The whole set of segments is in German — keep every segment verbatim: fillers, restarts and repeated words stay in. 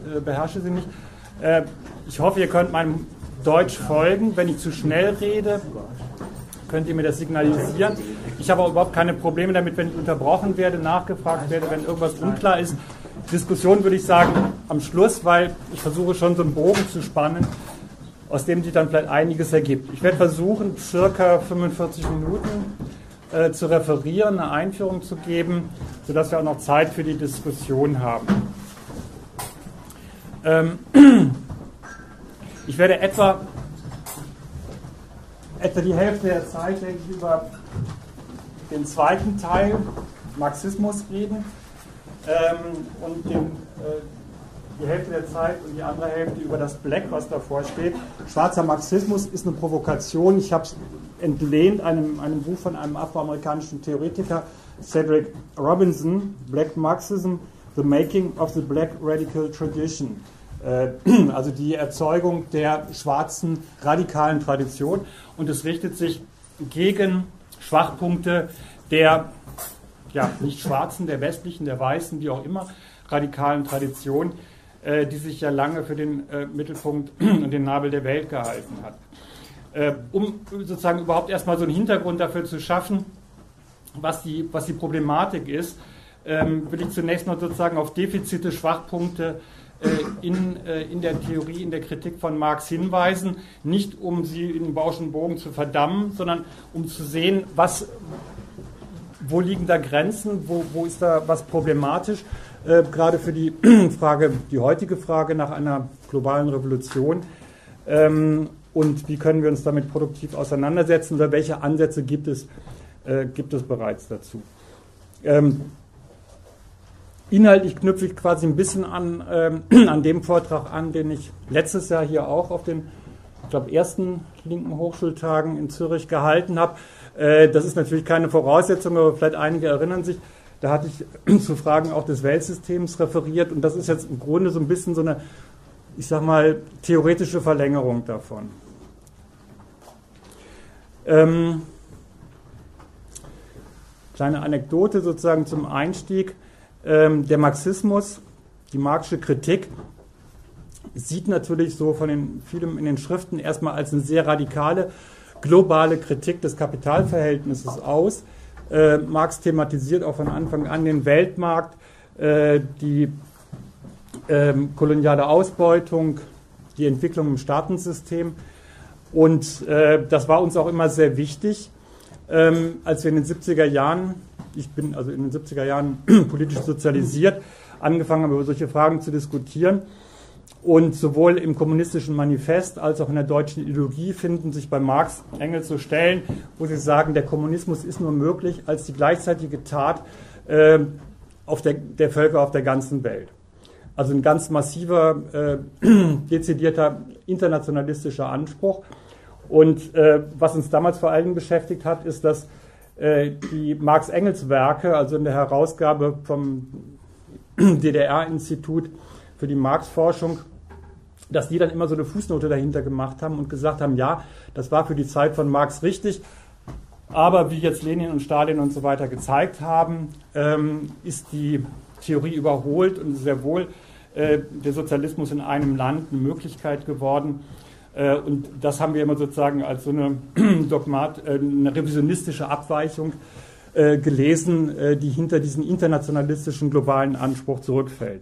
äh, beherrsche sie nicht. Äh, ich hoffe, ihr könnt meinem Deutsch folgen. Wenn ich zu schnell rede, könnt ihr mir das signalisieren. Ich habe auch überhaupt keine Probleme damit, wenn ich unterbrochen werde, nachgefragt werde, wenn irgendwas unklar ist. Diskussion würde ich sagen am Schluss, weil ich versuche schon so einen Bogen zu spannen, aus dem sich dann vielleicht einiges ergibt. Ich werde versuchen, circa fünfundvierzig Minuten äh, zu referieren, eine Einführung zu geben, sodass wir auch noch Zeit für die Diskussion haben. Ähm, ich werde etwa, etwa die Hälfte der Zeit, denke ich, über den zweiten Teil, Marxismus, reden ähm, und den, äh, die Hälfte der Zeit und die andere Hälfte über das Black, was davor steht. Schwarzer Marxismus ist eine Provokation. Ich habe es entlehnt einem, einem Buch von einem afroamerikanischen Theoretiker, Cedric Robinson, Black Marxism, The Making of the Black Radical Tradition. Äh, also die Erzeugung der schwarzen radikalen Tradition. Und es richtet sich gegen Schwachpunkte der ja, nicht schwarzen, der westlichen, der weißen, wie auch immer, radikalen Tradition, äh, die sich ja lange für den äh, Mittelpunkt und den Nabel der Welt gehalten hat. Äh, um sozusagen überhaupt erstmal so einen Hintergrund dafür zu schaffen, was die, was die Problematik ist, ähm, will ich zunächst noch sozusagen auf Defizite, Schwachpunkte äh, in, äh, in der Theorie, in der Kritik von Marx hinweisen, nicht um sie in Bausch und Bogen zu verdammen, sondern um zu sehen, was, wo liegen da Grenzen, wo, wo ist da was problematisch, äh, gerade für die Frage, die heutige Frage nach einer globalen Revolution. Ähm, und wie können wir uns damit produktiv auseinandersetzen oder welche Ansätze gibt es, äh, gibt es bereits dazu. Ähm, inhaltlich knüpfe ich quasi ein bisschen an, ähm, an dem Vortrag an, den ich letztes Jahr hier auch auf den, ich glaube, ersten linken Hochschultagen in Zürich gehalten habe. Äh, das ist natürlich keine Voraussetzung, aber vielleicht einige erinnern sich, da hatte ich zu Fragen auch des Weltsystems referiert und das ist jetzt im Grunde so ein bisschen so eine, ich sag mal, theoretische Verlängerung davon. Ähm, kleine Anekdote sozusagen zum Einstieg. Ähm, der Marxismus, die marxische Kritik, sieht natürlich so von den vielen in den Schriften erstmal als eine sehr radikale, globale Kritik des Kapitalverhältnisses aus. Äh, Marx thematisiert auch von Anfang an den Weltmarkt, äh, die ähm, koloniale Ausbeutung, die Entwicklung im Staatensystem. Und äh, das war uns auch immer sehr wichtig, ähm, als wir in den siebziger Jahren, ich bin also in den siebziger Jahren politisch sozialisiert, angefangen haben, über solche Fragen zu diskutieren. Und sowohl im kommunistischen Manifest als auch in der deutschen Ideologie finden sich bei Marx, Engels so Stellen, wo sie sagen, der Kommunismus ist nur möglich als die gleichzeitige Tat äh, auf der, der Völker auf der ganzen Welt. Also ein ganz massiver, äh, dezidierter internationalistischer Anspruch. Und äh, was uns damals vor allem beschäftigt hat, ist, dass äh, die Marx-Engels-Werke, also in der Herausgabe vom D D R-Institut für die Marx-Forschung, dass die dann immer so eine Fußnote dahinter gemacht haben und gesagt haben, ja, das war für die Zeit von Marx richtig, aber wie jetzt Lenin und Stalin und so weiter gezeigt haben, ähm, ist die Theorie überholt und sehr wohl äh, der Sozialismus in einem Land eine Möglichkeit geworden. Äh, und das haben wir immer sozusagen als so eine, Dogmat, äh, eine revisionistische Abweichung äh, gelesen, äh, die hinter diesen internationalistischen globalen Anspruch zurückfällt.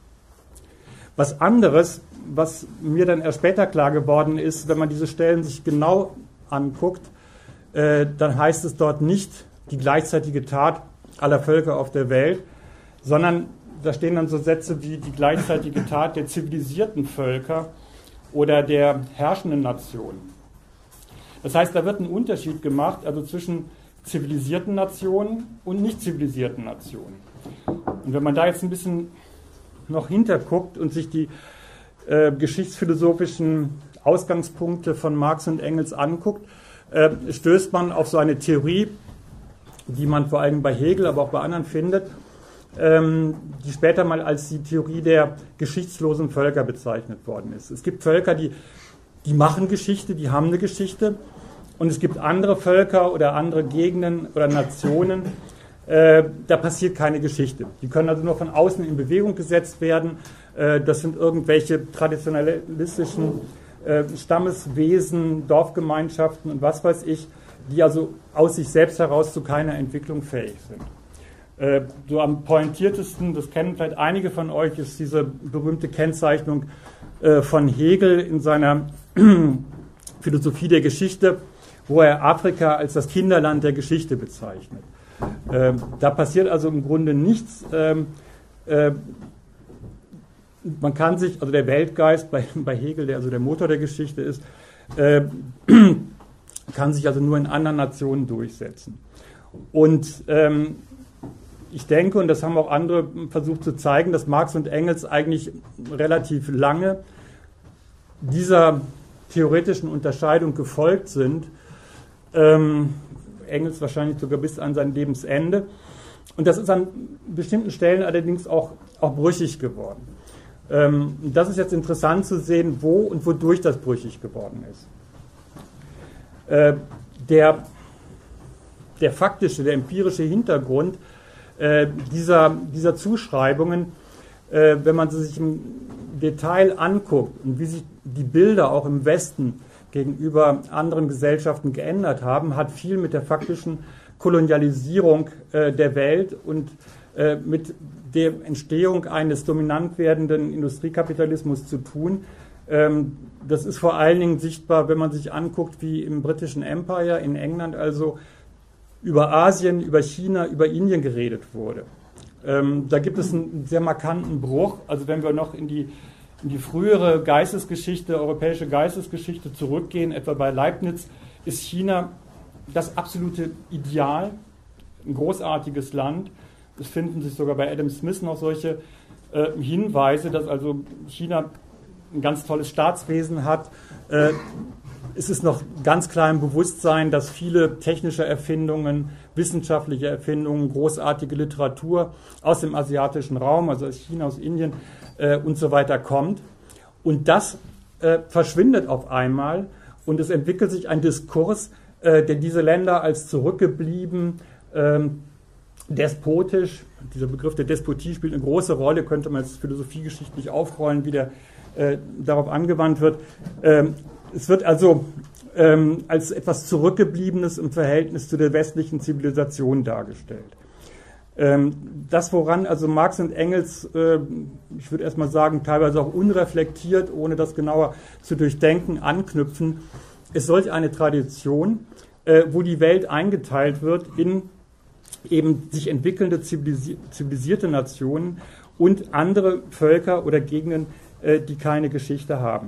Was anderes, was mir dann erst später klar geworden ist, wenn man diese Stellen sich genau anguckt, äh, dann heißt es dort nicht die gleichzeitige Tat aller Völker auf der Welt, sondern da stehen dann so Sätze wie die gleichzeitige Tat der zivilisierten Völker oder der herrschenden Nationen. Das heißt, da wird ein Unterschied gemacht, also zwischen zivilisierten Nationen und nicht zivilisierten Nationen. Und wenn man da jetzt ein bisschen noch hinterguckt und sich die äh, geschichtsphilosophischen Ausgangspunkte von Marx und Engels anguckt, äh, stößt man auf so eine Theorie, die man vor allem bei Hegel, aber auch bei anderen findet, ähm, die später mal als die Theorie der geschichtslosen Völker bezeichnet worden ist. Es gibt Völker, die, die machen Geschichte, die haben eine Geschichte, und es gibt andere Völker oder andere Gegenden oder Nationen, Äh, da passiert keine Geschichte. Die können also nur von außen in Bewegung gesetzt werden, äh, das sind irgendwelche traditionalistischen äh, Stammeswesen, Dorfgemeinschaften und was weiß ich, die also aus sich selbst heraus zu keiner Entwicklung fähig sind. Äh, so am pointiertesten, das kennen vielleicht einige von euch, ist diese berühmte Kennzeichnung äh, von Hegel in seiner Philosophie der Geschichte, wo er Afrika als das Kinderland der Geschichte bezeichnet. Ähm, da passiert also im Grunde nichts. Ähm, äh, man kann sich, also der Weltgeist bei, bei Hegel, der also der Motor der Geschichte ist, äh, kann sich also nur in anderen Nationen durchsetzen. Und ähm, ich denke, und das haben auch andere versucht zu zeigen, dass Marx und Engels eigentlich relativ lange dieser theoretischen Unterscheidung gefolgt sind. Ähm, Engels wahrscheinlich sogar bis an sein Lebensende. Und das ist an bestimmten Stellen allerdings auch, auch brüchig geworden. Ähm, das ist jetzt interessant zu sehen, wo und wodurch das brüchig geworden ist. Äh, der, der faktische, der empirische Hintergrund äh, dieser, dieser Zuschreibungen, äh, wenn man sie sich im Detail anguckt und wie sich die Bilder auch im Westen gegenüber anderen Gesellschaften geändert haben, hat viel mit der faktischen Kolonialisierung äh, der Welt und äh, mit der Entstehung eines dominant werdenden Industriekapitalismus zu tun. Ähm, das ist vor allen Dingen sichtbar, wenn man sich anguckt, wie im britischen Empire in England also über Asien, über China, über Indien geredet wurde. Ähm, da gibt es einen sehr markanten Bruch. Also wenn wir noch in die, in die frühere Geistesgeschichte, europäische Geistesgeschichte zurückgehen, etwa bei Leibniz, ist China das absolute Ideal, ein großartiges Land. Es finden sich sogar bei Adam Smith noch solche äh, Hinweise, dass also China ein ganz tolles Staatswesen hat. Äh, es ist noch ganz klar im Bewusstsein, dass viele technische Erfindungen, wissenschaftliche Erfindungen, großartige Literatur aus dem asiatischen Raum, also aus China, aus Indien äh, und so weiter kommt. Und das äh, verschwindet auf einmal und es entwickelt sich ein Diskurs, äh, der diese Länder als zurückgeblieben, ähm, despotisch, dieser Begriff der Despotie spielt eine große Rolle, könnte man jetzt philosophiegeschichtlich aufrollen, wie der äh, darauf angewandt wird. Ähm, es wird also ähm, als etwas Zurückgebliebenes im Verhältnis zu der westlichen Zivilisation dargestellt. Ähm, das, woran also Marx und Engels, äh, ich würde erstmal sagen, teilweise auch unreflektiert, ohne das genauer zu durchdenken, anknüpfen, ist solch eine Tradition, äh, wo die Welt eingeteilt wird in eben sich entwickelnde zivilisi- zivilisierte Nationen und andere Völker oder Gegenden, äh, die keine Geschichte haben.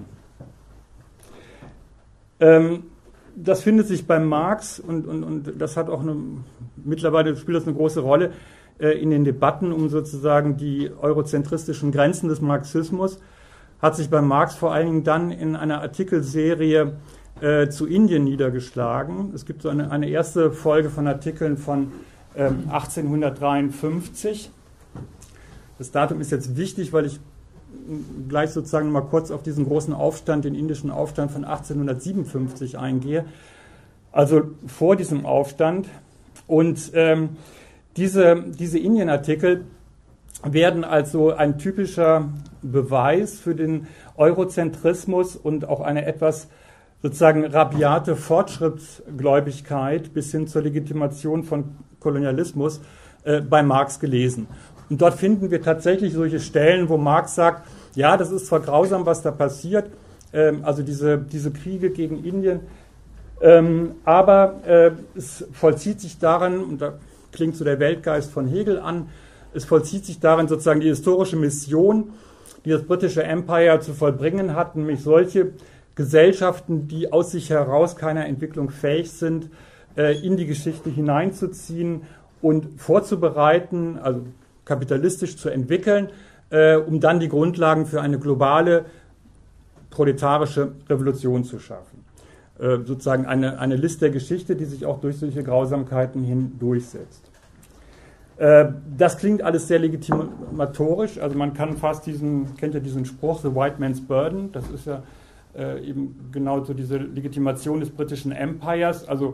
Ähm, das findet sich bei Marx und, und, und das hat auch eine, mittlerweile spielt das eine große Rolle äh, in den Debatten um sozusagen die eurozentristischen Grenzen des Marxismus, hat sich bei Marx vor allen Dingen dann in einer Artikelserie äh, zu Indien niedergeschlagen. Es gibt so eine, eine erste Folge von Artikeln von ähm, achtzehnhundertdreiundfünfzig. Das Datum ist jetzt wichtig, weil ich gleich sozusagen mal kurz auf diesen großen Aufstand, den indischen Aufstand von achtzehnhundertsiebenundfünfzig eingehe. Also vor diesem Aufstand. Und ähm, diese, diese Indien-Artikel werden also ein typischer Beweis für den Eurozentrismus und auch eine etwas sozusagen rabiate Fortschrittsgläubigkeit bis hin zur Legitimation von Kolonialismus äh, bei Marx gelesen. Und dort finden wir tatsächlich solche Stellen, wo Marx sagt, ja, das ist zwar grausam, was da passiert, ähm, also diese, diese Kriege gegen Indien, ähm, aber äh, es vollzieht sich daran, und da klingt so der Weltgeist von Hegel an, es vollzieht sich darin sozusagen die historische Mission, die das britische Empire zu vollbringen hat, nämlich solche Gesellschaften, die aus sich heraus keiner Entwicklung fähig sind, äh, in die Geschichte hineinzuziehen und vorzubereiten, also kapitalistisch zu entwickeln, äh, um dann die Grundlagen für eine globale proletarische Revolution zu schaffen. Äh, sozusagen eine, eine List der Geschichte, die sich auch durch solche Grausamkeiten hin durchsetzt. Äh, das klingt alles sehr legitimatorisch, also man kann fast diesen, kennt ja diesen Spruch, the white man's burden, das ist ja äh, eben genau so diese Legitimation des britischen Empires, also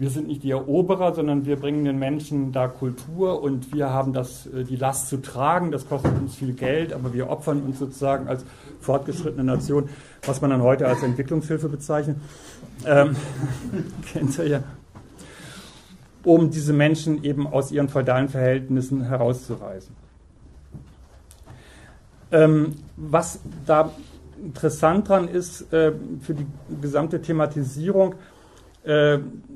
wir sind nicht die Eroberer, sondern wir bringen den Menschen da Kultur und wir haben das, die Last zu tragen, das kostet uns viel Geld, aber wir opfern uns sozusagen als fortgeschrittene Nation, was man dann heute als Entwicklungshilfe bezeichnet, ähm, kennt ihr ja, um diese Menschen eben aus ihren feudalen Verhältnissen herauszureißen. Ähm, was da interessant dran ist äh, für die gesamte Thematisierung, äh,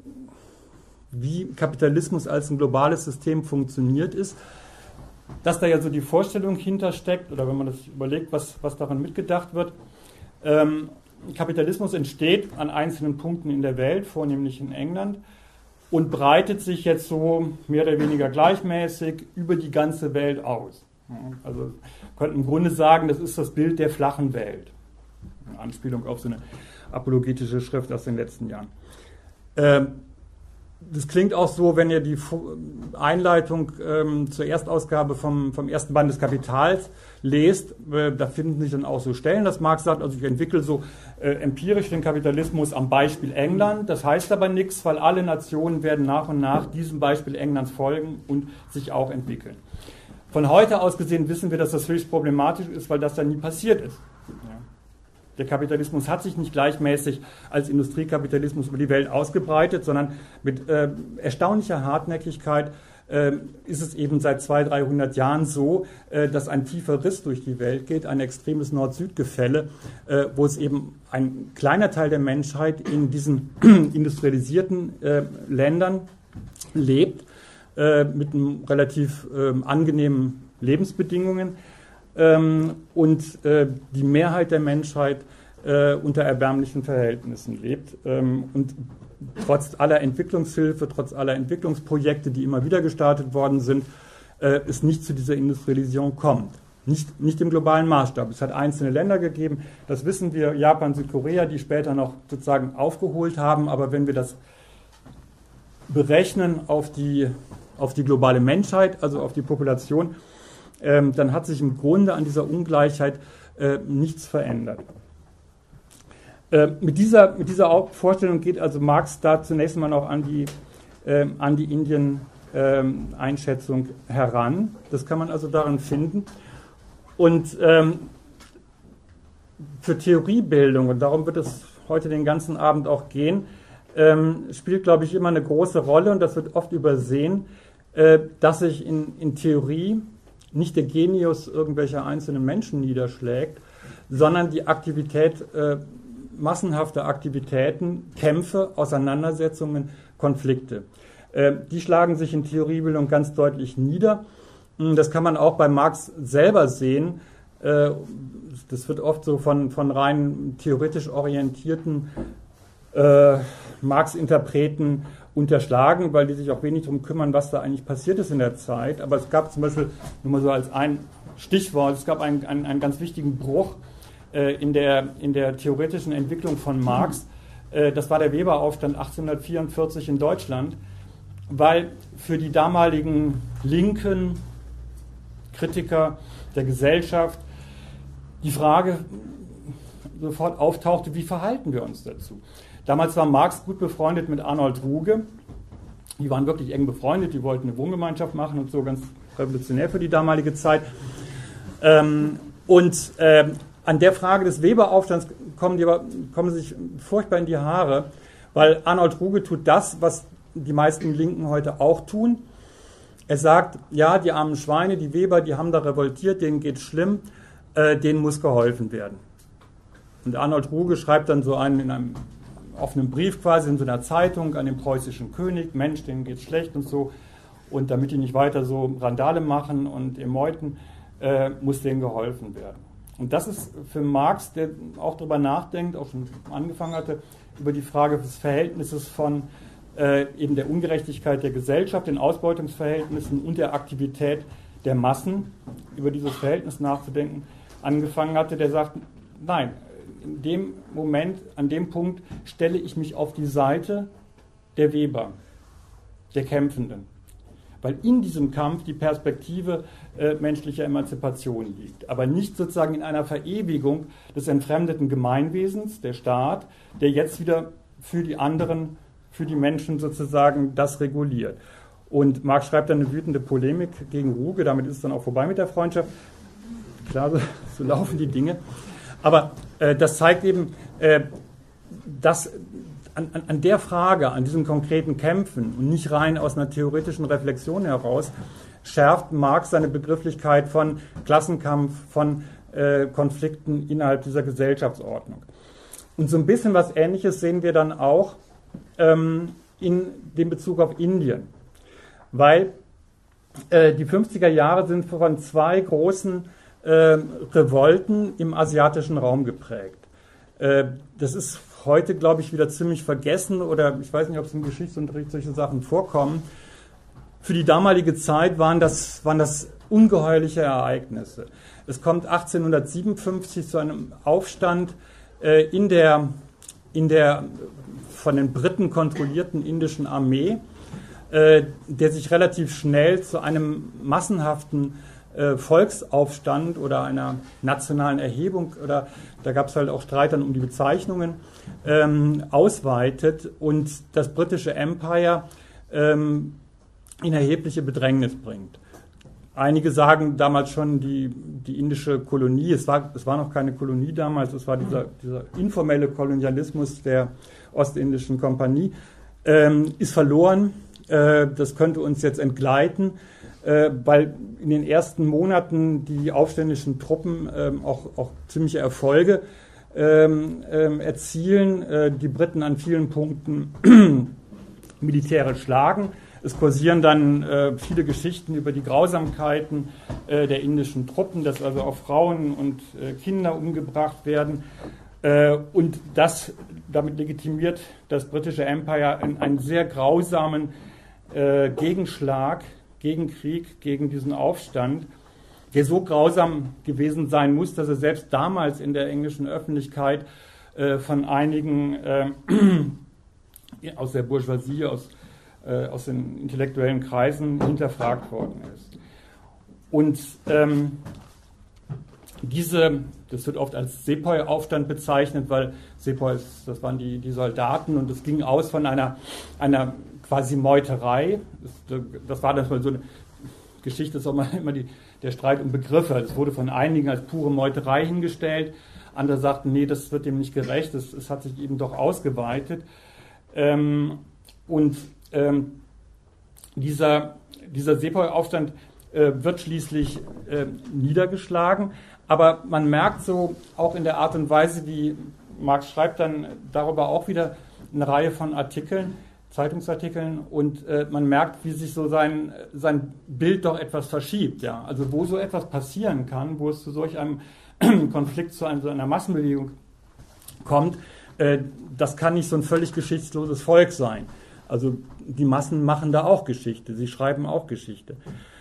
wie Kapitalismus als ein globales System funktioniert ist, dass da ja so die Vorstellung hintersteckt, oder wenn man das überlegt, was, was daran mitgedacht wird, ähm, Kapitalismus entsteht an einzelnen Punkten in der Welt, vornehmlich in England, und breitet sich jetzt so mehr oder weniger gleichmäßig über die ganze Welt aus. Also könnte im Grunde sagen, das ist das Bild der flachen Welt. Eine Anspielung auf so eine apologetische Schrift aus den letzten Jahren. Ähm, Das klingt auch so, wenn ihr die Einleitung ähm, zur Erstausgabe vom, vom ersten Band des Kapitals lest, äh, da finden sich dann auch so Stellen, dass Marx sagt, also ich entwickle so äh, empirisch den Kapitalismus am Beispiel England. Das heißt aber nichts, weil alle Nationen werden nach und nach diesem Beispiel Englands folgen und sich auch entwickeln. Von heute aus gesehen wissen wir, dass das höchst problematisch ist, weil das dann nie passiert ist. Ja. Der Kapitalismus hat sich nicht gleichmäßig als Industriekapitalismus über die Welt ausgebreitet, sondern mit äh, erstaunlicher Hartnäckigkeit äh, ist es eben seit zweihundert, dreihundert Jahren so, äh, dass ein tiefer Riss durch die Welt geht, ein extremes Nord-Süd-Gefälle, äh, wo es eben ein kleiner Teil der Menschheit in diesen industrialisierten äh, Ländern lebt, äh, mit einem relativ äh, angenehmen Lebensbedingungen, Ähm, und äh, die Mehrheit der Menschheit äh, unter erbärmlichen Verhältnissen lebt ähm, und trotz aller Entwicklungshilfe, trotz aller Entwicklungsprojekte, die immer wieder gestartet worden sind, äh, es nicht zu dieser Industrialisierung kommt. Nicht, nicht im globalen Maßstab. Es hat einzelne Länder gegeben, das wissen wir, Japan, Südkorea, die später noch sozusagen aufgeholt haben, aber wenn wir das berechnen auf die, auf die globale Menschheit, also auf die Population, Ähm, dann hat sich im Grunde an dieser Ungleichheit äh, nichts verändert. Äh, mit dieser, mit dieser Vorstellung geht also Marx da zunächst mal noch an die, äh, an die Indien-Einschätzung äh, heran. Das kann man also darin finden. Und ähm, für Theoriebildung, und darum wird es heute den ganzen Abend auch gehen, ähm, spielt, glaube ich, immer eine große Rolle, und das wird oft übersehen, äh, dass sich in, in Theorie nicht der Genius irgendwelcher einzelnen Menschen niederschlägt, sondern die Aktivität, äh, massenhafte Aktivitäten, Kämpfe, Auseinandersetzungen, Konflikte. Äh, die schlagen sich in Theoriebildung ganz deutlich nieder. Das kann man auch bei Marx selber sehen. Äh, das wird oft so von, von rein theoretisch orientierten äh, Marx-Interpreten unterschlagen, weil die sich auch wenig darum kümmern, was da eigentlich passiert ist in der Zeit. Aber es gab zum Beispiel, nur mal so als ein Stichwort, es gab einen, einen, einen ganz wichtigen Bruch äh, in, der, in der theoretischen Entwicklung von Marx. Äh, das war der Weberaufstand achtzehnhundertvierundvierzig in Deutschland, weil für die damaligen linken Kritiker der Gesellschaft die Frage sofort auftauchte, wie verhalten wir uns dazu? Damals war Marx gut befreundet mit Arnold Ruge. Die waren wirklich eng befreundet, die wollten eine Wohngemeinschaft machen und so, ganz revolutionär für die damalige Zeit. Ähm, und äh, an der Frage des Weberaufstands kommen, die, kommen sie sich furchtbar in die Haare, weil Arnold Ruge tut das, was die meisten Linken heute auch tun. Er sagt, ja, die armen Schweine, die Weber, die haben da revoltiert, denen geht's schlimm, äh, denen muss geholfen werden. Und Arnold Ruge schreibt dann so einen in einem offenen Brief quasi in so einer Zeitung an den preußischen König, Mensch, denen geht's schlecht und so, und damit die nicht weiter so Randale machen und ermeuten, äh, muss denen geholfen werden. Und das ist für Marx, der auch darüber nachdenkt, auch schon angefangen hatte, über die Frage des Verhältnisses von äh, eben der Ungerechtigkeit der Gesellschaft, den Ausbeutungsverhältnissen und der Aktivität der Massen, über dieses Verhältnis nachzudenken, angefangen hatte, der sagt, nein, in dem Moment, an dem Punkt stelle ich mich auf die Seite der Weber, der Kämpfenden. Weil in diesem Kampf die Perspektive äh, menschlicher Emanzipation liegt. Aber nicht sozusagen in einer Verewigung des entfremdeten Gemeinwesens, der Staat, der jetzt wieder für die anderen für die Menschen sozusagen das reguliert. Und Marx schreibt dann eine wütende Polemik gegen Ruge, damit ist es dann auch vorbei mit der Freundschaft. Klar, so, so laufen die Dinge. Aber äh, das zeigt eben, äh, dass an, an, an der Frage, an diesen konkreten Kämpfen und nicht rein aus einer theoretischen Reflexion heraus, schärft Marx seine Begrifflichkeit von Klassenkampf, von äh, Konflikten innerhalb dieser Gesellschaftsordnung. Und so ein bisschen was Ähnliches sehen wir dann auch ähm, in dem Bezug auf Indien. Weil äh, die fünfziger Jahre sind von zwei großen äh, Revolten im asiatischen Raum geprägt. Äh, das ist heute, glaube ich, wieder ziemlich vergessen oder ich weiß nicht, ob es im Geschichtsunterricht solche Sachen vorkommen. Für die damalige Zeit waren das, waren das ungeheuerliche Ereignisse. Es kommt achtzehnhundertsiebenundfünfzig zu einem Aufstand äh, in der, in der von den Briten kontrollierten indischen Armee, äh, der sich relativ schnell zu einem massenhaften äh, Volksaufstand oder einer nationalen Erhebung, oder da gab es halt auch Streit dann um die Bezeichnungen, ähm, ausweitet und das britische Empire ähm, in erhebliche Bedrängnis bringt. Einige sagen damals schon die, die indische Kolonie, es war, es war noch keine Kolonie damals, es war dieser, dieser informelle Kolonialismus der Ostindischen Kompanie, ähm, ist verloren, äh, das könnte uns jetzt entgleiten, äh, weil in den ersten Monaten die aufständischen Truppen äh, auch, auch ziemliche Erfolge ähm, äh, erzielen, äh, die Briten an vielen Punkten militärisch schlagen. Es kursieren dann äh, viele Geschichten über die Grausamkeiten äh, der indischen Truppen, dass also auch Frauen und äh, Kinder umgebracht werden. Äh, und das damit legitimiert das britische Empire einen, einen sehr grausamen äh, Gegenschlag, Gegenkrieg gegen diesen Aufstand, der so grausam gewesen sein muss, dass er selbst damals in der englischen Öffentlichkeit äh, von einigen äh, aus der Bourgeoisie, aus aus den intellektuellen Kreisen hinterfragt worden ist. Und ähm, diese, das wird oft als Sepoy-Aufstand bezeichnet, weil Sepoy, das waren die, die Soldaten und es ging aus von einer, einer quasi Meuterei. Das, das war dann mal so eine Geschichte, ist auch mal immer die, der Streit um Begriffe. Das wurde von einigen als pure Meuterei hingestellt. Andere sagten, nee, das wird dem nicht gerecht, es, es hat sich eben doch ausgeweitet. Ähm, und Ähm, dieser, dieser Sepoy-Aufstand äh, wird schließlich äh, niedergeschlagen, aber man merkt so auch in der Art und Weise, wie Marx schreibt dann darüber auch wieder eine Reihe von Artikeln, Zeitungsartikeln, und äh, man merkt, wie sich so sein, sein Bild doch etwas verschiebt. Ja? Also wo so etwas passieren kann, wo es zu solch einem Konflikt, zu einer, so einer Massenbewegung kommt, äh, das kann nicht so ein völlig geschichtsloses Volk sein. Also die Massen machen da auch Geschichte, sie schreiben auch Geschichte.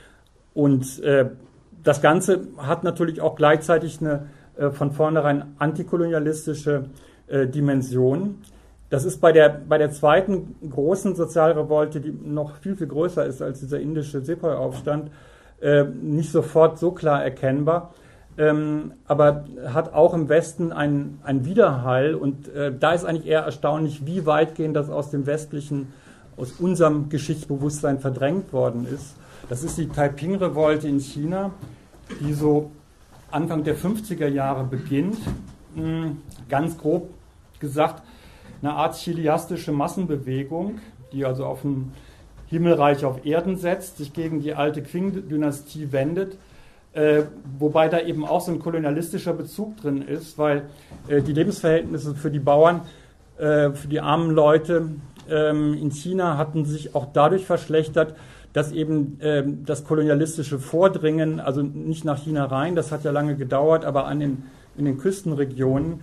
Und äh, das Ganze hat natürlich auch gleichzeitig eine äh, von vornherein antikolonialistische äh, Dimension. Das ist bei der, bei der zweiten großen Sozialrevolte, die noch viel, viel größer ist als dieser indische Sepoy-Aufstand, äh, nicht sofort so klar erkennbar. Ähm, aber hat auch im Westen einen, einen Widerhall und äh, da ist eigentlich eher erstaunlich, wie weitgehend das aus dem westlichen, aus unserem Geschichtsbewusstsein verdrängt worden ist. Das ist die Taiping-Revolte in China, die so Anfang der fünfziger Jahre beginnt. Mh, ganz grob gesagt, eine Art chiliastische Massenbewegung, die also auf ein Himmelreich auf Erden setzt, sich gegen die alte Qing-Dynastie wendet. Äh, wobei da eben auch so ein kolonialistischer Bezug drin ist, weil äh, die Lebensverhältnisse für die Bauern, äh, für die armen Leute ähm, in China hatten sich auch dadurch verschlechtert, dass eben äh, das kolonialistische Vordringen, also nicht nach China rein, das hat ja lange gedauert, aber an den, in den Küstenregionen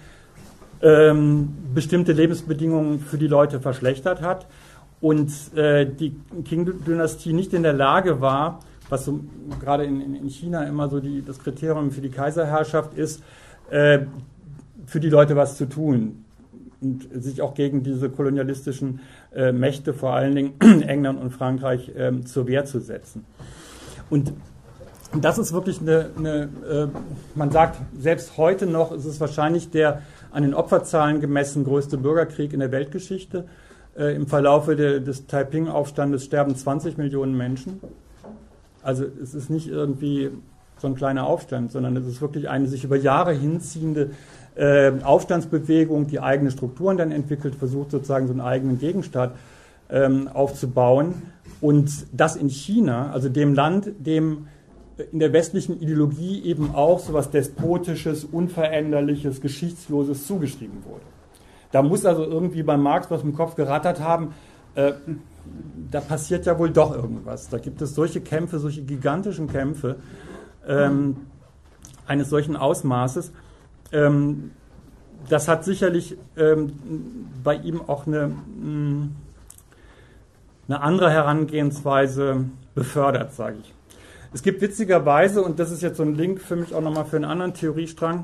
ähm, bestimmte Lebensbedingungen für die Leute verschlechtert hat und äh, die Qing-Dynastie nicht in der Lage war, was so gerade in, in China immer so die, das Kriterium für die Kaiserherrschaft ist, äh, für die Leute was zu tun und sich auch gegen diese kolonialistischen äh, Mächte, vor allen Dingen England und Frankreich, äh, zur Wehr zu setzen. Und das ist wirklich eine, eine äh, man sagt, selbst heute noch ist es wahrscheinlich der an den Opferzahlen gemessen größte Bürgerkrieg in der Weltgeschichte. äh, im Verlaufe de, des Taiping-Aufstandes sterben zwanzig Millionen Menschen. Also es ist nicht irgendwie so ein kleiner Aufstand, sondern es ist wirklich eine sich über Jahre hinziehende äh, Aufstandsbewegung, die eigene Strukturen dann entwickelt, versucht sozusagen so einen eigenen Gegenstaat ähm, aufzubauen. Und das in China, also dem Land, dem in der westlichen Ideologie eben auch so etwas Despotisches, Unveränderliches, Geschichtsloses zugeschrieben wurde. Da muss also irgendwie bei Marx was im Kopf gerattert haben, äh, da passiert ja wohl doch irgendwas. Da gibt es solche Kämpfe, solche gigantischen Kämpfe ähm, eines solchen Ausmaßes. Ähm, das hat sicherlich ähm, bei ihm auch eine... Mh, eine andere Herangehensweise befördert, sage ich. Es gibt witzigerweise, und das ist jetzt so ein Link für mich auch nochmal für einen anderen Theoriestrang,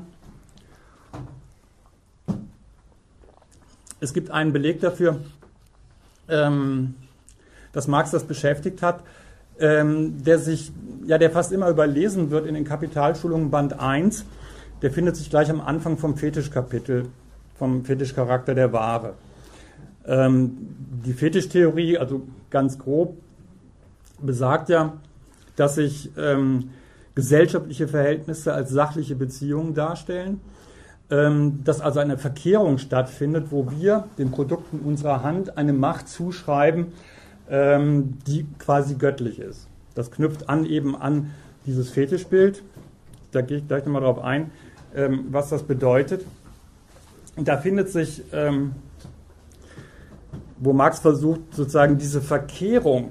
es gibt einen Beleg dafür, ähm, dass Marx das beschäftigt hat, ähm, der sich, ja, der fast immer überlesen wird in den Kapitalschulungen Band eins, der findet sich gleich am Anfang vom Fetischkapitel, vom Fetischcharakter der Ware. Ähm, die Fetischtheorie, also ganz grob, besagt ja, dass sich ähm, gesellschaftliche Verhältnisse als sachliche Beziehungen darstellen, ähm, dass also eine Verkehrung stattfindet, wo wir den Produkten unserer Hand eine Macht zuschreiben, ähm, die quasi göttlich ist. Das knüpft an eben an dieses Fetischbild. Da gehe ich gleich nochmal drauf ein, ähm, was das bedeutet. Und da findet sich... Ähm, wo Marx versucht, sozusagen diese Verkehrung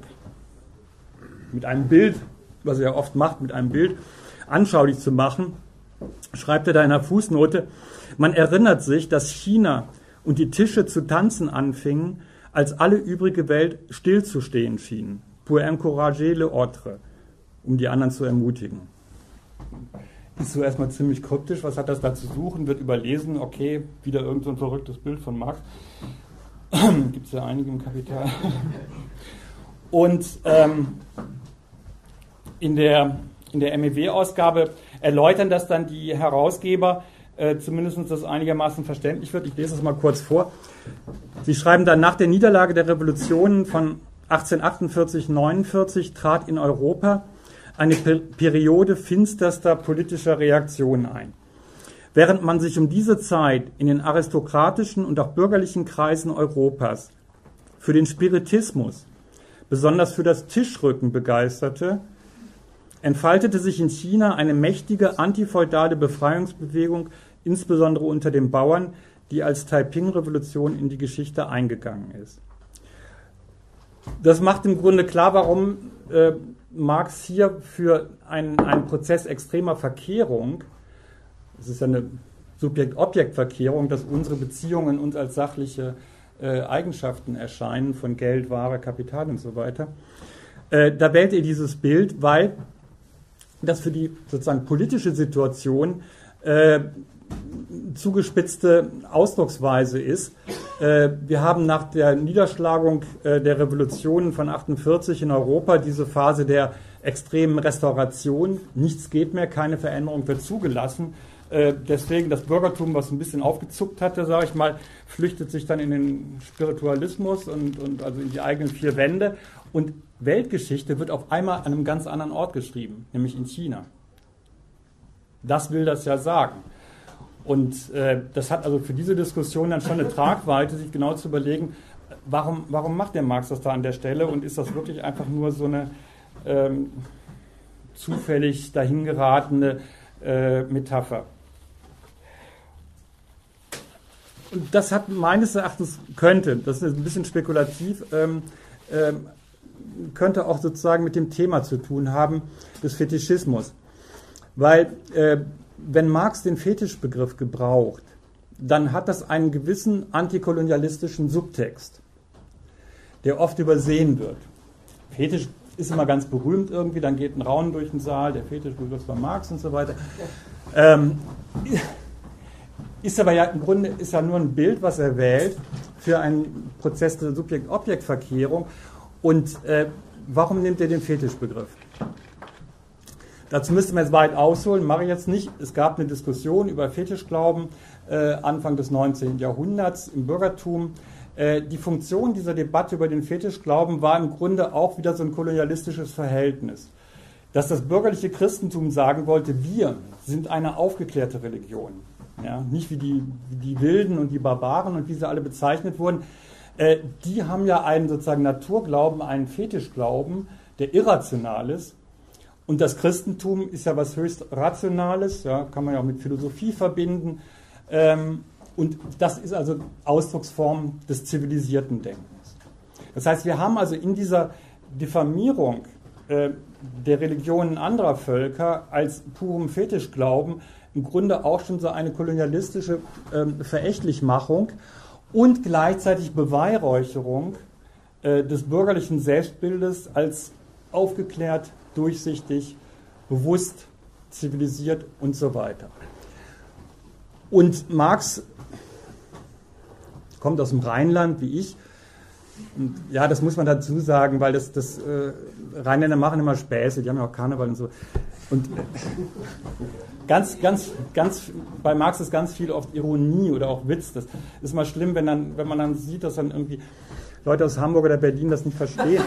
mit einem Bild, was er ja oft macht, mit einem Bild anschaulich zu machen, schreibt er da in einer Fußnote, man erinnert sich, dass China und die Tische zu tanzen anfingen, als alle übrige Welt stillzustehen schien, pour encourager les autres, um die anderen zu ermutigen. Ist so erstmal ziemlich kryptisch, was hat das da zu suchen, wird überlesen, okay, wieder irgend so ein verrücktes Bild von Marx. Gibt es ja einige im Kapital. Und ähm, in der, in der M E W-Ausgabe erläutern das dann die Herausgeber, äh, zumindest das einigermaßen verständlich wird. Ich lese es mal kurz vor. Sie schreiben dann, nach der Niederlage der Revolutionen von achtzehnhundertachtundvierzig neunundvierzig trat in Europa eine per- Periode finsterster politischer Reaktion ein. Während man sich um diese Zeit in den aristokratischen und auch bürgerlichen Kreisen Europas für den Spiritismus, besonders für das Tischrücken begeisterte, entfaltete sich in China eine mächtige antifeudale Befreiungsbewegung, insbesondere unter den Bauern, die als Taiping-Revolution in die Geschichte eingegangen ist. Das macht im Grunde klar, warum äh, Marx hier für einen, einen Prozess extremer Verkehrung, es ist ja eine Subjekt-Objekt-Verkehrung, dass unsere Beziehungen uns als sachliche äh, Eigenschaften erscheinen, von Geld, Ware, Kapital und so weiter. Äh, da wählt er dieses Bild, weil das für die sozusagen politische Situation äh, zugespitzte Ausdrucksweise ist. Äh, wir haben nach der Niederschlagung äh, der Revolutionen von achtundvierzig in Europa diese Phase der extremen Restauration. Nichts geht mehr, keine Veränderung wird zugelassen. Äh, deswegen das Bürgertum, was ein bisschen aufgezuckt hatte, sage ich mal, flüchtet sich dann in den Spiritualismus und, und also in die eigenen vier Wände. Und Weltgeschichte wird auf einmal an einem ganz anderen Ort geschrieben, nämlich in China. Das will das ja sagen. Und äh, das hat also für diese Diskussion dann schon eine Tragweite, sich genau zu überlegen, warum, warum macht der Marx das da an der Stelle und ist das wirklich einfach nur so eine ähm, zufällig dahingeratene äh, Metapher. Und das hat meines Erachtens könnte, das ist ein bisschen spekulativ, ähm, ähm, könnte auch sozusagen mit dem Thema zu tun haben, des Fetischismus. Weil äh, wenn Marx den Fetischbegriff gebraucht, dann hat das einen gewissen antikolonialistischen Subtext, der oft übersehen wird. Fetisch ist immer ganz berühmt irgendwie, dann geht ein Raunen durch den Saal, der Fetischbegriff von Marx und so weiter. Ähm, ist aber ja im Grunde ist ja nur ein Bild, was er wählt für einen Prozess der Subjekt-Objekt-Verkehrung. Und äh, warum nimmt er den Fetischbegriff? Dazu müsste man jetzt weit ausholen, mache ich jetzt nicht. Es gab eine Diskussion über Fetischglauben äh, Anfang des neunzehnten Jahrhunderts im Bürgertum, äh, die Funktion dieser Debatte über den Fetischglauben war im Grunde auch wieder so ein kolonialistisches Verhältnis. Dass das bürgerliche Christentum sagen wollte, wir sind eine aufgeklärte Religion. Ja, nicht wie die, wie die Wilden und die Barbaren und wie sie alle bezeichnet wurden. Äh, die haben ja einen sozusagen Naturglauben, einen Fetischglauben, der irrational ist. Und das Christentum ist ja was höchst Rationales, ja, kann man ja auch mit Philosophie verbinden. Ähm, und das ist also Ausdrucksform des zivilisierten Denkens. Das heißt, wir haben also in dieser Diffamierung äh, der Religionen anderer Völker als purem Fetischglauben im Grunde auch schon so eine kolonialistische äh, Verächtlichmachung und gleichzeitig Beweihräucherung äh, des bürgerlichen Selbstbildes als aufgeklärt, durchsichtig, bewusst, zivilisiert und so weiter. Und Marx kommt aus dem Rheinland, wie ich. Und ja, das muss man dazu sagen, weil das, das äh, Rheinländer machen immer Späße, die haben ja auch Karneval und so. Und äh, ganz, ganz, ganz, bei Marx ist ganz viel oft Ironie oder auch Witz. Das ist mal schlimm, wenn, dann, wenn man dann sieht, dass dann irgendwie Leute aus Hamburg oder Berlin das nicht verstehen.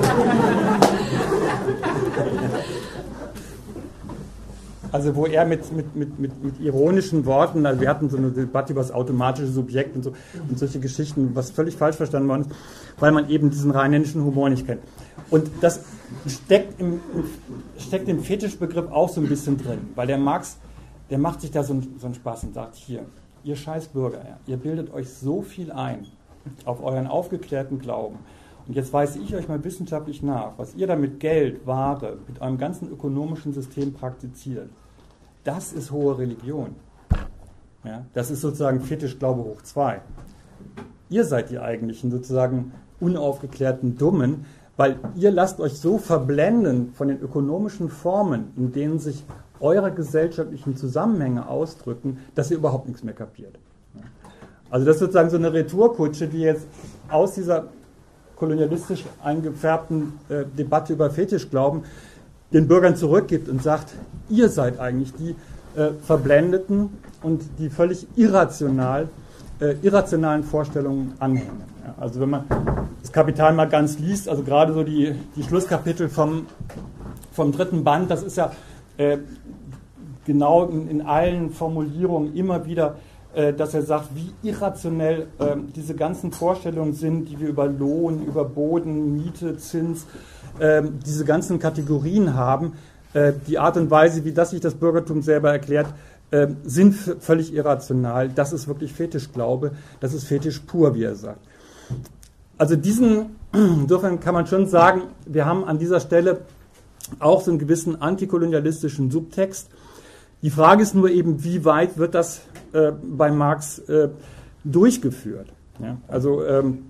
Also wo er mit, mit, mit, mit, mit ironischen Worten, also wir hatten so eine Debatte über das automatische Subjekt und so und solche Geschichten, was völlig falsch verstanden worden ist, weil man eben diesen rheinländischen Humor nicht kennt. Und das steckt im, steckt im Fetischbegriff auch so ein bisschen drin, weil der Marx, der macht sich da so einen, so einen Spaß und sagt, hier, ihr scheiß Bürger, ja, ihr bildet euch so viel ein auf euren aufgeklärten Glauben. Und jetzt weise ich euch mal wissenschaftlich nach, was ihr da mit Geld, Ware, mit eurem ganzen ökonomischen System praktiziert. Das ist hohe Religion. Ja, das ist sozusagen Fetischglaube hoch zwei. Ihr seid die eigentlichen sozusagen unaufgeklärten Dummen, weil ihr lasst euch so verblenden von den ökonomischen Formen, in denen sich eure gesellschaftlichen Zusammenhänge ausdrücken, dass ihr überhaupt nichts mehr kapiert. Also das ist sozusagen so eine Retourkutsche, die jetzt aus dieser kolonialistisch eingefärbten äh, Debatte über Fetischglauben den Bürgern zurückgibt und sagt, ihr seid eigentlich die äh, Verblendeten und die völlig irrational, äh, irrationalen Vorstellungen anhängen. Ja, also wenn man das Kapital mal ganz liest, also gerade so die, die Schlusskapitel vom, vom dritten Band, das ist ja äh, genau in, in allen Formulierungen immer wieder, dass er sagt, wie irrationell äh, diese ganzen Vorstellungen sind, die wir über Lohn, über Boden, Miete, Zins, äh, diese ganzen Kategorien haben. Äh, die Art und Weise, wie das sich das Bürgertum selber erklärt, äh, sind völlig irrational. Das ist wirklich Fetischglaube, das ist Fetisch pur, wie er sagt. Also diesen, insofern kann man schon sagen, wir haben an dieser Stelle auch so einen gewissen antikolonialistischen Subtext. Die Frage ist nur eben, wie weit wird das äh, bei Marx äh, durchgeführt? Ja, also ähm,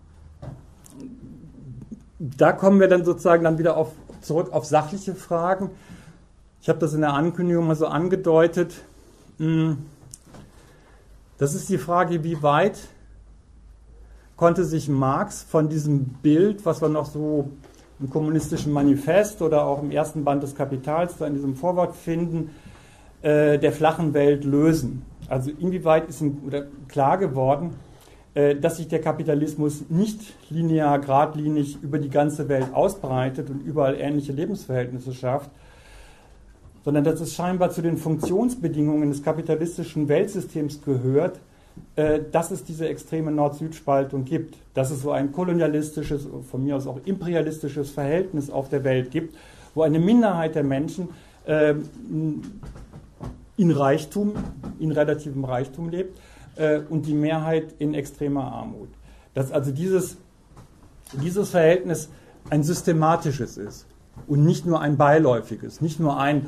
da kommen wir dann sozusagen dann wieder auf, zurück auf sachliche Fragen. Ich habe das in der Ankündigung mal so angedeutet. Das ist die Frage, wie weit konnte sich Marx von diesem Bild, was wir noch so im Kommunistischen Manifest oder auch im ersten Band des Kapitals da in diesem Vorwort finden, der flachen Welt lösen. Also inwieweit ist ihm oder klar geworden, dass sich der Kapitalismus nicht linear, geradlinig über die ganze Welt ausbreitet und überall ähnliche Lebensverhältnisse schafft, sondern dass es scheinbar zu den Funktionsbedingungen des kapitalistischen Weltsystems gehört, dass es diese extreme Nord-Süd-Spaltung gibt, dass es so ein kolonialistisches, von mir aus auch imperialistisches Verhältnis auf der Welt gibt, wo eine Minderheit der Menschen in Reichtum, in relativem Reichtum lebt äh, und die Mehrheit in extremer Armut. Dass also dieses, dieses Verhältnis ein systematisches ist und nicht nur ein beiläufiges, nicht nur ein,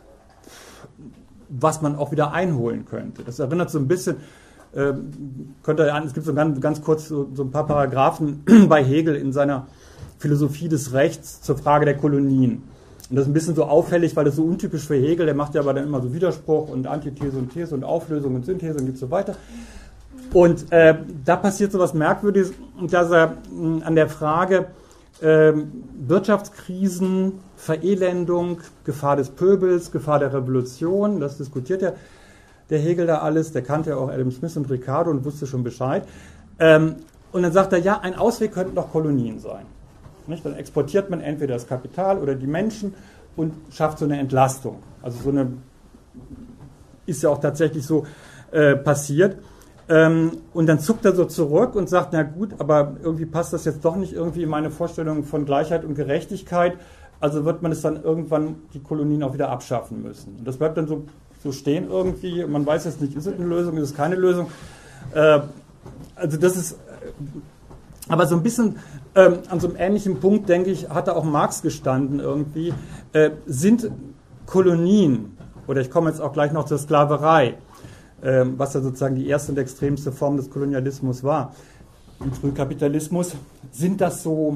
was man auch wieder einholen könnte. Das erinnert so ein bisschen, äh, könnte ihr an, es gibt so ganz, ganz kurz so, so ein paar Paragraphen bei Hegel in seiner Philosophie des Rechts zur Frage der Kolonien. Und das ist ein bisschen so auffällig, weil das so untypisch für Hegel, der macht ja aber dann immer so Widerspruch und Antithese und These und Auflösung und Synthese und so weiter. Und äh, da passiert so was Merkwürdiges, dass er mh, an der Frage äh, Wirtschaftskrisen, Verelendung, Gefahr des Pöbels, Gefahr der Revolution, das diskutiert ja der Hegel da alles, der kannte ja auch Adam Smith und Ricardo und wusste schon Bescheid. Ähm, Und dann sagt er, ja, ein Ausweg könnten doch Kolonien sein. Nicht? Dann exportiert man entweder das Kapital oder die Menschen und schafft so eine Entlastung. Also so eine, ist ja auch tatsächlich so äh, passiert. Ähm, und dann zuckt er so zurück und sagt, na gut, aber irgendwie passt das jetzt doch nicht irgendwie in meine Vorstellung von Gleichheit und Gerechtigkeit. Also wird man es dann irgendwann die Kolonien auch wieder abschaffen müssen. Und das bleibt dann so, so stehen irgendwie. Man weiß jetzt nicht, ist es eine Lösung, ist es keine Lösung. Äh, also das ist, aber so ein bisschen ähm, an so einem ähnlichen Punkt, denke ich, hat da auch Marx gestanden irgendwie, äh, sind Kolonien, oder ich komme jetzt auch gleich noch zur Sklaverei, äh, was ja sozusagen die erste und extremste Form des Kolonialismus war, im Frühkapitalismus, sind das so,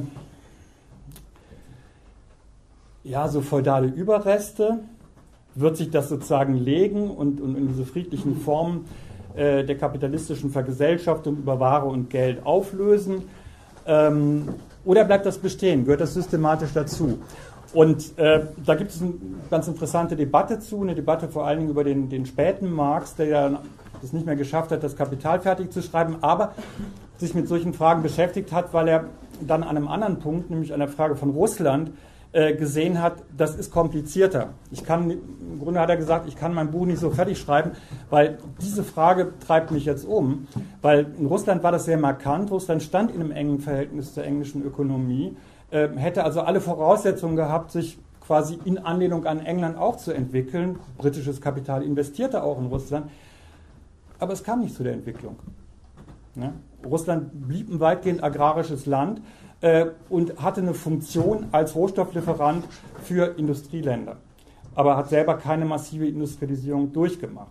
ja, so feudale Überreste, wird sich das sozusagen legen und, und in diese friedlichen Formen äh, der kapitalistischen Vergesellschaftung über Ware und Geld auflösen, ähm, oder bleibt das bestehen, gehört das systematisch dazu? Und äh, da gibt es eine ganz interessante Debatte zu, eine Debatte vor allen Dingen über den, den späten Marx, der ja es nicht mehr geschafft hat, das Kapital fertig zu schreiben, aber sich mit solchen Fragen beschäftigt hat, weil er dann an einem anderen Punkt, nämlich an der Frage von Russland, äh, gesehen hat, das ist komplizierter. Ich kann, im Grunde hat er gesagt, ich kann mein Buch nicht so fertig schreiben, weil diese Frage treibt mich jetzt um, weil in Russland war das sehr markant, Russland stand in einem engen Verhältnis zur englischen Ökonomie, äh, hätte also alle Voraussetzungen gehabt, sich quasi in Anlehnung an England auch zu entwickeln. Britisches Kapital investierte auch in Russland, aber es kam nicht zu der Entwicklung. Ja? Russland blieb ein weitgehend agrarisches Land äh, und hatte eine Funktion als Rohstofflieferant für Industrieländer, aber hat selber keine massive Industrialisierung durchgemacht.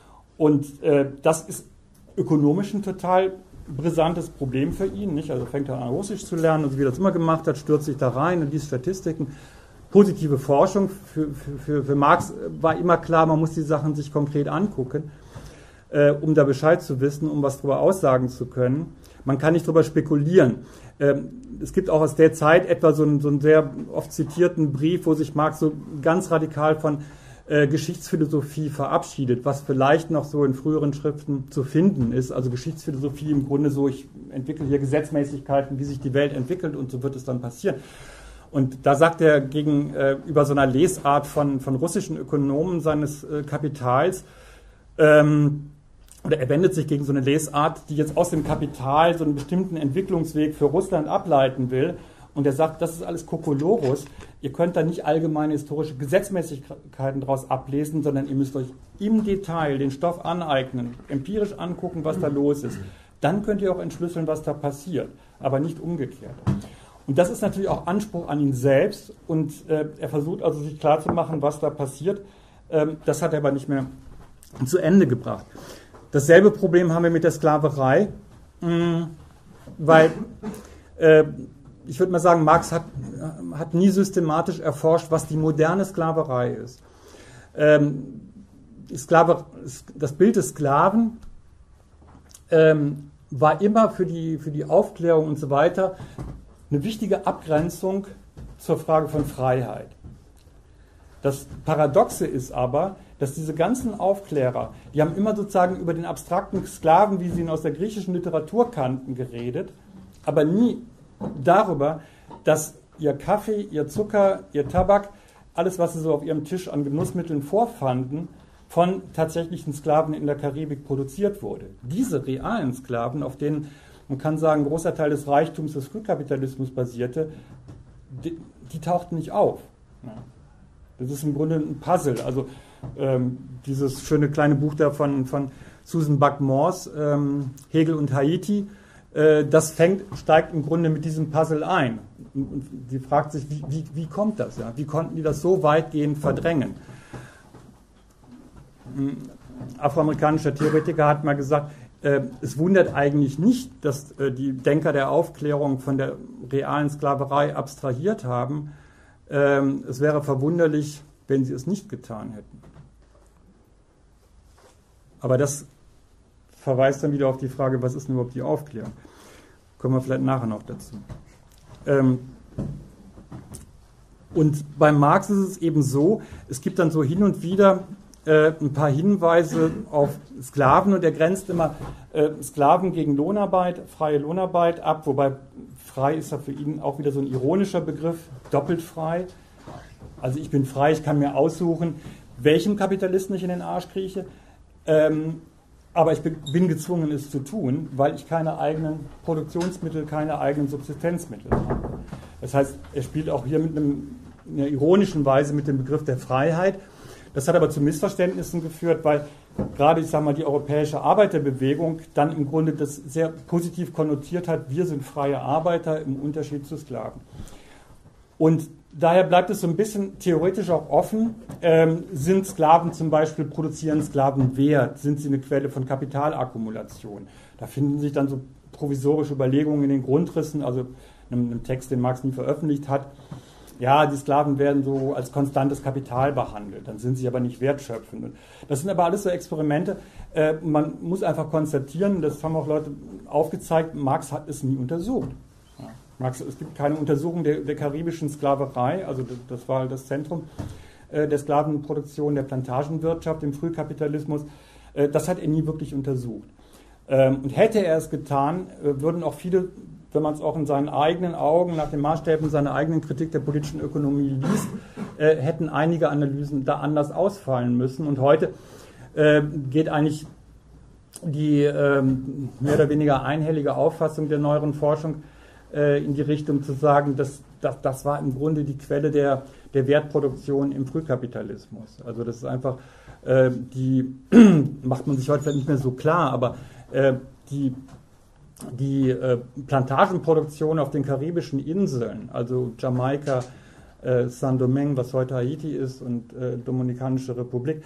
Und äh, das ist ökonomisch ein total brisantes Problem für ihn. Nicht? Also fängt er an, Russisch zu lernen und wie er das immer gemacht hat, stürzt sich da rein und liest Statistiken. Positive Forschung. Für, für, für, für Marx war immer klar, man muss die Sachen sich konkret angucken, äh, um da Bescheid zu wissen, um was darüber aussagen zu können. Man kann nicht darüber spekulieren. Ähm, es gibt auch aus der Zeit etwa so einen, so einen sehr oft zitierten Brief, wo sich Marx so ganz radikal von äh, Geschichtsphilosophie verabschiedet, was vielleicht noch so in früheren Schriften zu finden ist. Also Geschichtsphilosophie im Grunde so, ich entwickle hier Gesetzmäßigkeiten, wie sich die Welt entwickelt und so wird es dann passieren. Und da sagt er gegenüber äh, so einer Lesart von, von russischen Ökonomen seines äh, Kapitals, ähm, oder er wendet sich gegen so eine Lesart, die jetzt aus dem Kapital so einen bestimmten Entwicklungsweg für Russland ableiten will. Und er sagt, das ist alles Kokolorus. Ihr könnt da nicht allgemeine historische Gesetzmäßigkeiten daraus ablesen, sondern ihr müsst euch im Detail den Stoff aneignen, empirisch angucken, was da los ist. Dann könnt ihr auch entschlüsseln, was da passiert, aber nicht umgekehrt. Und das ist natürlich auch Anspruch an ihn selbst. Und äh, er versucht also, sich klarzumachen, was da passiert. Ähm, das hat er aber nicht mehr zu Ende gebracht. Dasselbe Problem haben wir mit der Sklaverei, mh, weil äh, ich würde mal sagen, Marx hat, hat nie systematisch erforscht, was die moderne Sklaverei ist. Ähm, die Sklave, das Bild des Sklaven ähm, war immer für die, für die Aufklärung und so weiter eine wichtige Abgrenzung zur Frage von Freiheit. Das Paradoxe ist aber, dass diese ganzen Aufklärer, die haben immer sozusagen über den abstrakten Sklaven, wie sie ihn aus der griechischen Literatur kannten, geredet, aber nie darüber, dass ihr Kaffee, ihr Zucker, ihr Tabak, alles, was sie so auf ihrem Tisch an Genussmitteln vorfanden, von tatsächlichen Sklaven in der Karibik produziert wurde. Diese realen Sklaven, auf denen, man kann sagen, ein großer Teil des Reichtums des Frühkapitalismus basierte, die, die tauchten nicht auf. Ja. Das ist im Grunde ein Puzzle. Also ähm, dieses schöne kleine Buch da von, von Susan Buck-Morse, ähm, Hegel und Haiti, äh, das fängt, steigt im Grunde mit diesem Puzzle ein. Und, und sie fragt sich, wie, wie, wie kommt das? Ja? Wie konnten die das so weitgehend verdrängen? Ein afroamerikanischer Theoretiker hat mal gesagt, äh, es wundert eigentlich nicht, dass äh, die Denker der Aufklärung von der realen Sklaverei abstrahiert haben. Ähm, es wäre verwunderlich, wenn sie es nicht getan hätten. Aber das verweist dann wieder auf die Frage, was ist denn überhaupt die Aufklärung? Kommen wir vielleicht nachher noch dazu. Ähm, und bei Marx ist es eben so, es gibt dann so hin und wieder äh, ein paar Hinweise auf Sklaven und er grenzt immer äh, Sklaven gegen Lohnarbeit, freie Lohnarbeit ab, wobei frei ist ja für ihn auch wieder so ein ironischer Begriff, doppelt frei. Also ich bin frei, ich kann mir aussuchen, welchem Kapitalisten ich in den Arsch krieche, ähm, aber ich bin gezwungen, es zu tun, weil ich keine eigenen Produktionsmittel, keine eigenen Subsistenzmittel habe. Das heißt, er spielt auch hier mit einem, in einer ironischen Weise mit dem Begriff der Freiheit. Das hat aber zu Missverständnissen geführt, weil gerade, ich sage mal, die europäische Arbeiterbewegung dann im Grunde das sehr positiv konnotiert hat, wir sind freie Arbeiter im Unterschied zu Sklaven. Und daher bleibt es so ein bisschen theoretisch auch offen, ähm, sind Sklaven zum Beispiel, produzieren Sklaven Wert, sind sie eine Quelle von Kapitalakkumulation? Da finden sich dann so provisorische Überlegungen in den Grundrissen, also einem, einem Text, den Marx nie veröffentlicht hat. Ja, die Sklaven werden so als konstantes Kapital behandelt, dann sind sie aber nicht wertschöpfend. Und das sind aber alles so Experimente. Äh, man muss einfach konstatieren, das haben auch Leute aufgezeigt, Marx hat es nie untersucht. Ja, Marx, es gibt keine Untersuchung der, der karibischen Sklaverei, also das, das war das Zentrum äh, der Sklavenproduktion, der Plantagenwirtschaft im Frühkapitalismus. Äh, das hat er nie wirklich untersucht. Ähm, und hätte er es getan, äh, würden auch viele, wenn man es auch in seinen eigenen Augen, nach den Maßstäben seiner eigenen Kritik der politischen Ökonomie liest, äh, hätten einige Analysen da anders ausfallen müssen. Und heute äh, geht eigentlich die äh, mehr oder weniger einhellige Auffassung der neueren Forschung äh, in die Richtung zu sagen, dass, dass das war im Grunde die Quelle der, der Wertproduktion im Frühkapitalismus. Also das ist einfach, äh, die macht man sich heute vielleicht nicht mehr so klar, aber äh, die Die äh, Plantagenproduktion auf den karibischen Inseln, also Jamaika, äh, Saint-Domingue, was heute Haiti ist, und äh, Dominikanische Republik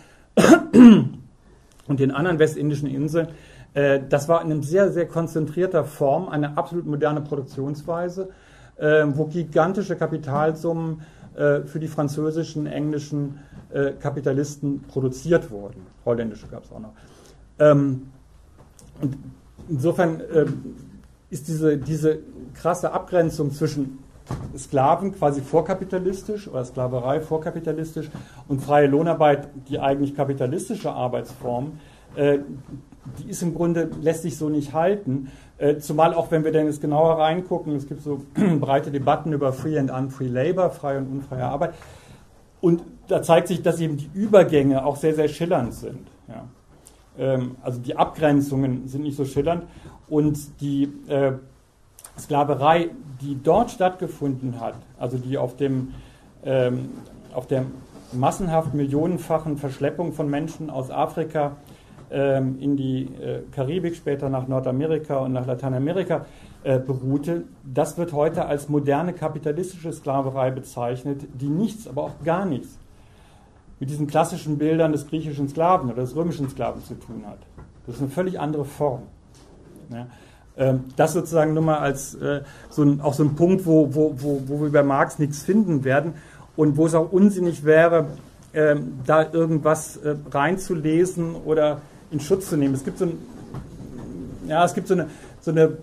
und den anderen westindischen Inseln, äh, das war in einer sehr, sehr konzentrierter Form eine absolut moderne Produktionsweise, äh, wo gigantische Kapitalsummen äh, für die französischen, englischen äh, Kapitalisten produziert wurden. Holländische gab es auch noch. Ähm, und Insofern äh, ist diese, diese krasse Abgrenzung zwischen Sklaven quasi vorkapitalistisch oder Sklaverei vorkapitalistisch und freie Lohnarbeit, die eigentlich kapitalistische Arbeitsform, äh, die ist im Grunde, lässt sich so nicht halten. Äh, zumal auch, wenn wir dann jetzt genauer reingucken, es gibt so breite Debatten über Free and Unfree Labor, freie und unfreie Arbeit. Und da zeigt sich, dass eben die Übergänge auch sehr, sehr schillernd sind. Ja. Also die Abgrenzungen sind nicht so schillernd und die äh, Sklaverei, die dort stattgefunden hat, also die auf, dem, ähm, auf der massenhaft millionenfachen Verschleppung von Menschen aus Afrika ähm, in die äh, Karibik, später nach Nordamerika und nach Lateinamerika äh, beruhte, das wird heute als moderne kapitalistische Sklaverei bezeichnet, die nichts, aber auch gar nichts mit diesen klassischen Bildern des griechischen Sklaven oder des römischen Sklaven zu tun hat. Das ist eine völlig andere Form. Ja, ähm, das sozusagen nur mal als äh, so ein, auch so ein Punkt, wo, wo, wo, wo wir bei Marx nichts finden werden und wo es auch unsinnig wäre, äh, da irgendwas äh, reinzulesen oder in Schutz zu nehmen. Es gibt so, ein, ja, es gibt so, eine, so eine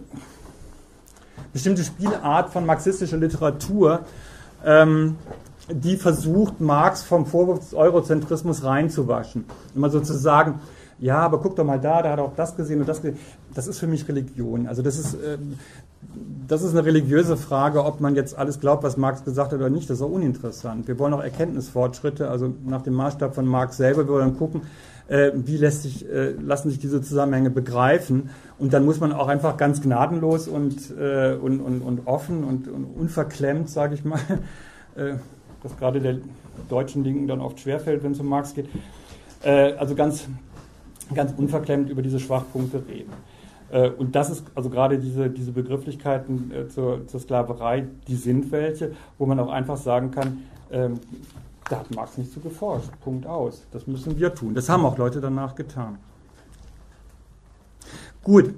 bestimmte Spielart von marxistischer Literatur, ähm, die versucht, Marx vom Vorwurf des Eurozentrismus reinzuwaschen. Immer so zu sagen, ja, aber guck doch mal da, da hat er auch das gesehen und das gesehen. Das ist für mich Religion. Also das ist, äh, das ist eine religiöse Frage, ob man jetzt alles glaubt, was Marx gesagt hat oder nicht. Das ist auch uninteressant. Wir wollen auch Erkenntnisfortschritte, also nach dem Maßstab von Marx selber. Wir wollen gucken, äh, wie lässt sich, äh, lassen sich diese Zusammenhänge begreifen. Und dann muss man auch einfach ganz gnadenlos und, äh, und, und, und offen und, und unverklemmt, sage ich mal, äh, das gerade der deutschen Linken dann oft schwerfällt, wenn es um Marx geht, äh, also ganz, ganz unverklemmt über diese Schwachpunkte reden. Äh, und das ist, also gerade diese, diese Begrifflichkeiten äh, zur, zur Sklaverei, die sind welche, wo man auch einfach sagen kann, äh, da hat Marx nicht zu geforscht, Punkt aus. Das müssen wir tun. Das haben auch Leute danach getan. Gut.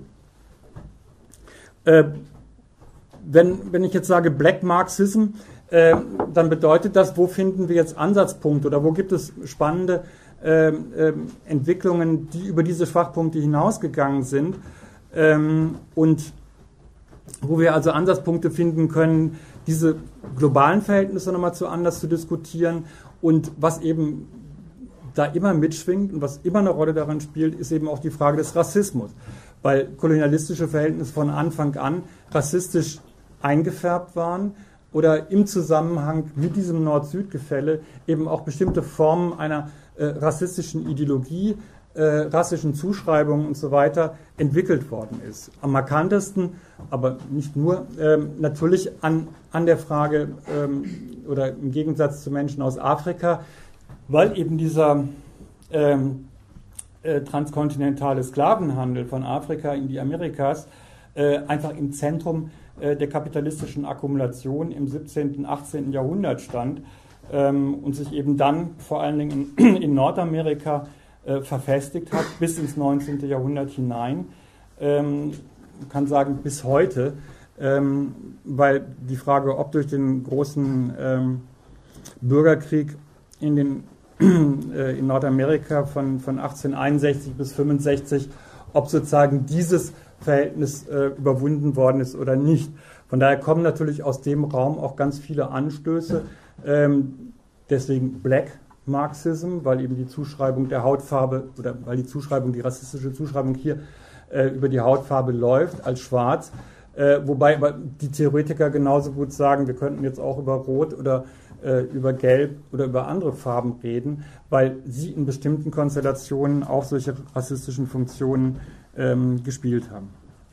Äh, wenn, wenn ich jetzt sage Black Marxism, Äh, dann bedeutet das, wo finden wir jetzt Ansatzpunkte oder wo gibt es spannende äh, äh, Entwicklungen, die über diese Schwachpunkte hinausgegangen sind ähm, und wo wir also Ansatzpunkte finden können, diese globalen Verhältnisse nochmal zu anders zu diskutieren und was eben da immer mitschwingt und was immer eine Rolle daran spielt, ist eben auch die Frage des Rassismus. Weil kolonialistische Verhältnisse von Anfang an rassistisch eingefärbt waren oder im Zusammenhang mit diesem Nord-Süd-Gefälle eben auch bestimmte Formen einer äh, rassistischen Ideologie, äh, rassischen Zuschreibungen und so weiter entwickelt worden ist. Am markantesten, aber nicht nur, ähm, natürlich an, an der Frage ähm, oder im Gegensatz zu Menschen aus Afrika, weil eben dieser ähm, äh, transkontinentale Sklavenhandel von Afrika in die Amerikas äh, einfach im Zentrum äh, der kapitalistischen Akkumulation im siebzehnten, achtzehnten Jahrhundert stand ähm, und sich eben dann vor allen Dingen in, in Nordamerika äh, verfestigt hat, bis ins neunzehnte Jahrhundert hinein. Ähm, man kann sagen, bis heute, ähm, weil die Frage, ob durch den großen ähm, Bürgerkrieg in den in Nordamerika von, von achtzehnhunderteinundsechzig bis fünfundsechzig, ob sozusagen dieses Verhältnis äh, überwunden worden ist oder nicht. Von daher kommen natürlich aus dem Raum auch ganz viele Anstöße, ähm, deswegen Black Marxism, weil eben die Zuschreibung der Hautfarbe oder weil die Zuschreibung, die rassistische Zuschreibung hier äh, über die Hautfarbe läuft als schwarz, äh, wobei aber die Theoretiker genauso gut sagen, wir könnten jetzt auch über Rot oder über Gelb oder über andere Farben reden, weil sie in bestimmten Konstellationen auch solche rassistischen Funktionen ähm, gespielt haben.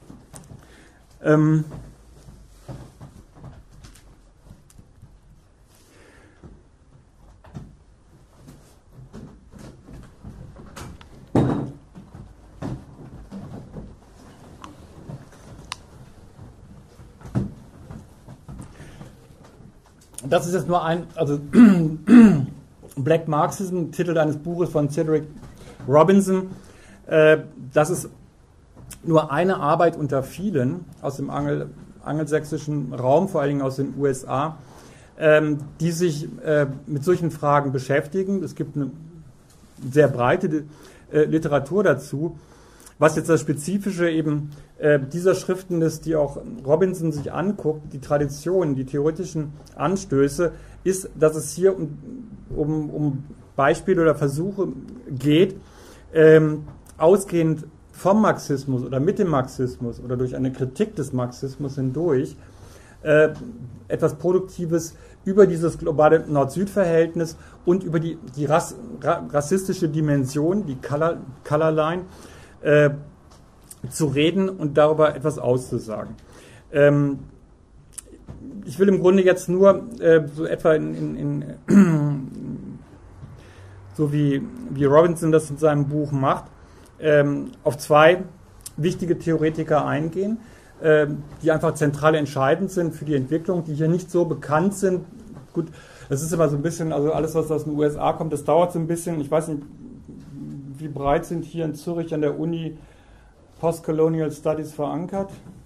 Ähm Das ist jetzt nur ein, also Black Marxism, Titel eines Buches von Cedric Robinson. Äh, das ist nur eine Arbeit unter vielen aus dem Angel, angelsächsischen Raum, vor allen Dingen aus den U S A, ähm, die sich äh, mit solchen Fragen beschäftigen. Es gibt eine sehr breite äh, Literatur dazu. Was jetzt das Spezifische eben äh, dieser Schriften ist, die auch Robinson sich anguckt, die Traditionen, die theoretischen Anstöße, ist, dass es hier um, um, um Beispiele oder Versuche geht, ähm, ausgehend vom Marxismus oder mit dem Marxismus oder durch eine Kritik des Marxismus hindurch, äh, etwas Produktives über dieses globale Nord-Süd-Verhältnis und über die, die Rass, ra, rassistische Dimension, die Color, Colorline, Äh, zu reden und darüber etwas auszusagen. Ähm, ich will im Grunde jetzt nur äh, so etwa in, in, in so wie, wie Robinson das in seinem Buch macht, ähm, auf zwei wichtige Theoretiker eingehen, äh, die einfach zentral entscheidend sind für die Entwicklung, die hier nicht so bekannt sind. Gut, das ist immer so ein bisschen, also alles, was aus den U S A kommt, das dauert so ein bisschen. Ich weiß nicht, wie breit sind hier in Zürich an der Uni Postcolonial Studies verankert?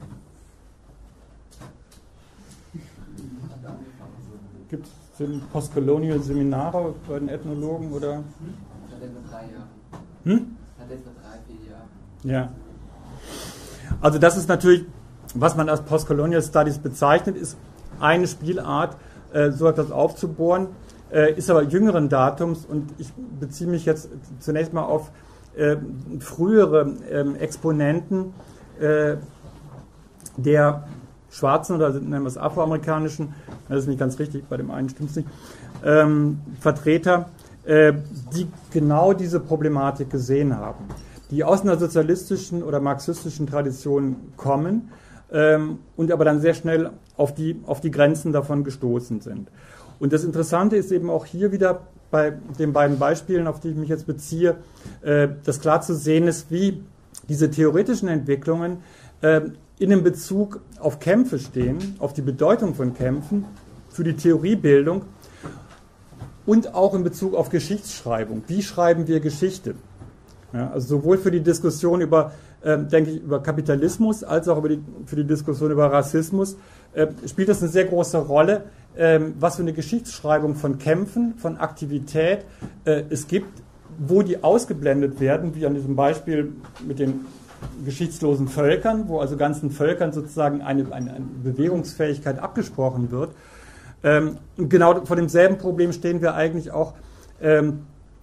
Gibt es Postcolonial Seminare bei den Ethnologen? Oder? Hat jetzt noch drei Jahre. Hm? Hat jetzt noch drei, vier Jahre. Ja. Also das ist natürlich, was man als Postcolonial Studies bezeichnet, ist eine Spielart, äh, so etwas aufzubohren. Ist aber jüngeren Datums und ich beziehe mich jetzt zunächst mal auf äh, frühere äh, Exponenten äh, der schwarzen oder nennen wir es afroamerikanischen, das ist nicht ganz richtig, bei dem einen stimmt es nicht, ähm, Vertreter, äh, die genau diese Problematik gesehen haben, die aus einer sozialistischen oder marxistischen Tradition kommen ähm, und aber dann sehr schnell auf die, auf die Grenzen davon gestoßen sind. Und das Interessante ist eben auch hier wieder bei den beiden Beispielen, auf die ich mich jetzt beziehe, äh, dass klar zu sehen ist, wie diese theoretischen Entwicklungen äh, in einem Bezug auf Kämpfe stehen, auf die Bedeutung von Kämpfen für die Theoriebildung und auch in Bezug auf Geschichtsschreibung. Wie schreiben wir Geschichte? Ja, also sowohl für die Diskussion über, äh, denke ich, über Kapitalismus als auch über die, für die Diskussion über Rassismus äh, spielt das eine sehr große Rolle, was für eine Geschichtsschreibung von Kämpfen, von Aktivität äh, es gibt, wo die ausgeblendet werden, wie an diesem Beispiel mit den geschichtslosen Völkern, wo also ganzen Völkern sozusagen eine, eine, eine Bewegungsfähigkeit abgesprochen wird. Ähm, und genau vor demselben Problem stehen wir eigentlich auch ähm,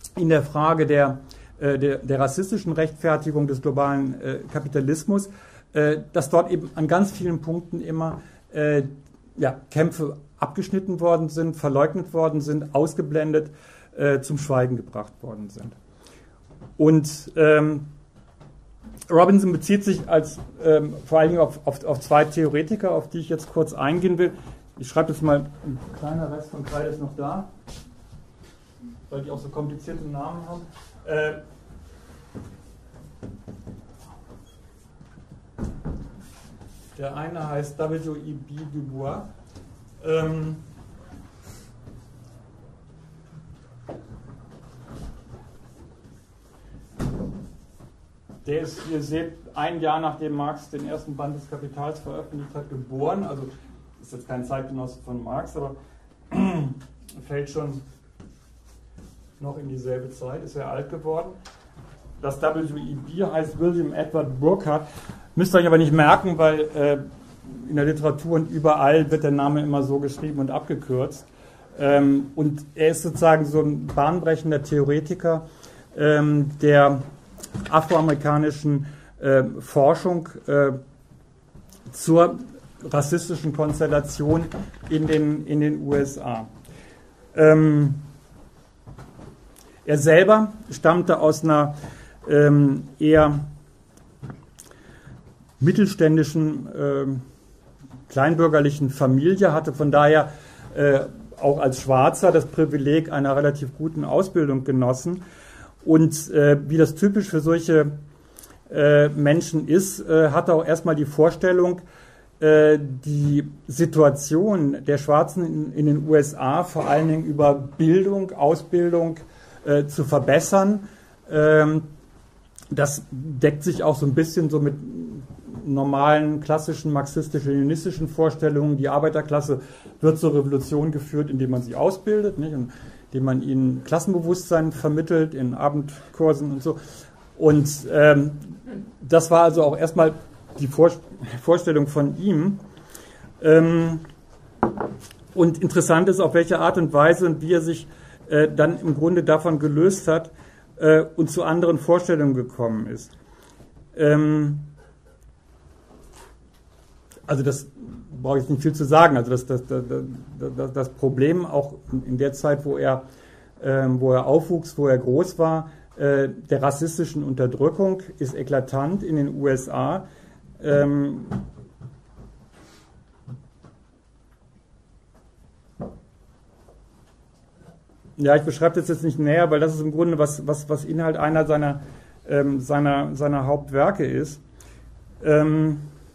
in der Frage der, äh, der, der rassistischen Rechtfertigung des globalen äh, Kapitalismus, äh, dass dort eben an ganz vielen Punkten immer äh, ja, Kämpfe abgeschnitten worden sind, verleugnet worden sind, ausgeblendet, äh, zum Schweigen gebracht worden sind. Und ähm, Robinson bezieht sich als, ähm, vor allen Dingen auf, auf, auf zwei Theoretiker, auf die ich jetzt kurz eingehen will. Ich schreibe jetzt mal, ein kleiner Rest von Kreide ist noch da, weil die auch so komplizierte Namen haben. Äh, der eine heißt W E B Du Bois. Ähm, Der ist, ihr seht, ein Jahr nachdem Marx den ersten Band des Kapitals veröffentlicht hat, geboren. Also ist jetzt kein Zeitgenosse von Marx, aber fällt schon noch in dieselbe Zeit, ist sehr alt geworden. Das W E B heißt William Edward Burkhardt. Müsst ihr euch aber nicht merken, weil äh, in der Literatur und überall wird der Name immer so geschrieben und abgekürzt. Ähm, und er ist sozusagen so ein bahnbrechender Theoretiker, ähm, der afroamerikanischen äh, Forschung äh, zur rassistischen Konstellation in den, in den U S A. Ähm, er selber stammte aus einer ähm, eher mittelständischen, äh, kleinbürgerlichen Familie, hatte von daher äh, auch als Schwarzer das Privileg einer relativ guten Ausbildung genossen. Und äh, wie das typisch für solche äh, Menschen ist, äh, hat er auch erstmal die Vorstellung, äh, die Situation der Schwarzen in, in den U S A vor allen Dingen über Bildung, Ausbildung äh, zu verbessern. Ähm, das deckt sich auch so ein bisschen so mit normalen, klassischen marxistisch-leninistischen Vorstellungen. Die Arbeiterklasse wird zur Revolution geführt, indem man sie ausbildet, nicht? Und indem man ihnen Klassenbewusstsein vermittelt in Abendkursen und so. Und ähm, das war also auch erstmal die Vor- Vorstellung von ihm. Ähm, und interessant ist, auf welche Art und Weise und wie er sich äh, dann im Grunde davon gelöst hat äh, und zu anderen Vorstellungen gekommen ist. Ähm, also das brauche ich nicht viel zu sagen. Also das, das, das, das, das Problem auch in der Zeit, wo er, äh, wo er aufwuchs, wo er groß war, äh, der rassistischen Unterdrückung ist eklatant in den U S A. Ähm, ja, ich beschreibe das jetzt nicht näher, weil das ist im Grunde was, was, was Inhalt einer seiner, ähm, seiner, seiner Hauptwerke ist. Ähm,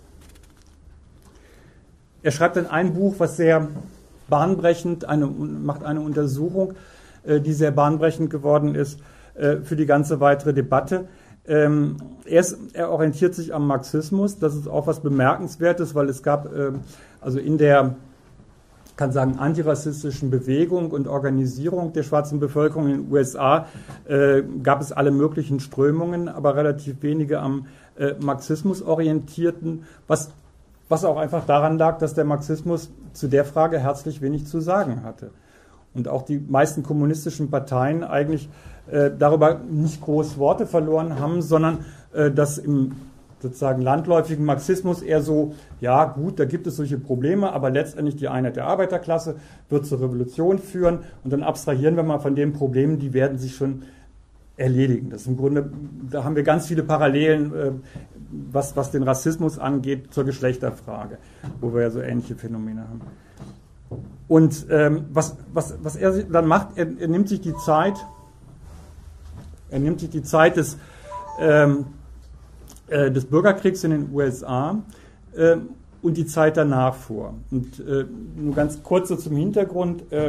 Er schreibt dann ein Buch, was sehr bahnbrechend, eine, macht eine Untersuchung, äh, die sehr bahnbrechend geworden ist äh, für die ganze weitere Debatte. Ähm, er, ist, er orientiert sich am Marxismus, das ist auch was Bemerkenswertes, weil es gab äh, also in der, kann sagen, antirassistischen Bewegung und Organisierung der schwarzen Bevölkerung in den U S A äh, gab es alle möglichen Strömungen, aber relativ wenige am äh, Marxismus orientierten, was Was auch einfach daran lag, dass der Marxismus zu der Frage herzlich wenig zu sagen hatte. Und auch die meisten kommunistischen Parteien eigentlich äh, darüber nicht groß Worte verloren haben, sondern äh, dass im sozusagen landläufigen Marxismus eher so, ja gut, da gibt es solche Probleme, aber letztendlich die Einheit der Arbeiterklasse wird zur Revolution führen und dann abstrahieren wir mal von den Problemen, die werden sich schon erledigen. Das ist im Grunde, da haben wir ganz viele Parallelen, äh, was, was den Rassismus angeht, zur Geschlechterfrage, wo wir ja so ähnliche Phänomene haben. Und ähm, was, was, was er dann macht, er, er nimmt sich die Zeit, er nimmt sich die Zeit des, ähm, äh, des Bürgerkriegs in den U S A äh, und die Zeit danach vor. Und äh, nur ganz kurz so zum Hintergrund. Äh,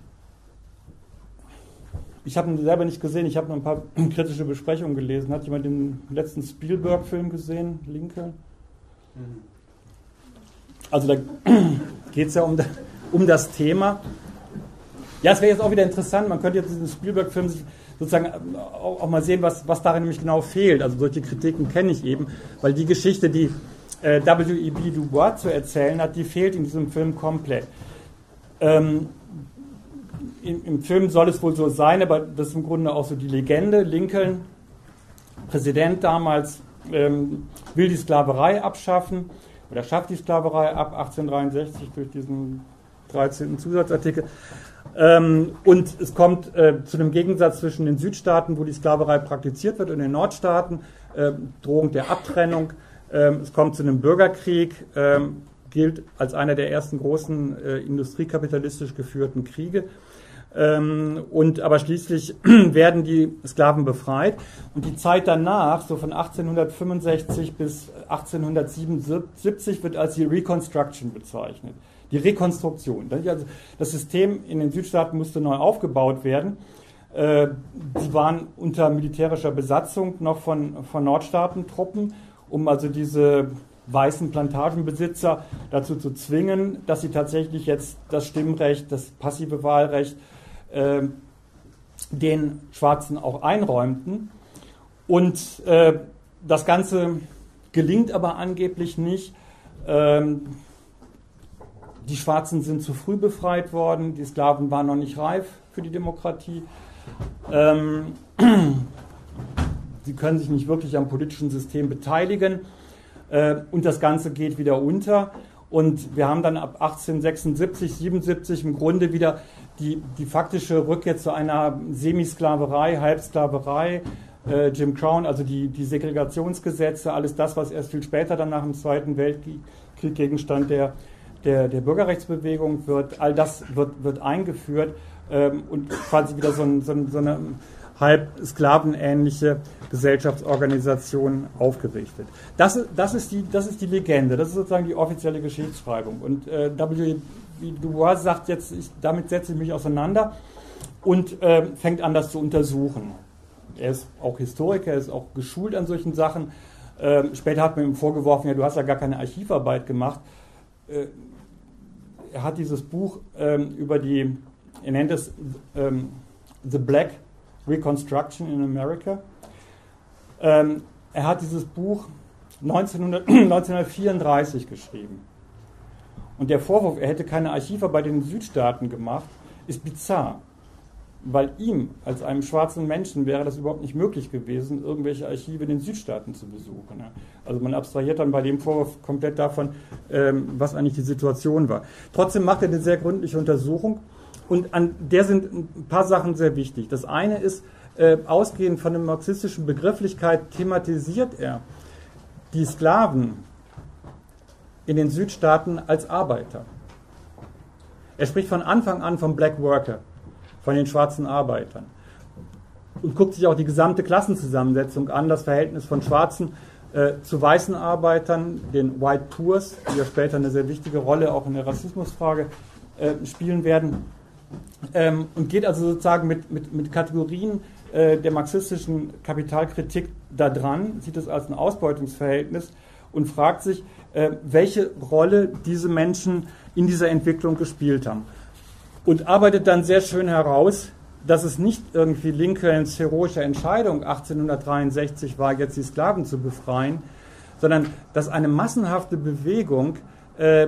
Ich habe ihn selber nicht gesehen, ich habe noch ein paar kritische Besprechungen gelesen. Hat jemand den letzten Spielberg-Film gesehen, Lincoln? Also da geht es ja um, um das Thema. Ja, es wäre jetzt auch wieder interessant, man könnte jetzt diesen Spielberg-Film sozusagen auch, auch mal sehen, was, was darin nämlich genau fehlt. Also solche Kritiken kenne ich eben, weil die Geschichte, die äh, W E B Du Bois zu erzählen hat, die fehlt in diesem Film komplett. Ähm, im, im Film soll es wohl so sein, aber das ist im Grunde auch so die Legende. Lincoln, Präsident damals, ähm, will die Sklaverei abschaffen oder schafft die Sklaverei ab achtzehnhundertdreiundsechzig durch diesen dreizehnten Zusatzartikel. Ähm, und es kommt äh, zu einem Gegensatz zwischen den Südstaaten, wo die Sklaverei praktiziert wird, und den Nordstaaten, äh, Drohung der Abtrennung. Ähm, es kommt zu einem Bürgerkrieg, ähm, gilt als einer der ersten großen äh, industriekapitalistisch geführten Kriege. Ähm, und aber schließlich werden die Sklaven befreit. Und die Zeit danach, so von achtzehnhundertfünfundsechzig bis achtzehnhundertsiebenundsiebzig, wird als die Reconstruction bezeichnet. Die Rekonstruktion. Also das System in den Südstaaten musste neu aufgebaut werden. Äh, sie waren unter militärischer Besatzung noch von, von Nordstaatentruppen, um also diese weißen Plantagenbesitzer dazu zu zwingen, dass sie tatsächlich jetzt das Stimmrecht, das passive Wahlrecht äh, den Schwarzen auch einräumten. Und äh, das Ganze gelingt aber angeblich nicht. Ähm, die Schwarzen sind zu früh befreit worden, die Sklaven waren noch nicht reif für die Demokratie. Ähm, sie können sich nicht wirklich am politischen System beteiligen. Und das Ganze geht wieder unter. Und wir haben dann ab achtzehnhundertsechsundsiebzig, siebenundsiebzig im Grunde wieder die, die faktische Rückkehr zu einer Semisklaverei, Halbsklaverei, äh, Jim Crow, also die, die Segregationsgesetze, alles das, was erst viel später dann nach dem Zweiten Weltkrieg Gegenstand der, der, der Bürgerrechtsbewegung wird. All das wird, wird eingeführt ähm, und quasi wieder so, ein, so, ein, so eine halb sklavenähnliche Gesellschaftsorganisation aufgerichtet. Das, das, ist die, das ist die Legende, das ist sozusagen die offizielle Geschichtsschreibung. Und äh, W. Du Bois sagt jetzt, ich, damit setze ich mich auseinander und äh, fängt an, das zu untersuchen. Er ist auch Historiker, er ist auch geschult an solchen Sachen. Äh, später hat man ihm vorgeworfen, ja, du hast ja gar keine Archivarbeit gemacht. Äh, er hat dieses Buch ähm, über die, er nennt es ähm, The Black Reconstruction in America. Ähm, er hat dieses Buch neunzehnhundert, neunzehnhundertvierunddreißig geschrieben. Und der Vorwurf, er hätte keine Archivarbeit in den Südstaaten gemacht, ist bizarr. Weil ihm, als einem schwarzen Menschen, wäre das überhaupt nicht möglich gewesen, irgendwelche Archive in den Südstaaten zu besuchen. Also man abstrahiert dann bei dem Vorwurf komplett davon, ähm, was eigentlich die Situation war. Trotzdem macht er eine sehr gründliche Untersuchung. Und an der sind ein paar Sachen sehr wichtig. Das eine ist, äh, ausgehend von der marxistischen Begrifflichkeit thematisiert er die Sklaven in den Südstaaten als Arbeiter. Er spricht von Anfang an vom Black Worker, von den schwarzen Arbeitern. Und guckt sich auch die gesamte Klassenzusammensetzung an, das Verhältnis von schwarzen äh, zu weißen Arbeitern, den White Poors, die ja später eine sehr wichtige Rolle auch in der Rassismusfrage äh, spielen werden. Ähm, und geht also sozusagen mit, mit, mit Kategorien äh, der marxistischen Kapitalkritik da dran, sieht es als ein Ausbeutungsverhältnis und fragt sich, äh, welche Rolle diese Menschen in dieser Entwicklung gespielt haben. Und arbeitet dann sehr schön heraus, dass es nicht irgendwie Lincolns heroische Entscheidung achtzehnhundertdreiundsechzig war, jetzt die Sklaven zu befreien, sondern dass eine massenhafte Bewegung äh,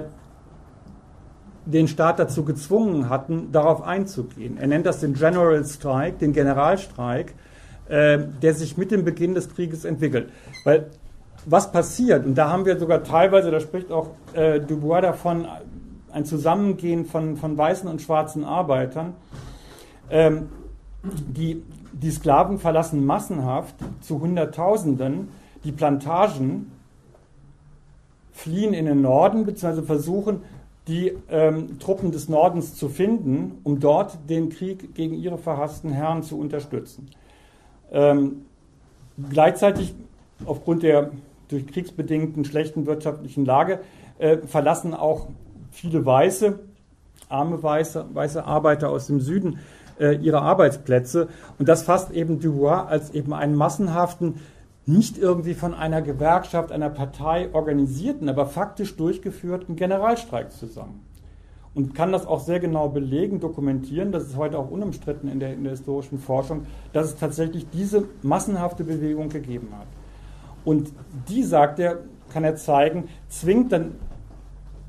den Staat dazu gezwungen hatten, darauf einzugehen. Er nennt das den General Strike, den Generalstreik, äh, der sich mit dem Beginn des Krieges entwickelt. Weil was passiert, und da haben wir sogar teilweise, da spricht auch äh, Du Bois davon, ein Zusammengehen von, von weißen und schwarzen Arbeitern. Ähm, die, die Sklaven verlassen massenhaft zu Hunderttausenden die Plantagen, fliehen in den Norden, beziehungsweise versuchen, die ähm, Truppen des Nordens zu finden, um dort den Krieg gegen ihre verhassten Herren zu unterstützen. Ähm, gleichzeitig, aufgrund der durch kriegsbedingten schlechten wirtschaftlichen Lage, äh, verlassen auch viele weiße, arme weiße, weiße Arbeiter aus dem Süden äh, ihre Arbeitsplätze. Und das fasst eben Du Bois als eben einen massenhaften, nicht irgendwie von einer Gewerkschaft, einer Partei organisierten, aber faktisch durchgeführten Generalstreik zusammen. Und kann das auch sehr genau belegen, dokumentieren, das ist heute auch unumstritten in der, in der historischen Forschung, dass es tatsächlich diese massenhafte Bewegung gegeben hat. Und die, sagt er, kann er zeigen, zwingt dann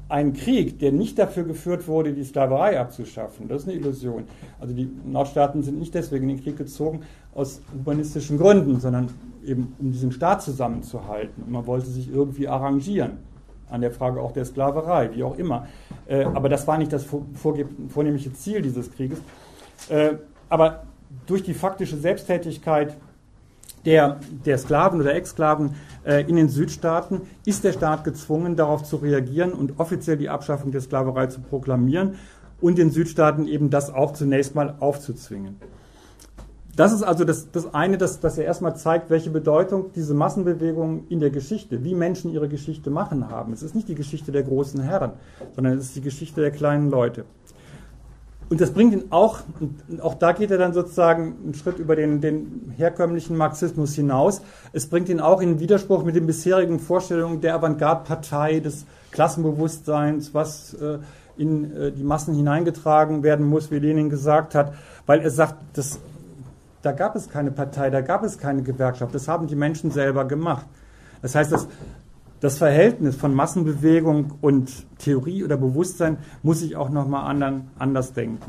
ein Krieg, der nicht dafür geführt wurde, die Sklaverei abzuschaffen. Das ist eine Illusion. Also die Nordstaaten sind nicht deswegen in den Krieg gezogen aus humanistischen Gründen, sondern eben um diesen Staat zusammenzuhalten. Und man wollte sich irgendwie arrangieren an der Frage auch der Sklaverei, wie auch immer. Äh, aber das war nicht das vornehmliche Ziel dieses Krieges. Äh, aber durch die faktische Selbsttätigkeit der, der Sklaven oder Ex-Sklaven äh, in den Südstaaten ist der Staat gezwungen, darauf zu reagieren und offiziell die Abschaffung der Sklaverei zu proklamieren und den Südstaaten eben das auch zunächst mal aufzuzwingen. Das ist also das, das eine, das, das ja erstmal zeigt, welche Bedeutung diese Massenbewegungen in der Geschichte, wie Menschen ihre Geschichte machen, haben. Es ist nicht die Geschichte der großen Herren, sondern es ist die Geschichte der kleinen Leute. Und das bringt ihn auch, und auch da geht er dann sozusagen einen Schritt über den, den herkömmlichen Marxismus hinaus, es bringt ihn auch in Widerspruch mit den bisherigen Vorstellungen der Avantgarde-Partei, des Klassenbewusstseins, was äh, in äh, die Massen hineingetragen werden muss, wie Lenin gesagt hat, weil er sagt, das Da gab es keine Partei, da gab es keine Gewerkschaft. Das haben die Menschen selber gemacht. Das heißt, das, das Verhältnis von Massenbewegung und Theorie oder Bewusstsein muss ich auch nochmal anderen, anders denken.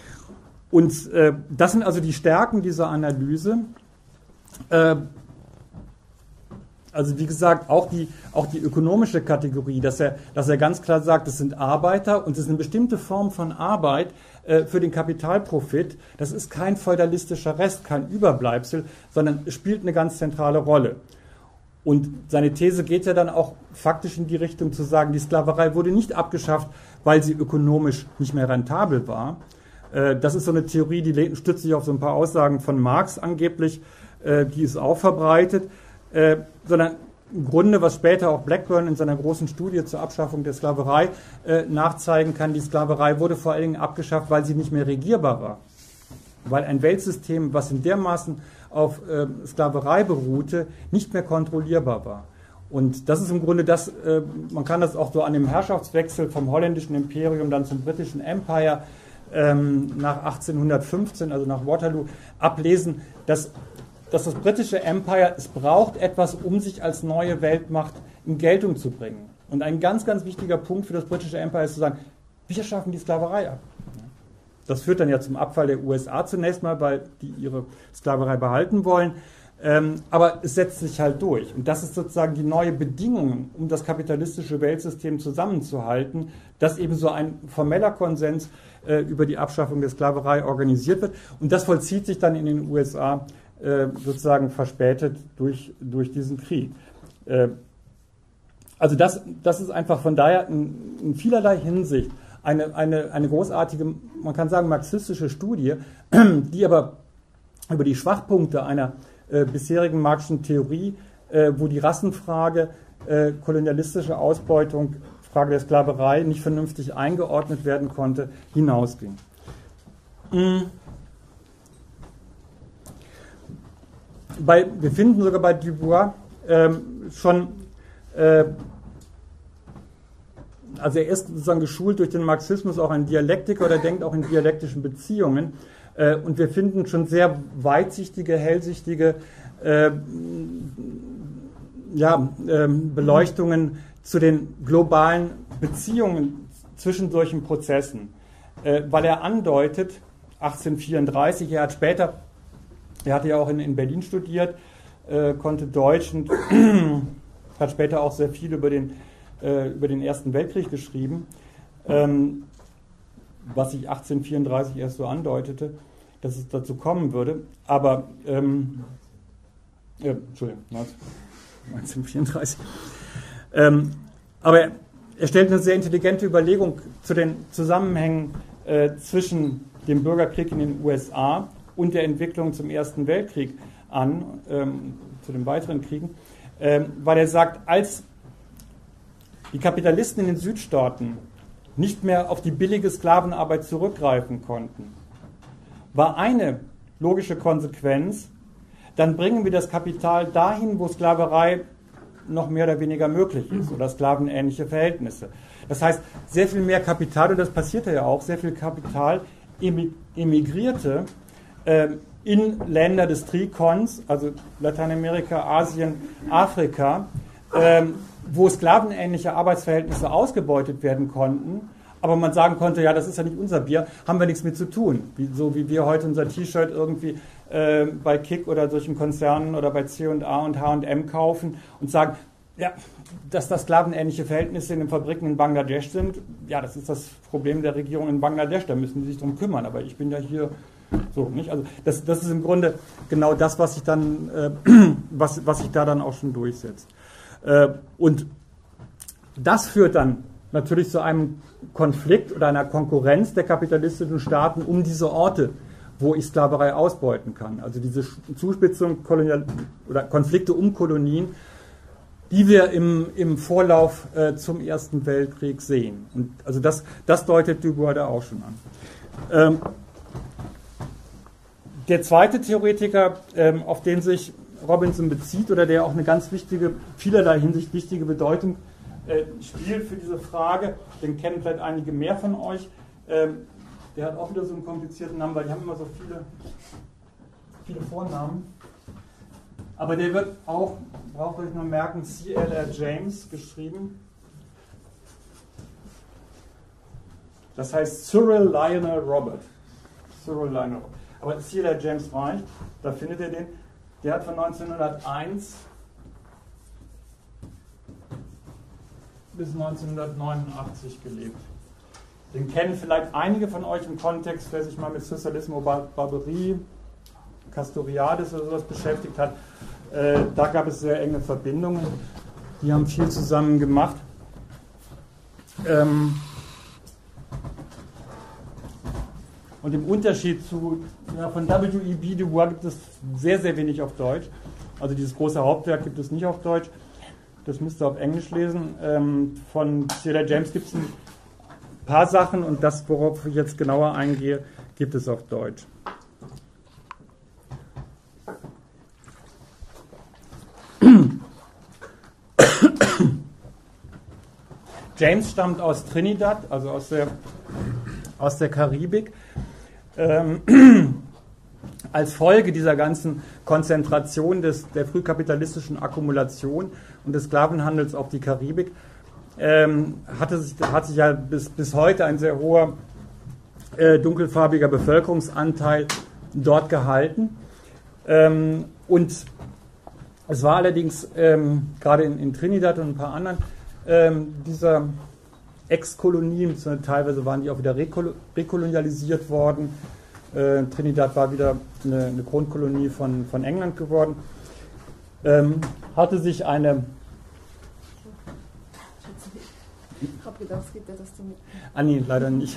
Und äh, das sind also die Stärken dieser Analyse. Äh, also wie gesagt, auch die, auch die ökonomische Kategorie, dass er, dass er ganz klar sagt, es sind Arbeiter und es ist eine bestimmte Form von Arbeit äh, für den Kapitalprofit. Das ist kein feudalistischer Rest, kein Überbleibsel, sondern spielt eine ganz zentrale Rolle. Und seine These geht ja dann auch faktisch in die Richtung zu sagen, die Sklaverei wurde nicht abgeschafft, weil sie ökonomisch nicht mehr rentabel war. Äh, das ist so eine Theorie, die stützt sich auf so ein paar Aussagen von Marx angeblich, äh, die ist auch verbreitet. Äh, sondern im Grunde, was später auch Blackburn in seiner großen Studie zur Abschaffung der Sklaverei äh, nachzeigen kann, die Sklaverei wurde vor allen Dingen abgeschafft, weil sie nicht mehr regierbar war. Weil ein Weltsystem, was in dermaßen auf äh, Sklaverei beruhte, nicht mehr kontrollierbar war. Und das ist im Grunde das, äh, man kann das auch so an dem Herrschaftswechsel vom holländischen Imperium dann zum britischen Empire ähm, nach achtzehnhundertfünfzehn, also nach Waterloo, ablesen, dass dass das britische Empire, es braucht etwas, um sich als neue Weltmacht in Geltung zu bringen. Und ein ganz, ganz wichtiger Punkt für das britische Empire ist zu sagen, wir schaffen die Sklaverei ab. Das führt dann ja zum Abfall der U S A zunächst mal, weil die ihre Sklaverei behalten wollen. Ähm, aber es setzt sich halt durch. Und das ist sozusagen die neue Bedingung, um das kapitalistische Weltsystem zusammenzuhalten, dass eben so ein formeller Konsens äh, über die Abschaffung der Sklaverei organisiert wird. Und das vollzieht sich dann in den U S A sozusagen verspätet durch, durch diesen Krieg. Also das, das ist einfach von daher in, in vielerlei Hinsicht eine, eine, eine großartige, man kann sagen, marxistische Studie, die aber über die Schwachpunkte einer äh, bisherigen marxischen Theorie, äh, wo die Rassenfrage, äh, kolonialistische Ausbeutung, Frage der Sklaverei nicht vernünftig eingeordnet werden konnte, hinausging. Mhm. Bei, wir finden sogar bei Dubois ähm, schon, äh, also er ist sozusagen geschult durch den Marxismus auch ein Dialektiker oder denkt auch in dialektischen Beziehungen. Äh, und wir finden schon sehr weitsichtige, hellsichtige äh, ja, äh, Beleuchtungen zu den globalen Beziehungen zwischen solchen Prozessen. Äh, weil er andeutet, achtzehnhundertvierunddreißig, er hat später Er hatte ja auch in, in Berlin studiert, äh, konnte Deutsch und hat später auch sehr viel über den, äh, über den Ersten Weltkrieg geschrieben, ähm, was sich achtzehnhundertvierunddreißig erst so andeutete, dass es dazu kommen würde. Aber, ähm, äh, Entschuldigung, neunzehnhundertvierunddreißig. Ähm, aber er, er stellt eine sehr intelligente Überlegung zu den Zusammenhängen äh, zwischen dem Bürgerkrieg in den U S A und der Entwicklung zum Ersten Weltkrieg an, ähm, zu den weiteren Kriegen, ähm, weil er sagt, als die Kapitalisten in den Südstaaten nicht mehr auf die billige Sklavenarbeit zurückgreifen konnten, war eine logische Konsequenz, dann bringen wir das Kapital dahin, wo Sklaverei noch mehr oder weniger möglich ist oder sklavenähnliche Verhältnisse. Das heißt, sehr viel mehr Kapital, und das passierte ja auch, sehr viel Kapital emigrierte in Länder des Trikons, also Lateinamerika, Asien, Afrika, wo sklavenähnliche Arbeitsverhältnisse ausgebeutet werden konnten, aber man sagen konnte, ja, das ist ja nicht unser Bier, haben wir nichts mit zu tun. Wie, so wie wir heute unser T-Shirt irgendwie äh, bei Kick oder solchen Konzernen oder bei C und A und H und M kaufen und sagen, ja, dass das sklavenähnliche Verhältnisse in den Fabriken in Bangladesch sind, ja, das ist das Problem der Regierung in Bangladesch, da müssen die sich drum kümmern, aber ich bin ja hier so, nicht? Also das, das ist im Grunde genau das, was sich dann, äh, was, was sich da dann auch schon durchsetzt. Äh, und das führt dann natürlich zu einem Konflikt oder einer Konkurrenz der kapitalistischen Staaten um diese Orte, wo ich Sklaverei ausbeuten kann. Also diese Zuspitzung Kolonial- oder Konflikte um Kolonien, die wir im, im Vorlauf äh, zum Ersten Weltkrieg sehen. Und also das, das deutet Du Bois da auch schon an. Ähm, der zweite Theoretiker, ähm, auf den sich Robinson bezieht oder der auch eine ganz wichtige, vielerlei Hinsicht wichtige Bedeutung äh, spielt für diese Frage, den kennen vielleicht einige mehr von euch, ähm, der hat auch wieder so einen komplizierten Namen, weil die haben immer so viele, viele Vornamen. Aber der wird auch, braucht euch nur merken, C L R James geschrieben. Das heißt Cyril Lionel Robert. Cyril Lionel Robert. Aber C L R James reicht, da findet ihr den. Der hat von neunzehnhunderteins bis neunzehnhundertneunundachtzig gelebt. Den kennen vielleicht einige von euch im Kontext, wer sich mal mit Socialismo Barbarie, Castoriadis oder sowas beschäftigt hat. Äh, da gab es sehr enge Verbindungen. Die haben viel zusammen gemacht. Ähm und im Unterschied zu ja, von W E B Du Bois gibt es sehr, sehr wenig auf Deutsch. Also dieses große Hauptwerk gibt es nicht auf Deutsch. Das müsst ihr auf Englisch lesen. Ähm, von C L R James gibt es ein paar Sachen und das, worauf ich jetzt genauer eingehe, gibt es auf Deutsch. James stammt aus Trinidad, also aus der, aus der Karibik. Ähm, als Folge dieser ganzen Konzentration des, der frühkapitalistischen Akkumulation und des Sklavenhandels auf die Karibik ähm, hatte sich, hat sich ja bis, bis heute ein sehr hoher äh, dunkelfarbiger Bevölkerungsanteil dort gehalten. Ähm, und es war allerdings ähm, gerade in, in Trinidad und ein paar anderen ähm, dieser Ex-Kolonien, teilweise waren die auch wieder rekol- rekolonialisiert worden. Äh, Trinidad war wieder eine, eine Grundkolonie von, von England geworden. Ähm, hatte sich eine... Ich habe gedacht, es gibt ja das damit. Ah, nee, leider nicht.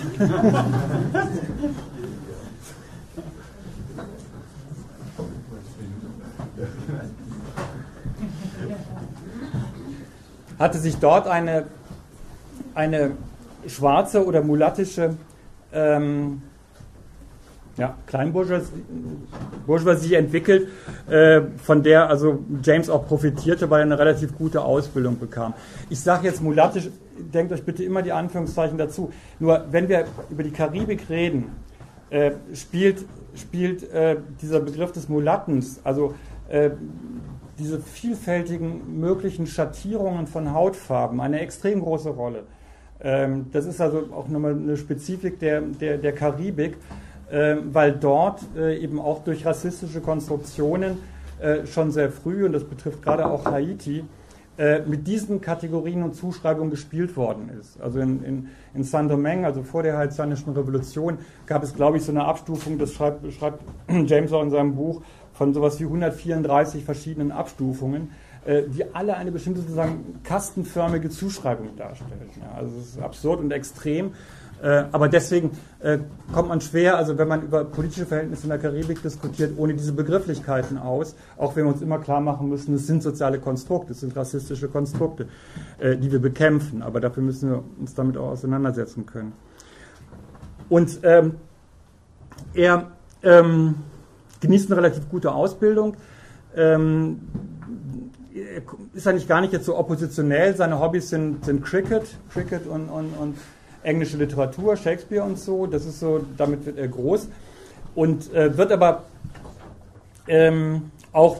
Hatte sich dort eine, eine schwarze oder mulattische ähm, ja, Kleinbourgeoisie Bourgeoisie entwickelt, äh, von der also James auch profitierte, weil er eine relativ gute Ausbildung bekam. Ich sage jetzt mulattisch, denkt euch bitte immer die Anführungszeichen dazu. Nur wenn wir über die Karibik reden, äh, spielt, spielt äh, dieser Begriff des Mulattens, also äh, diese vielfältigen möglichen Schattierungen von Hautfarben, eine extrem große Rolle. Ähm, das ist also auch nochmal eine Spezifik der, der, der Karibik, äh, weil dort äh, eben auch durch rassistische Konstruktionen äh, schon sehr früh, und das betrifft gerade auch Haiti, äh, mit diesen Kategorien und Zuschreibungen gespielt worden ist. Also in, in, in Saint-Domingue, also vor der haitianischen Revolution, gab es, glaube ich, so eine Abstufung, das schreibt, schreibt James auch in seinem Buch, von sowas wie hundertvierunddreißig verschiedenen Abstufungen, äh, die alle eine bestimmte sozusagen kastenförmige Zuschreibung darstellen. Ja, also es ist absurd und extrem, äh, aber deswegen äh, kommt man schwer, also wenn man über politische Verhältnisse in der Karibik diskutiert, ohne diese Begrifflichkeiten aus, auch wenn wir uns immer klar machen müssen, es sind soziale Konstrukte, es sind rassistische Konstrukte, äh, die wir bekämpfen, aber dafür müssen wir uns damit auch auseinandersetzen können. Und ähm, er ähm, genießt eine relativ gute Ausbildung, ähm, ist eigentlich gar nicht jetzt so oppositionell, seine Hobbys sind, sind Cricket, Cricket und, und, und englische Literatur, Shakespeare und so, das ist so, damit wird er groß und äh, wird aber ähm, auch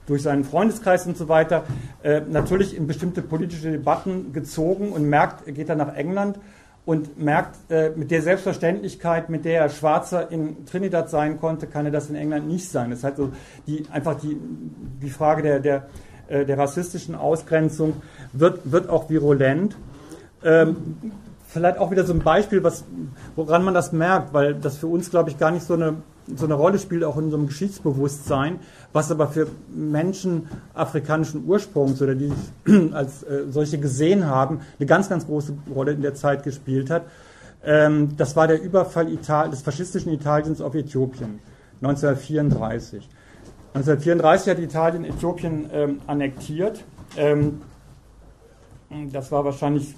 durch seinen Freundeskreis und so weiter äh, natürlich in bestimmte politische Debatten gezogen und merkt, er geht dann nach England und merkt, äh, mit der Selbstverständlichkeit, mit der er Schwarzer in Trinidad sein konnte, kann er das in England nicht sein. Das ist halt so die, einfach die, die Frage der, der, äh, der rassistischen Ausgrenzung wird, wird auch virulent. Ähm, vielleicht auch wieder so ein Beispiel, was, woran man das merkt, weil das für uns, glaube ich, gar nicht so eine, so eine Rolle spielt, auch in unserem Geschichtsbewusstsein, was aber für Menschen afrikanischen Ursprungs oder die sich als äh, solche gesehen haben, eine ganz, ganz große Rolle in der Zeit gespielt hat. Ähm, das war der Überfall Ital- des faschistischen Italiens auf Äthiopien, neunzehnhundertvierunddreißig. neunzehnhundertvierunddreißig hat Italien Äthiopien ähm, annektiert. Ähm, das war wahrscheinlich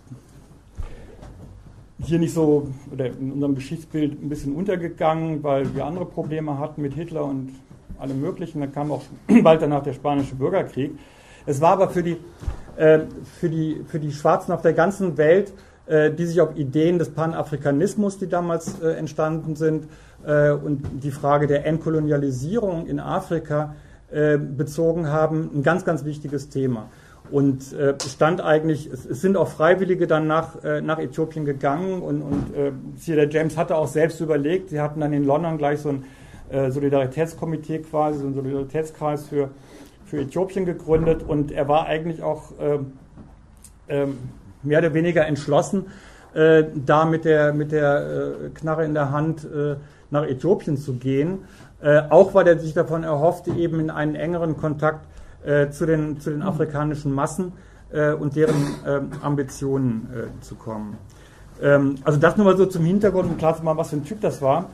hier nicht so, oder in unserem Geschichtsbild ein bisschen untergegangen, weil wir andere Probleme hatten mit Hitler und allem Möglichen. Da kam auch bald danach der Spanische Bürgerkrieg. Es war aber für die, äh, für die, für die Schwarzen auf der ganzen Welt, äh, die sich auf Ideen des Panafrikanismus, die damals äh, entstanden sind, äh, und die Frage der Entkolonialisierung in Afrika äh, bezogen haben, ein ganz, ganz wichtiges Thema. Und äh, stand eigentlich, es, es sind auch Freiwillige dann nach, äh, nach Äthiopien gegangen und, und äh, hier der James hatte auch selbst überlegt, sie hatten dann in London gleich so ein äh, Solidaritätskomitee quasi, so einen Solidaritätskreis für, für Äthiopien gegründet und er war eigentlich auch äh, äh, mehr oder weniger entschlossen, äh, da mit der, mit der äh, Knarre in der Hand äh, nach Äthiopien zu gehen, äh, auch weil er sich davon erhoffte, eben in einen engeren Kontakt Äh, zu, den, zu den afrikanischen Massen äh, und deren äh, Ambitionen äh, zu kommen. Ähm, also das nur mal so zum Hintergrund, um klar zu machen, was für ein Typ das war.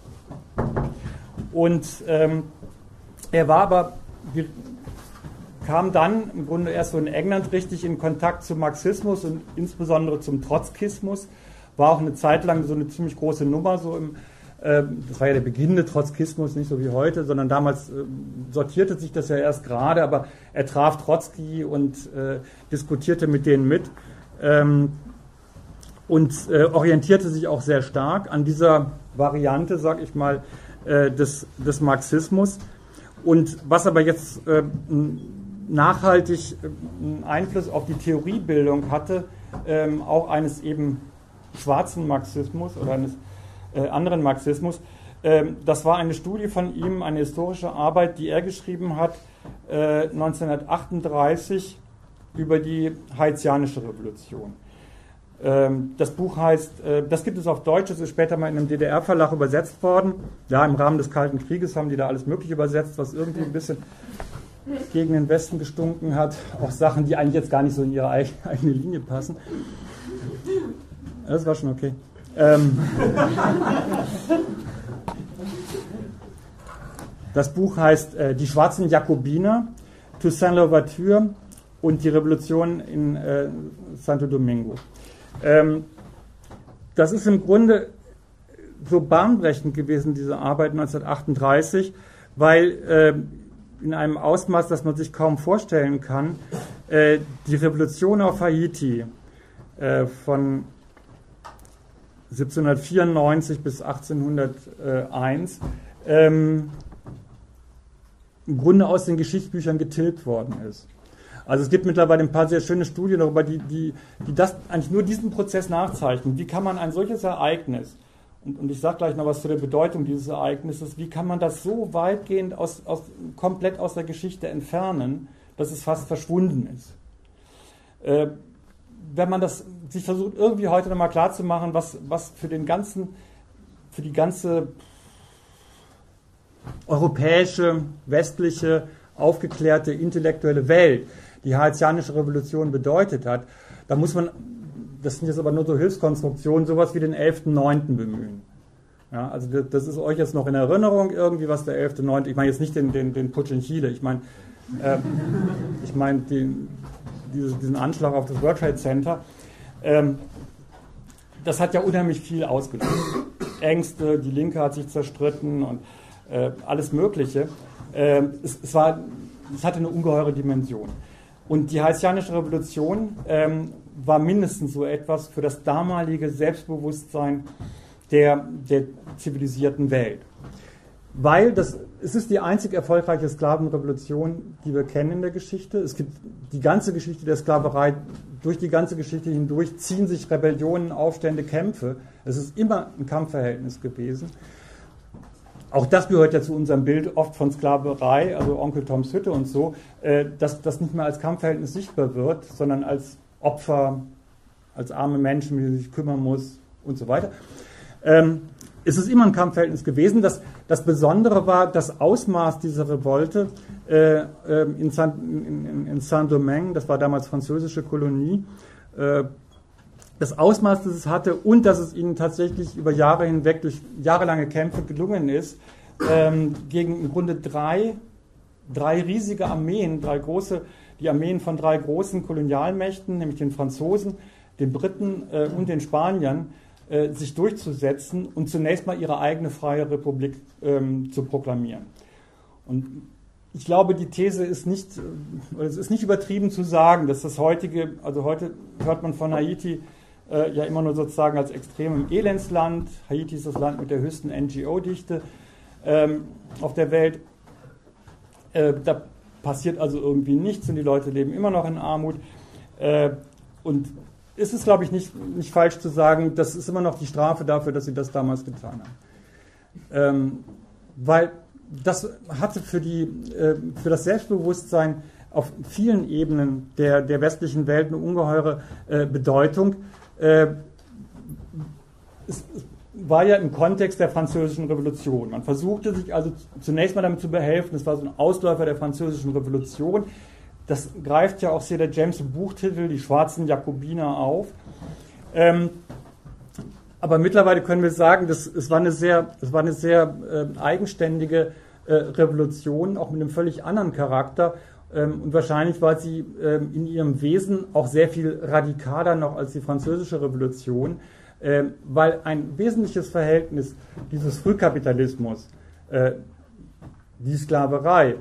Und ähm, er war aber, wir kam dann im Grunde erst so in England richtig in Kontakt zum Marxismus und insbesondere zum Trotzkismus. War auch eine Zeit lang so eine ziemlich große Nummer, so im das war ja der beginnende Trotzkismus, nicht so wie heute, sondern damals äh, sortierte sich das ja erst gerade, aber er traf Trotzki und äh, diskutierte mit denen mit ähm, und äh, orientierte sich auch sehr stark an dieser Variante, sag ich mal, äh, des, des Marxismus. Und was aber jetzt äh, nachhaltig einen Einfluss auf die Theoriebildung hatte, äh, auch eines eben schwarzen Marxismus oder eines Äh, anderen Marxismus. Ähm, das war eine Studie von ihm, eine historische Arbeit, die er geschrieben hat, äh, neunzehnhundertachtunddreißig über die Haitianische Revolution. Ähm, das Buch heißt, äh, das gibt es auf Deutsch, es ist später mal in einem D D R-Verlag übersetzt worden. Ja, im Rahmen des Kalten Krieges haben die da alles Mögliche übersetzt, was irgendwie ein bisschen gegen den Westen gestunken hat. Auch Sachen, die eigentlich jetzt gar nicht so in ihre eigene Linie passen. Das war schon okay. Ähm, das Buch heißt äh, Die schwarzen Jakobiner, Toussaint Louverture und die Revolution in äh, Santo Domingo. Ähm, das ist im Grunde so bahnbrechend gewesen, diese Arbeit neunzehnhundertachtunddreißig, weil äh, in einem Ausmaß, das man sich kaum vorstellen kann, äh, die Revolution auf Haiti äh, von siebzehnhundertvierundneunzig bis achtzehnhunderteins ähm, im Grunde aus den Geschichtsbüchern getilgt worden ist. Also es gibt mittlerweile ein paar sehr schöne Studien darüber, die, die, die das eigentlich nur diesen Prozess nachzeichnen. Wie kann man ein solches Ereignis, und, und ich sage gleich noch was zu der Bedeutung dieses Ereignisses, wie kann man das so weitgehend aus, aus, komplett aus der Geschichte entfernen, dass es fast verschwunden ist. Äh, wenn man das sich versucht, irgendwie heute nochmal klarzumachen, was, was für den ganzen, für die ganze europäische, westliche, aufgeklärte, intellektuelle Welt die haitianische Revolution bedeutet hat, da muss man, das sind jetzt aber nur so Hilfskonstruktionen, sowas wie den elften neunten bemühen. Ja, also das ist euch jetzt noch in Erinnerung irgendwie, was der elfte neunte, ich meine jetzt nicht den, den, den Putsch in Chile, ich meine, äh, ich meine den, diesen Anschlag auf das World Trade Center, ähm, das hat ja unheimlich viel ausgelöst. Ängste, die Linke hat sich zerstritten und äh, alles Mögliche. Äh, es, es, war, es hatte eine ungeheure Dimension. Und die haitianische Revolution ähm, war mindestens so etwas für das damalige Selbstbewusstsein der, der zivilisierten Welt. weil das, es ist die einzig erfolgreiche Sklavenrevolution, die wir kennen in der Geschichte. Es gibt die ganze Geschichte der Sklaverei, durch die ganze Geschichte hindurch ziehen sich Rebellionen, Aufstände, Kämpfe. Es ist immer ein Kampfverhältnis gewesen. Auch das gehört ja zu unserem Bild oft von Sklaverei, also Onkel Toms Hütte und so, äh, dass das nicht mehr als Kampfverhältnis sichtbar wird, sondern als Opfer, als arme Menschen, die sich kümmern muss und so weiter. Ähm, es ist immer ein Kampfverhältnis gewesen. Das, das Besondere war das Ausmaß dieser Revolte äh, in, in, in Saint-Domingue, das war damals französische Kolonie, äh, das Ausmaß, das es hatte und dass es ihnen tatsächlich über Jahre hinweg durch jahrelange Kämpfe gelungen ist, ähm, gegen im Grunde drei, drei riesige Armeen, drei große, die Armeen von drei großen Kolonialmächten, nämlich den Franzosen, den Briten äh, und den Spaniern, äh, sich durchzusetzen und zunächst mal ihre eigene freie Republik ähm, zu proklamieren. Und ich glaube, die These ist nicht, äh, es ist nicht übertrieben zu sagen, dass das heutige, also heute hört man von Haiti äh, ja immer nur sozusagen als extremem Elendsland. Haiti ist das Land mit der höchsten N G O-Dichte ähm, auf der Welt. Äh, da passiert also irgendwie nichts und die Leute leben immer noch in Armut. Äh, und es ist, glaube ich, nicht, nicht falsch zu sagen, das ist immer noch die Strafe dafür, dass sie das damals getan haben. Ähm, weil das hatte für, die, äh, für das Selbstbewusstsein auf vielen Ebenen der, der westlichen Welt eine ungeheure äh, Bedeutung. Äh, es, es war ja im Kontext der Französischen Revolution. Man versuchte sich also zunächst mal damit zu behelfen, das war so ein Ausläufer der Französischen Revolution. Das greift ja auch Cedar James im Buchtitel Die schwarzen Jakobiner auf. Ähm, aber mittlerweile können wir sagen, dass es war eine sehr, es war eine sehr äh, eigenständige äh, Revolution, auch mit einem völlig anderen Charakter. Ähm, und wahrscheinlich war sie ähm, in ihrem Wesen auch sehr viel radikaler noch als die Französische Revolution, äh, weil ein wesentliches Verhältnis dieses Frühkapitalismus, äh, die Sklaverei,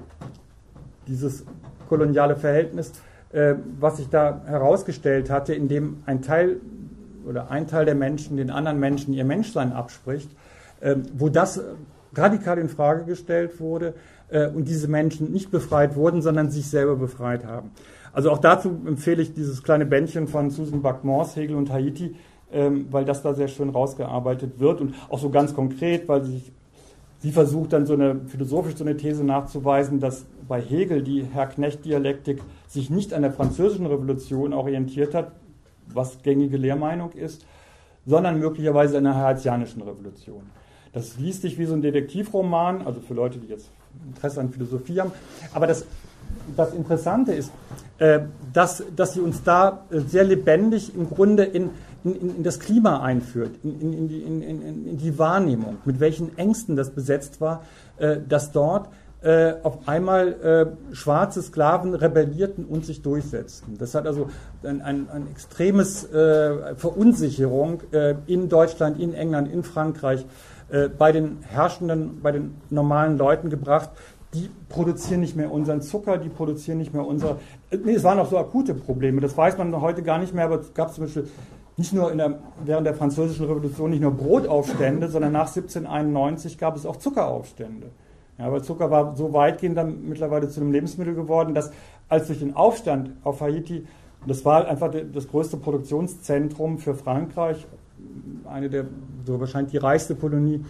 dieses koloniale Verhältnis, äh, was sich da herausgestellt hatte, in dem ein Teil oder ein Teil der Menschen den anderen Menschen ihr Menschsein abspricht, äh, wo das radikal in Frage gestellt wurde äh, und diese Menschen nicht befreit wurden, sondern sich selber befreit haben. Also auch dazu empfehle ich dieses kleine Bändchen von Susan Buck-Morss, Hegel und Haiti, äh, weil das da sehr schön rausgearbeitet wird und auch so ganz konkret, weil sie sich Sie versucht dann so eine philosophisch so eine These nachzuweisen, dass bei Hegel die Herr-Knecht-Dialektik sich nicht an der Französischen Revolution orientiert hat, was gängige Lehrmeinung ist, sondern möglicherweise an der haitianischen Revolution. Das liest sich wie so ein Detektivroman, also für Leute, die jetzt Interesse an Philosophie haben. Aber das, das Interessante ist, äh, dass, dass sie uns da sehr lebendig im Grunde in In, in das Klima einführt, in, in, in, die, in, in die Wahrnehmung, mit welchen Ängsten das besetzt war, äh, dass dort äh, auf einmal äh, schwarze Sklaven rebellierten und sich durchsetzten. Das hat also ein, ein, ein extremes äh, Verunsicherung äh, in Deutschland, in England, in Frankreich äh, bei den Herrschenden, bei den normalen Leuten gebracht. Die produzieren nicht mehr unseren Zucker, die produzieren nicht mehr unser... Nee, es waren auch so akute Probleme, das weiß man heute gar nicht mehr, aber es gab zum Beispiel nicht nur in der, während der Französischen Revolution nicht nur Brotaufstände, sondern nach siebzehnhunderteinundneunzig gab es auch Zuckeraufstände. Ja, weil Zucker war so weitgehend dann mittlerweile zu einem Lebensmittel geworden, dass als durch den Aufstand auf Haiti, das war einfach das größte Produktionszentrum für Frankreich, eine der, so wahrscheinlich die reichste Kolonie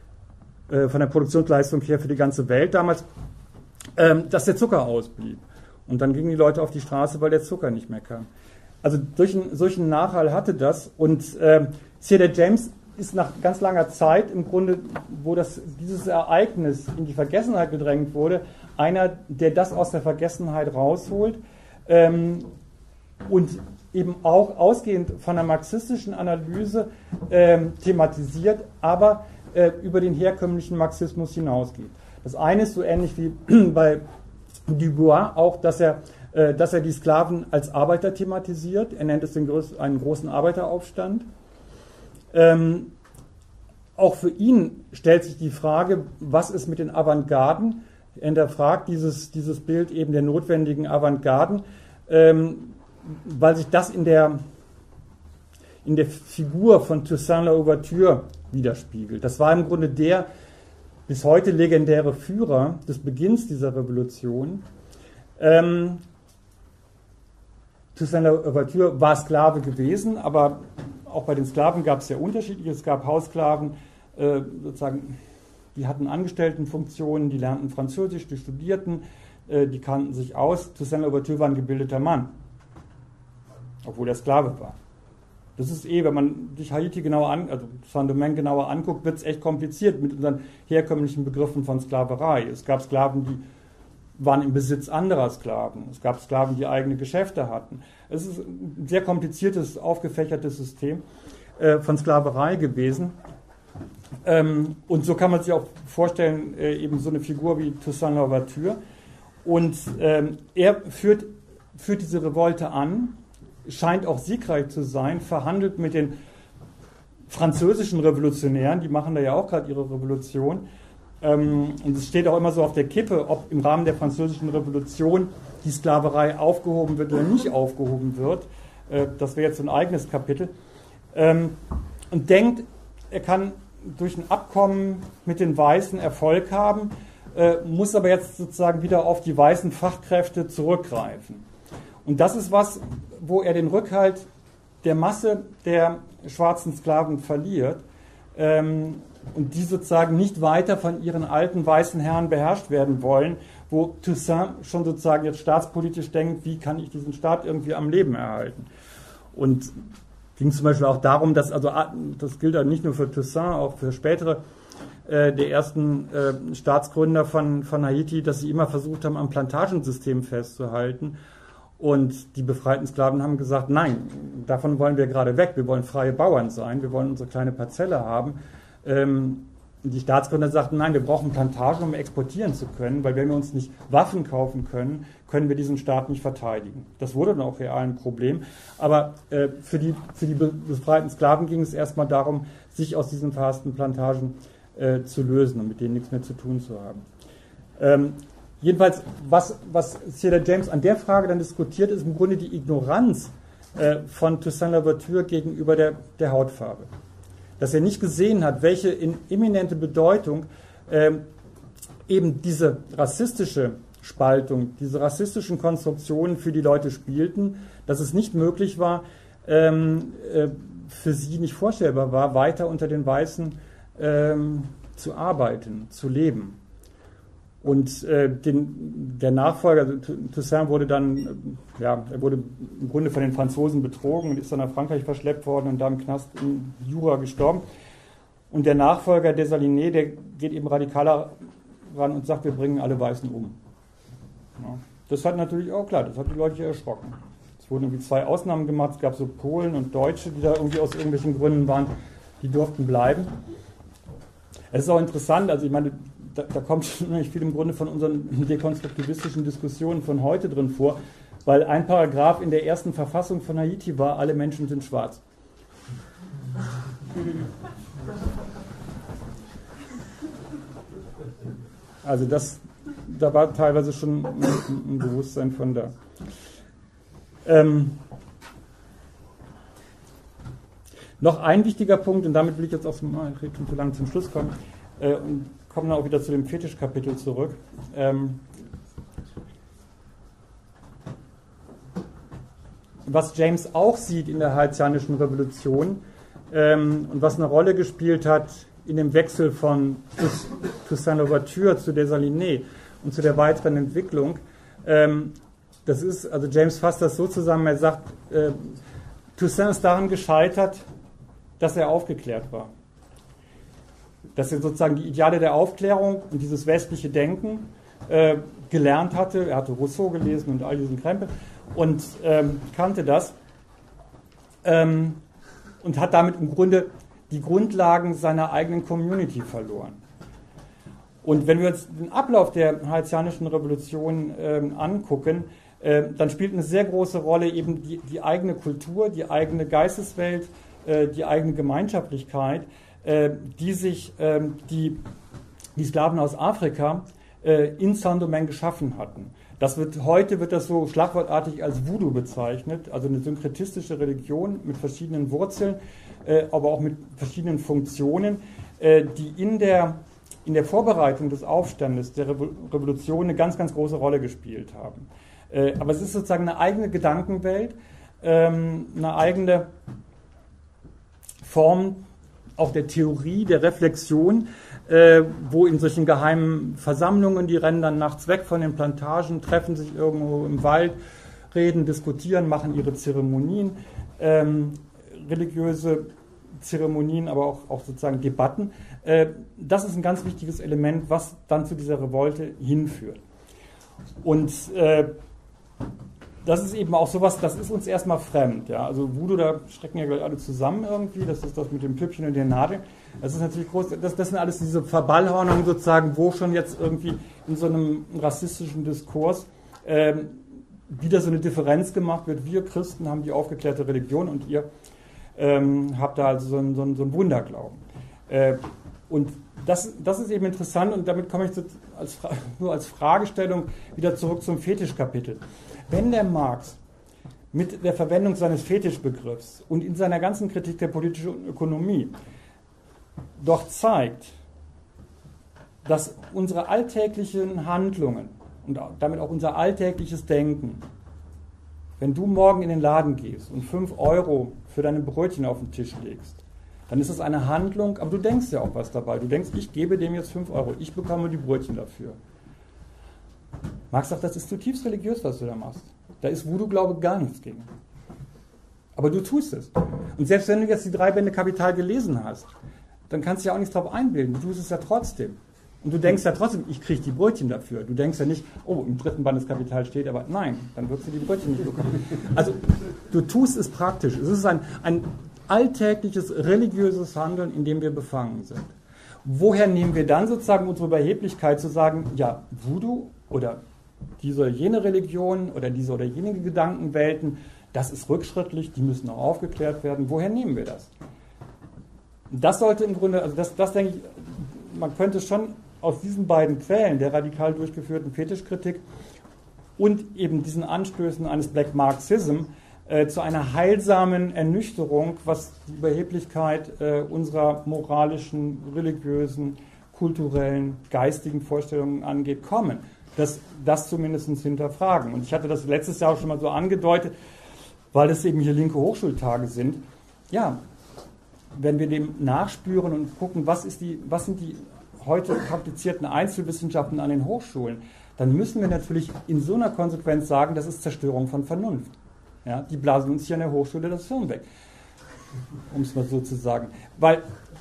äh, von der Produktionsleistung her für die ganze Welt damals, ähm, dass der Zucker ausblieb. Und dann gingen die Leute auf die Straße, weil der Zucker nicht mehr kam. Also durch einen solchen Nachhall hatte das und äh, Cedar James ist nach ganz langer Zeit im Grunde, wo das, dieses Ereignis in die Vergessenheit gedrängt wurde, einer, der das aus der Vergessenheit rausholt ähm, und eben auch ausgehend von der marxistischen Analyse ähm, thematisiert, aber äh, über den herkömmlichen Marxismus hinausgeht. Das eine ist so ähnlich wie bei Dubois auch, dass er dass er die Sklaven als Arbeiter thematisiert. Er nennt es den groß, einen großen Arbeiteraufstand. Ähm, auch für ihn stellt sich die Frage, was ist mit den Avantgarden? Er hinterfragt dieses, dieses Bild eben der notwendigen Avantgarden, ähm, weil sich das in der, in der Figur von Toussaint Louverture widerspiegelt. Das war im Grunde der, bis heute legendäre Führer des Beginns dieser Revolution. Ähm, Toussaint Louverture war Sklave gewesen, aber auch bei den Sklaven gab es ja unterschiedliche. Es gab Haussklaven, äh, sozusagen, die hatten Angestelltenfunktionen, die lernten Französisch, die studierten, äh, die kannten sich aus. Toussaint Louverture war ein gebildeter Mann, obwohl er Sklave war. Das ist eh, wenn man sich Haiti genauer an, also Saint-Domingue genauer anguckt, wird es echt kompliziert mit unseren herkömmlichen Begriffen von Sklaverei. Es gab Sklaven, die waren im Besitz anderer Sklaven. Es gab Sklaven, die eigene Geschäfte hatten. Es ist ein sehr kompliziertes, aufgefächertes System äh, von Sklaverei gewesen. Ähm, und so kann man sich auch vorstellen, äh, eben so eine Figur wie Toussaint Louverture. Und ähm, er führt, führt diese Revolte an, scheint auch siegreich zu sein, verhandelt mit den französischen Revolutionären, die machen da ja auch gerade ihre Revolution. Ähm, und es steht auch immer so auf der Kippe, ob im Rahmen der französischen Revolution die Sklaverei aufgehoben wird oder nicht aufgehoben wird. Äh, das wäre jetzt so ein eigenes Kapitel. Ähm, und denkt, er kann durch ein Abkommen mit den Weißen Erfolg haben, äh, muss aber jetzt sozusagen wieder auf die weißen Fachkräfte zurückgreifen. Und das ist was, wo er den Rückhalt der Masse der schwarzen Sklaven verliert. Ähm, und die sozusagen nicht weiter von ihren alten weißen Herren beherrscht werden wollen, wo Toussaint schon sozusagen jetzt staatspolitisch denkt, wie kann ich diesen Staat irgendwie am Leben erhalten. Und ging zum Beispiel auch darum, dass, also das gilt nicht nur für Toussaint, auch für spätere äh, der ersten äh, Staatsgründer von, von Haiti, dass sie immer versucht haben, am Plantagensystem festzuhalten. Und die befreiten Sklaven haben gesagt, nein, davon wollen wir gerade weg, wir wollen freie Bauern sein, wir wollen unsere kleine Parzelle haben. Die Staatsgründer sagten, nein, wir brauchen Plantagen, um exportieren zu können, weil wenn wir uns nicht Waffen kaufen können, können wir diesen Staat nicht verteidigen. Das wurde dann auch real ein Problem. Aber äh, für die, für die befreiten Sklaven ging es erstmal darum, sich aus diesen verhassten Plantagen äh, zu lösen und mit denen nichts mehr zu tun zu haben. Ähm, jedenfalls, was, was Cedar James an der Frage dann diskutiert, ist im Grunde die Ignoranz äh, von Toussaint Louverture gegenüber der, der Hautfarbe. Dass er nicht gesehen hat, welche in eminente Bedeutung ähm, eben diese rassistische Spaltung, diese rassistischen Konstruktionen für die Leute spielten, dass es nicht möglich war, ähm, äh, für sie nicht vorstellbar war, weiter unter den Weißen ähm, zu arbeiten, zu leben. Und äh, den, der Nachfolger, also Toussaint wurde dann, äh, ja, er wurde im Grunde von den Franzosen betrogen und ist dann nach Frankreich verschleppt worden und da im Knast in Jura gestorben. Und der Nachfolger Dessalines, der geht eben radikaler ran und sagt, wir bringen alle Weißen um. Ja, das hat natürlich auch, klar, das hat die Leute erschrocken. Es wurden irgendwie zwei Ausnahmen gemacht, es gab so Polen und Deutsche, die da irgendwie aus irgendwelchen Gründen waren, die durften bleiben. Es ist auch interessant, also ich meine, Da, da kommt schon nicht viel im Grunde von unseren dekonstruktivistischen Diskussionen von heute drin vor, weil ein Paragraph in der ersten Verfassung von Haiti war, alle Menschen sind schwarz. Also das, da war teilweise schon ein, ein Bewusstsein von da. Ähm, noch ein wichtiger Punkt, und damit will ich jetzt auch mal zu lang zum Schluss kommen, äh, und kommen dann auch wieder zu dem Fetischkapitel zurück. Ähm, was James auch sieht in der haitianischen Revolution ähm, und was eine Rolle gespielt hat in dem Wechsel von Toussaint Louverture zu Dessalines und zu der weiteren Entwicklung, ähm, das ist, also James fasst das so zusammen, er sagt, äh, Toussaint ist daran gescheitert, dass er aufgeklärt war. Dass er sozusagen die Ideale der Aufklärung und dieses westliche Denken äh, gelernt hatte. Er hatte Rousseau gelesen und all diesen Krempel und ähm, kannte das ähm, und hat damit im Grunde die Grundlagen seiner eigenen Community verloren. Und wenn wir uns den Ablauf der haitianischen Revolution ähm, angucken, äh, dann spielt eine sehr große Rolle eben die, die eigene Kultur, die eigene Geisteswelt, äh, die eigene Gemeinschaftlichkeit, die sich ähm, die, die Sklaven aus Afrika äh, in Saint-Domingue geschaffen hatten. Das wird, heute wird das so schlagwortartig als Voodoo bezeichnet, also eine synkretistische Religion mit verschiedenen Wurzeln, äh, aber auch mit verschiedenen Funktionen, äh, die in der in der Vorbereitung des Aufstandes, der Revolution eine ganz, ganz große Rolle gespielt haben. Äh, aber es ist sozusagen eine eigene Gedankenwelt, ähm, eine eigene Form auch der Theorie, der Reflexion, äh, wo in solchen geheimen Versammlungen, die rennen dann nachts weg von den Plantagen, treffen sich irgendwo im Wald, reden, diskutieren, machen ihre Zeremonien, ähm, religiöse Zeremonien, aber auch, auch sozusagen Debatten. Äh, das ist ein ganz wichtiges Element, was dann zu dieser Revolte hinführt. Und äh, das ist eben auch sowas, das ist uns erstmal fremd. Ja? Also Voodoo, da strecken ja gleich alle zusammen irgendwie, das ist das mit dem Püppchen und den Nadeln. Das ist natürlich groß, das, das sind alles diese Verballhornungen sozusagen, wo schon jetzt irgendwie in so einem rassistischen Diskurs ähm, wieder so eine Differenz gemacht wird. Wir Christen haben die aufgeklärte Religion und ihr ähm, habt da also so einen, so einen, so einen Wunderglauben. Äh, und das, das ist eben interessant und damit komme ich so als, nur als Fragestellung wieder zurück zum Fetischkapitel. Wenn der Marx mit der Verwendung seines Fetischbegriffs und in seiner ganzen Kritik der politischen Ökonomie doch zeigt, dass unsere alltäglichen Handlungen und damit auch unser alltägliches Denken, wenn du morgen in den Laden gehst und fünf Euro für deine Brötchen auf den Tisch legst, dann ist es eine Handlung, aber du denkst ja auch was dabei. Du denkst, ich gebe dem jetzt fünf Euro, ich bekomme die Brötchen dafür. Marx sagt, das ist zutiefst religiös, was du da machst. Da ist Voodoo-Glaube gar nichts gegen. Aber du tust es. Und selbst wenn du jetzt die drei Bände Kapital gelesen hast, dann kannst du ja auch nichts drauf einbilden. Du tust es ja trotzdem. Und du denkst ja trotzdem, ich kriege die Brötchen dafür. Du denkst ja nicht, oh, im dritten Band des Kapital steht, aber nein, dann wirst du die Brötchen nicht bekommen. Also du tust es praktisch. Es ist ein, ein alltägliches religiöses Handeln, in dem wir befangen sind. Woher nehmen wir dann sozusagen unsere Überheblichkeit zu sagen, ja, Voodoo oder diese oder jene Religion oder diese oder jene Gedankenwelten, das ist rückschrittlich, die müssen auch aufgeklärt werden. Woher nehmen wir das? Das sollte im Grunde, also das, das denke ich, man könnte schon aus diesen beiden Quellen der radikal durchgeführten Fetischkritik und eben diesen Anstößen eines Black Marxism äh, zu einer heilsamen Ernüchterung, was die Überheblichkeit äh, unserer moralischen, religiösen, kulturellen, geistigen Vorstellungen angeht, kommen. Das, das zumindest hinterfragen. Und ich hatte das letztes Jahr auch schon mal so angedeutet, weil es eben hier linke Hochschultage sind. Ja, wenn wir dem nachspüren und gucken, was, ist die, was sind die heute praktizierten Einzelwissenschaften an den Hochschulen, dann müssen wir natürlich in so einer Konsequenz sagen, das ist Zerstörung von Vernunft. Ja, die blasen uns hier an der Hochschule das Hirn weg, um es mal so zu sagen. Weil,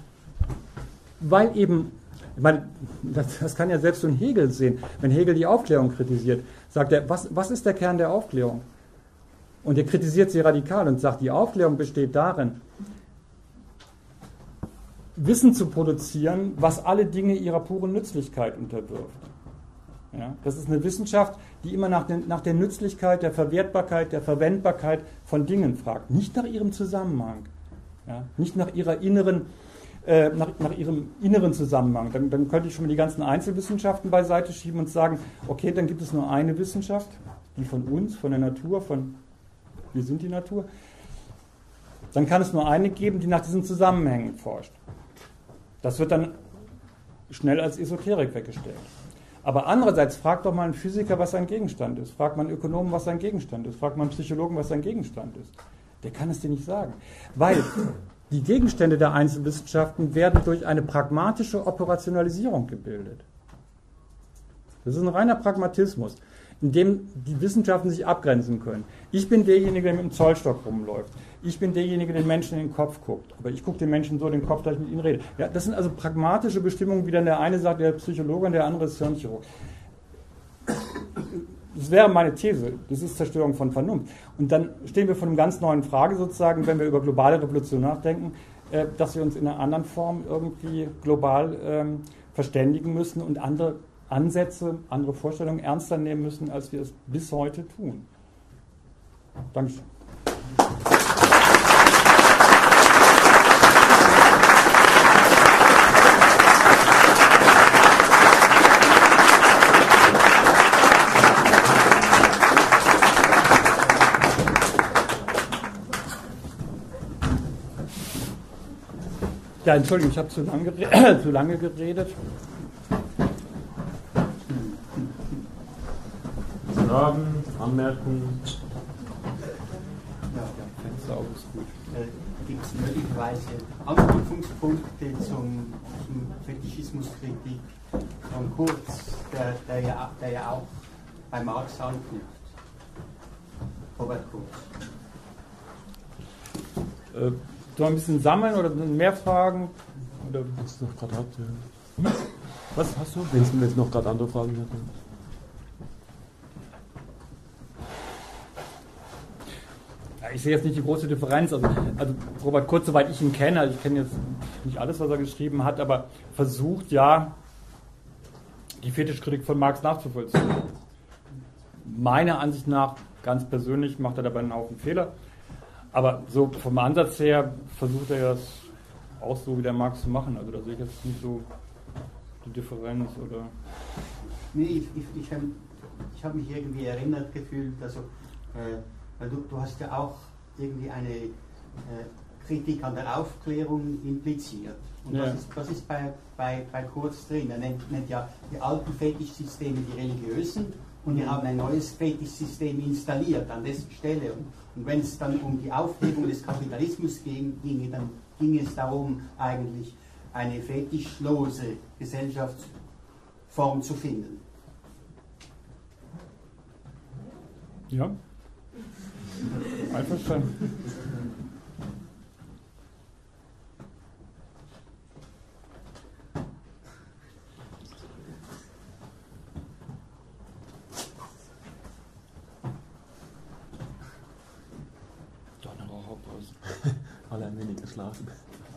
weil eben, ich meine, das, das kann ja selbst so ein Hegel sehen, wenn Hegel die Aufklärung kritisiert, sagt er, was, was ist der Kern der Aufklärung? Und er kritisiert sie radikal und sagt, die Aufklärung besteht darin, Wissen zu produzieren, was alle Dinge ihrer puren Nützlichkeit unterwirft. Ja, das ist eine Wissenschaft, die immer nach, den, nach der Nützlichkeit, der Verwertbarkeit, der Verwendbarkeit von Dingen fragt, nicht nach ihrem Zusammenhang, ja, nicht nach ihrer inneren, äh, nach, nach ihrem inneren Zusammenhang. Dann, dann könnte ich schon mal die ganzen Einzelwissenschaften beiseite schieben und sagen, okay, dann gibt es nur eine Wissenschaft, die von uns, von der Natur, von wir sind die Natur. Dann kann es nur eine geben, die nach diesen Zusammenhängen forscht. Das wird dann schnell als Esoterik weggestellt. Aber andererseits fragt doch mal einen Physiker, was sein Gegenstand ist. Fragt mal einen Ökonomen, was sein Gegenstand ist. Fragt mal einen Psychologen, was sein Gegenstand ist. Der kann es dir nicht sagen. Weil die Gegenstände der Einzelwissenschaften werden durch eine pragmatische Operationalisierung gebildet. Das ist ein reiner Pragmatismus, in dem die Wissenschaften sich abgrenzen können. Ich bin derjenige, der mit dem Zollstock rumläuft. Ich bin derjenige, der den Menschen in den Kopf guckt. Aber ich gucke den Menschen so in den Kopf, dass ich mit ihnen rede. Ja, das sind also pragmatische Bestimmungen, wie dann der eine sagt, der Psychologe und der andere ist Hirnchirurg. Das wäre meine These. Das ist Zerstörung von Vernunft. Und dann stehen wir vor einer ganz neuen Frage sozusagen, wenn wir über globale Revolution nachdenken, äh, dass wir uns in einer anderen Form irgendwie global ähm, verständigen müssen und andere Ansätze, andere Vorstellungen ernster nehmen müssen, als wir es bis heute tun. Dankeschön. Ja, Entschuldigung, ich habe zu, lang zu lange geredet. Fragen, Anmerkungen? Ja, Fenster auf ist gut. äh, gibt es möglicherweise Anknüpfungspunkte zum, zum Fetischismuskritik von Kurz, der, der, ja, der ja auch bei Marx anknüpft? Robert Kurz. Äh, sollen wir ein bisschen sammeln oder mehr Fragen? Oder Was noch gerade habt, ja. Was hast du? Wenn es jetzt noch gerade andere Fragen hat. Ja, ich sehe jetzt nicht die große Differenz. Also, also Robert Kurz, soweit ich ihn kenne, also ich kenne jetzt nicht alles, was er geschrieben hat, aber versucht ja, die Fetischkritik von Marx nachzuvollziehen. Meiner Ansicht nach, ganz persönlich, macht er dabei einen Haufen Fehler. Aber so vom Ansatz her versucht er das auch so wie der Marx zu machen. Also da sehe ich jetzt nicht so die Differenz oder. Nee, ich, ich, ich habe ich hab mich irgendwie erinnert gefühlt, also äh, weil du, du hast ja auch irgendwie eine äh, Kritik an der Aufklärung impliziert. Und Ja. das ist, das ist bei, bei, bei Kurz drin. Er nennt, nennt ja die alten Fetischsysteme die religiösen und wir haben ein neues Fetischsystem installiert an dessen Stelle. Und, und wenn es dann um die Aufhebung des Kapitalismus ging, ginge, dann ging es darum, eigentlich eine fetischlose Gesellschaftsform zu finden. Ja. Einverstanden. Doch eine Raucherpause. Alle ein wenig geschlafen.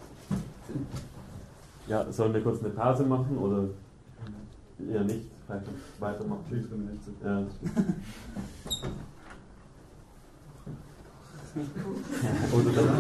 Ja, sollen wir kurz eine Pause machen oder eher nicht? Vielleicht weitermachen? Ja. Oder dann.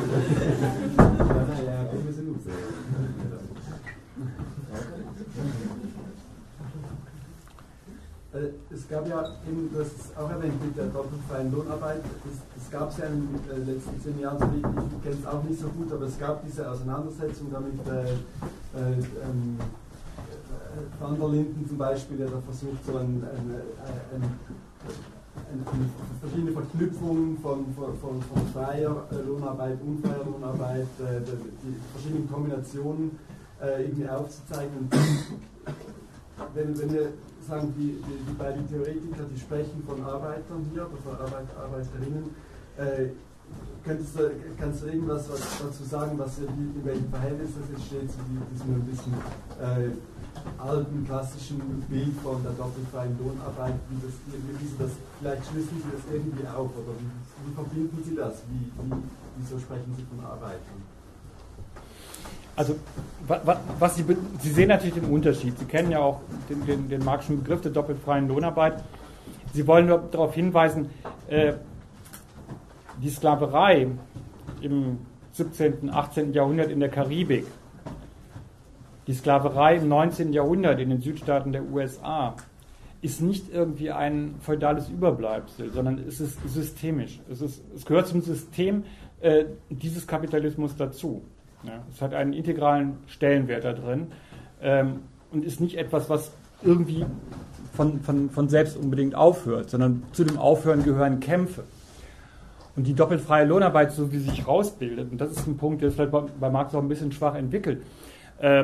Es gab ja, eben, du hast es auch erwähnt, mit der doppelfreien Lohnarbeit, das, das gab es ja in den letzten zehn Jahren, so wie ich kenne es auch nicht so gut, aber es gab diese Auseinandersetzung damit, äh, äh, ähm, Van der Linden zum Beispiel, der da versucht, so ein, ein, ein, ein, eine verschiedene Verknüpfungen von, von, von, von freier Lohnarbeit, unfreier Lohnarbeit, äh, die verschiedenen Kombinationen äh, irgendwie aufzuzeigen. Und wenn, wenn wir sagen, die, die, die beiden Theoretiker, die sprechen von Arbeitern hier oder von Arbeit, Arbeiterinnen, äh, könntest du, kannst du irgendwas was dazu sagen, was in welchem Verhältnis das jetzt steht zu diesem ein bisschen äh, alten, klassischen Bild von der doppelfreien Lohnarbeit, wie, das, wie, wie Sie das, vielleicht schlüsseln Sie das irgendwie auf, oder wie, wie verbinden Sie das, wie, wie, wieso sprechen Sie von Arbeitern? Also, was Sie, Sie sehen natürlich den Unterschied. Sie kennen ja auch den, den, den Marxischen Begriff der doppelfreien Lohnarbeit. Sie wollen nur darauf hinweisen, äh, die Sklaverei im siebzehnten, achtzehnten Jahrhundert in der Karibik, die Sklaverei im neunzehnten Jahrhundert in den Südstaaten der U S A, ist nicht irgendwie ein feudales Überbleibsel, sondern es ist systemisch. Es, ist, es gehört zum System äh, dieses Kapitalismus dazu. Ja, es hat einen integralen Stellenwert da drin ähm, und ist nicht etwas, was irgendwie von, von, von selbst unbedingt aufhört, sondern zu dem Aufhören gehören Kämpfe. Und die doppelfreie Lohnarbeit, so wie sie sich rausbildet, und das ist ein Punkt, der ist vielleicht bei, bei Marx auch ein bisschen schwach entwickelt, äh,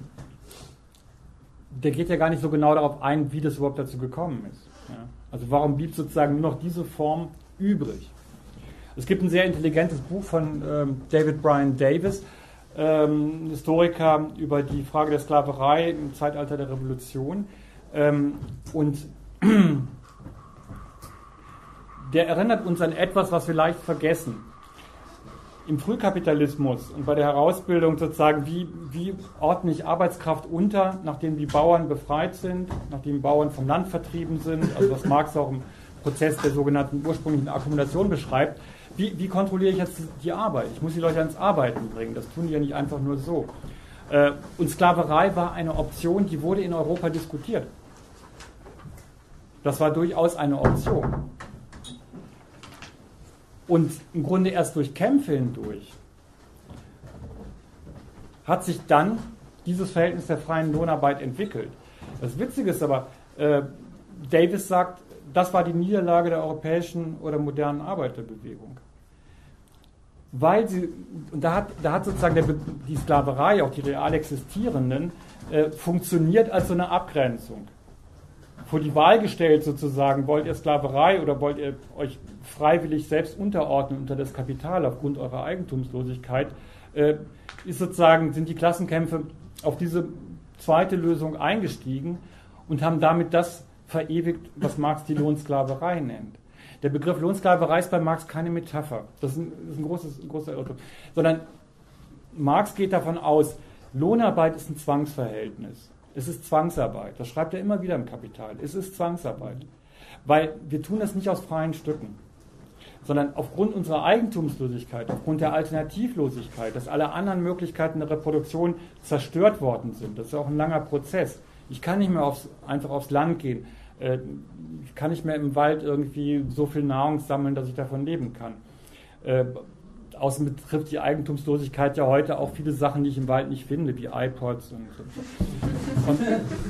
der geht ja gar nicht so genau darauf ein, wie das überhaupt dazu gekommen ist. Ja? Also warum blieb sozusagen nur noch diese Form übrig? Es gibt ein sehr intelligentes Buch von ähm, David Bryan Davis, ähm, Historiker, über die Frage der Sklaverei im Zeitalter der Revolution. Ähm, und der erinnert uns an etwas, was wir leicht vergessen. Im Frühkapitalismus und bei der Herausbildung sozusagen, wie, wie ordne ich Arbeitskraft unter, nachdem die Bauern befreit sind, nachdem Bauern vom Land vertrieben sind, also was Marx auch im Prozess der sogenannten ursprünglichen Akkumulation beschreibt. Wie, wie kontrolliere ich jetzt die Arbeit? Ich muss die Leute ans Arbeiten bringen, das tun die ja nicht einfach nur so. Und Sklaverei war eine Option, die wurde in Europa diskutiert. Das war durchaus eine Option. Und im Grunde erst durch Kämpfe hindurch hat sich dann dieses Verhältnis der freien Lohnarbeit entwickelt. Das Witzige ist aber, äh, Davis sagt, das war die Niederlage der europäischen oder modernen Arbeiterbewegung. Weil sie, und da hat, da hat sozusagen der, die Sklaverei, auch die real existierenden, äh, funktioniert als so eine Abgrenzung. Vor die Wahl gestellt sozusagen, wollt ihr Sklaverei oder wollt ihr euch freiwillig selbst unterordnen unter das Kapital aufgrund eurer Eigentumslosigkeit, äh, ist sozusagen, sind die Klassenkämpfe auf diese zweite Lösung eingestiegen und haben damit das verewigt, was Marx die Lohnsklaverei nennt. Der Begriff Lohnsklaverei ist bei Marx keine Metapher. Das ist ein, das ist ein, großes, ein großer Irrtum. Sondern Marx geht davon aus, Lohnarbeit ist ein Zwangsverhältnis. Es ist Zwangsarbeit. Das schreibt er immer wieder im Kapital. Es ist Zwangsarbeit. Weil wir tun das nicht aus freien Stücken, sondern aufgrund unserer Eigentumslosigkeit, aufgrund der Alternativlosigkeit, dass alle anderen Möglichkeiten der Reproduktion zerstört worden sind. Das ist auch ein langer Prozess. Ich kann nicht mehr aufs, einfach aufs Land gehen. Ich kann nicht mehr im Wald irgendwie so viel Nahrung sammeln, dass ich davon leben kann. Äh, außerdem betrifft die Eigentumslosigkeit ja heute auch viele Sachen, die ich im Wald nicht finde, wie iPods und so. Und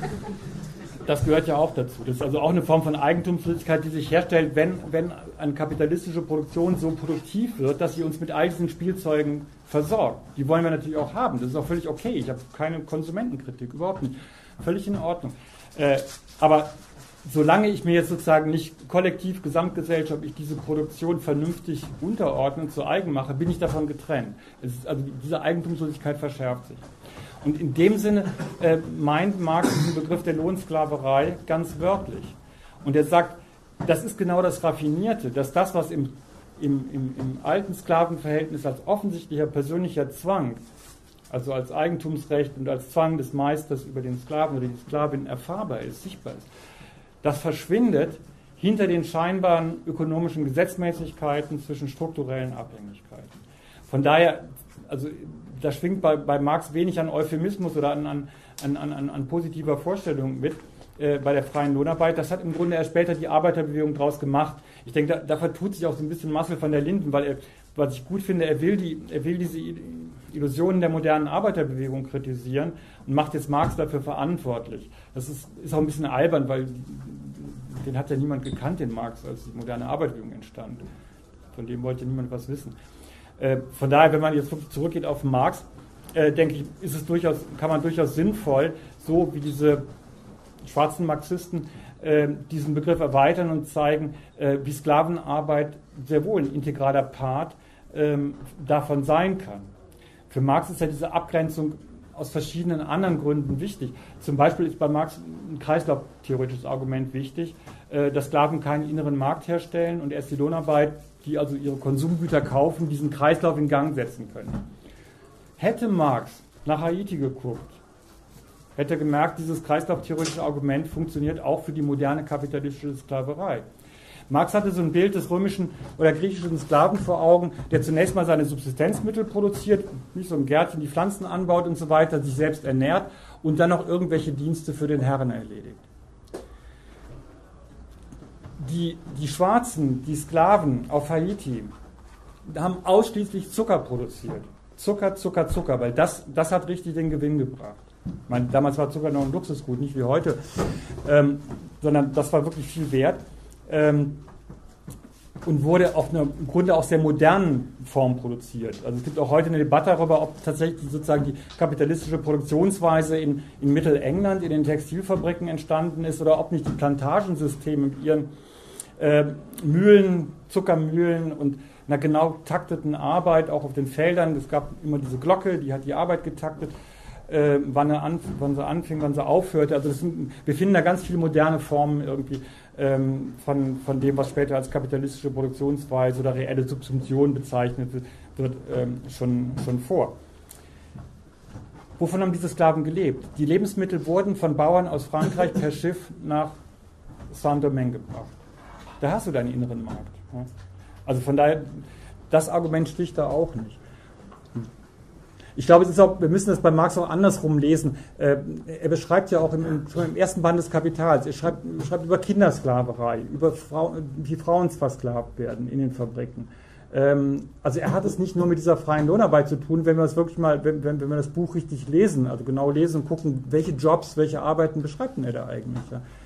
das gehört ja auch dazu. Das ist also auch eine Form von Eigentumslosigkeit, die sich herstellt, wenn, wenn eine kapitalistische Produktion so produktiv wird, dass sie uns mit all diesen Spielzeugen versorgt. Die wollen wir natürlich auch haben. Das ist auch völlig okay. Ich habe keine Konsumentenkritik, überhaupt nicht. Völlig in Ordnung. Äh, aber solange ich mir jetzt sozusagen nicht kollektiv, gesamtgesellschaftlich diese Produktion vernünftig unterordne und zu eigen mache, bin ich davon getrennt. Es ist, also diese Eigentumslosigkeit verschärft sich. Und in dem Sinne äh, meint Marx diesen Begriff der Lohnsklaverei ganz wörtlich. Und er sagt, das ist genau das Raffinierte, dass das, was im, im, im, im alten Sklavenverhältnis als offensichtlicher persönlicher Zwang, also als Eigentumsrecht und als Zwang des Meisters über den Sklaven oder die Sklavin erfahrbar ist, sichtbar ist, das verschwindet hinter den scheinbaren ökonomischen Gesetzmäßigkeiten zwischen strukturellen Abhängigkeiten. Von daher, also da schwingt bei, bei Marx wenig an Euphemismus oder an, an, an, an, an positiver Vorstellung mit äh, bei der freien Lohnarbeit. Das hat im Grunde erst später die Arbeiterbewegung draus gemacht. Ich denke, da, da vertut sich auch so ein bisschen Marcel van der Linden, weil er, was ich gut finde, er will, die, er will diese Illusionen der modernen Arbeiterbewegung kritisieren und macht jetzt Marx dafür verantwortlich. Das ist, ist auch ein bisschen albern, weil den hat ja niemand gekannt, den Marx, als die moderne Arbeiterbewegung entstand. Von dem wollte niemand was wissen. Äh, von daher, wenn man jetzt zurückgeht auf Marx, äh, denke ich, ist es durchaus, kann man durchaus sinnvoll, so wie diese schwarzen Marxisten, äh, diesen Begriff erweitern und zeigen, äh, wie Sklavenarbeit sehr wohl ein integraler Part äh, davon sein kann. Für Marx ist ja diese Abgrenzung aus verschiedenen anderen Gründen wichtig. Zum Beispiel ist bei Marx ein kreislauftheoretisches Argument wichtig, äh, dass Sklaven keinen inneren Markt herstellen und erst die Lohnarbeit, die also ihre Konsumgüter kaufen, diesen Kreislauf in Gang setzen können. Hätte Marx nach Haiti geguckt, hätte er gemerkt, dieses kreislauftheoretische Argument funktioniert auch für die moderne kapitalistische Sklaverei. Marx hatte so ein Bild des römischen oder griechischen Sklaven vor Augen, der zunächst mal seine Subsistenzmittel produziert, nicht so im Gärtchen die Pflanzen anbaut und so weiter, sich selbst ernährt und dann noch irgendwelche Dienste für den Herren erledigt. Die, die Schwarzen, die Sklaven auf Haiti, haben ausschließlich Zucker produziert. Zucker, Zucker, Zucker, weil das, das hat richtig den Gewinn gebracht. Ich meine, damals war Zucker noch ein Luxusgut, nicht wie heute, ähm, sondern das war wirklich viel wert. Ähm, und wurde auf einer im Grunde auch sehr modernen Form produziert. Also es gibt auch heute eine Debatte darüber, ob tatsächlich sozusagen die kapitalistische Produktionsweise in, in Mittelengland, in den Textilfabriken entstanden ist oder ob nicht die Plantagensysteme mit ihren äh, Mühlen, Zuckermühlen und einer genau takteten Arbeit auch auf den Feldern. Es gab immer diese Glocke, die hat die Arbeit getaktet. Äh, wann, er anf- wann sie anfing, wann sie aufhörte. Also das sind, wir finden da ganz viele moderne Formen irgendwie ähm, von, von dem, was später als kapitalistische Produktionsweise oder reelle Subsumption bezeichnet wird, wird ähm, schon, schon vor. Wovon haben diese Sklaven gelebt? Die Lebensmittel wurden von Bauern aus Frankreich per Schiff nach Saint-Domingue gebracht. Da hast du deinen inneren Markt. Ja? Also von daher, das Argument sticht da auch nicht. Ich glaube, es ist auch, wir müssen das bei Marx auch andersrum lesen. Äh, er beschreibt ja auch im, im, schon im ersten Band des Kapitals, er schreibt, er schreibt über Kindersklaverei, über Frau, wie Frauen versklavt werden in den Fabriken. Ähm, also er hat es nicht nur mit dieser freien Lohnarbeit zu tun, wenn wir das wirklich mal, wenn, wenn, wenn wir das Buch richtig lesen, also genau lesen und gucken, welche Jobs, welche Arbeiten beschreibt denn er da eigentlich. Ja?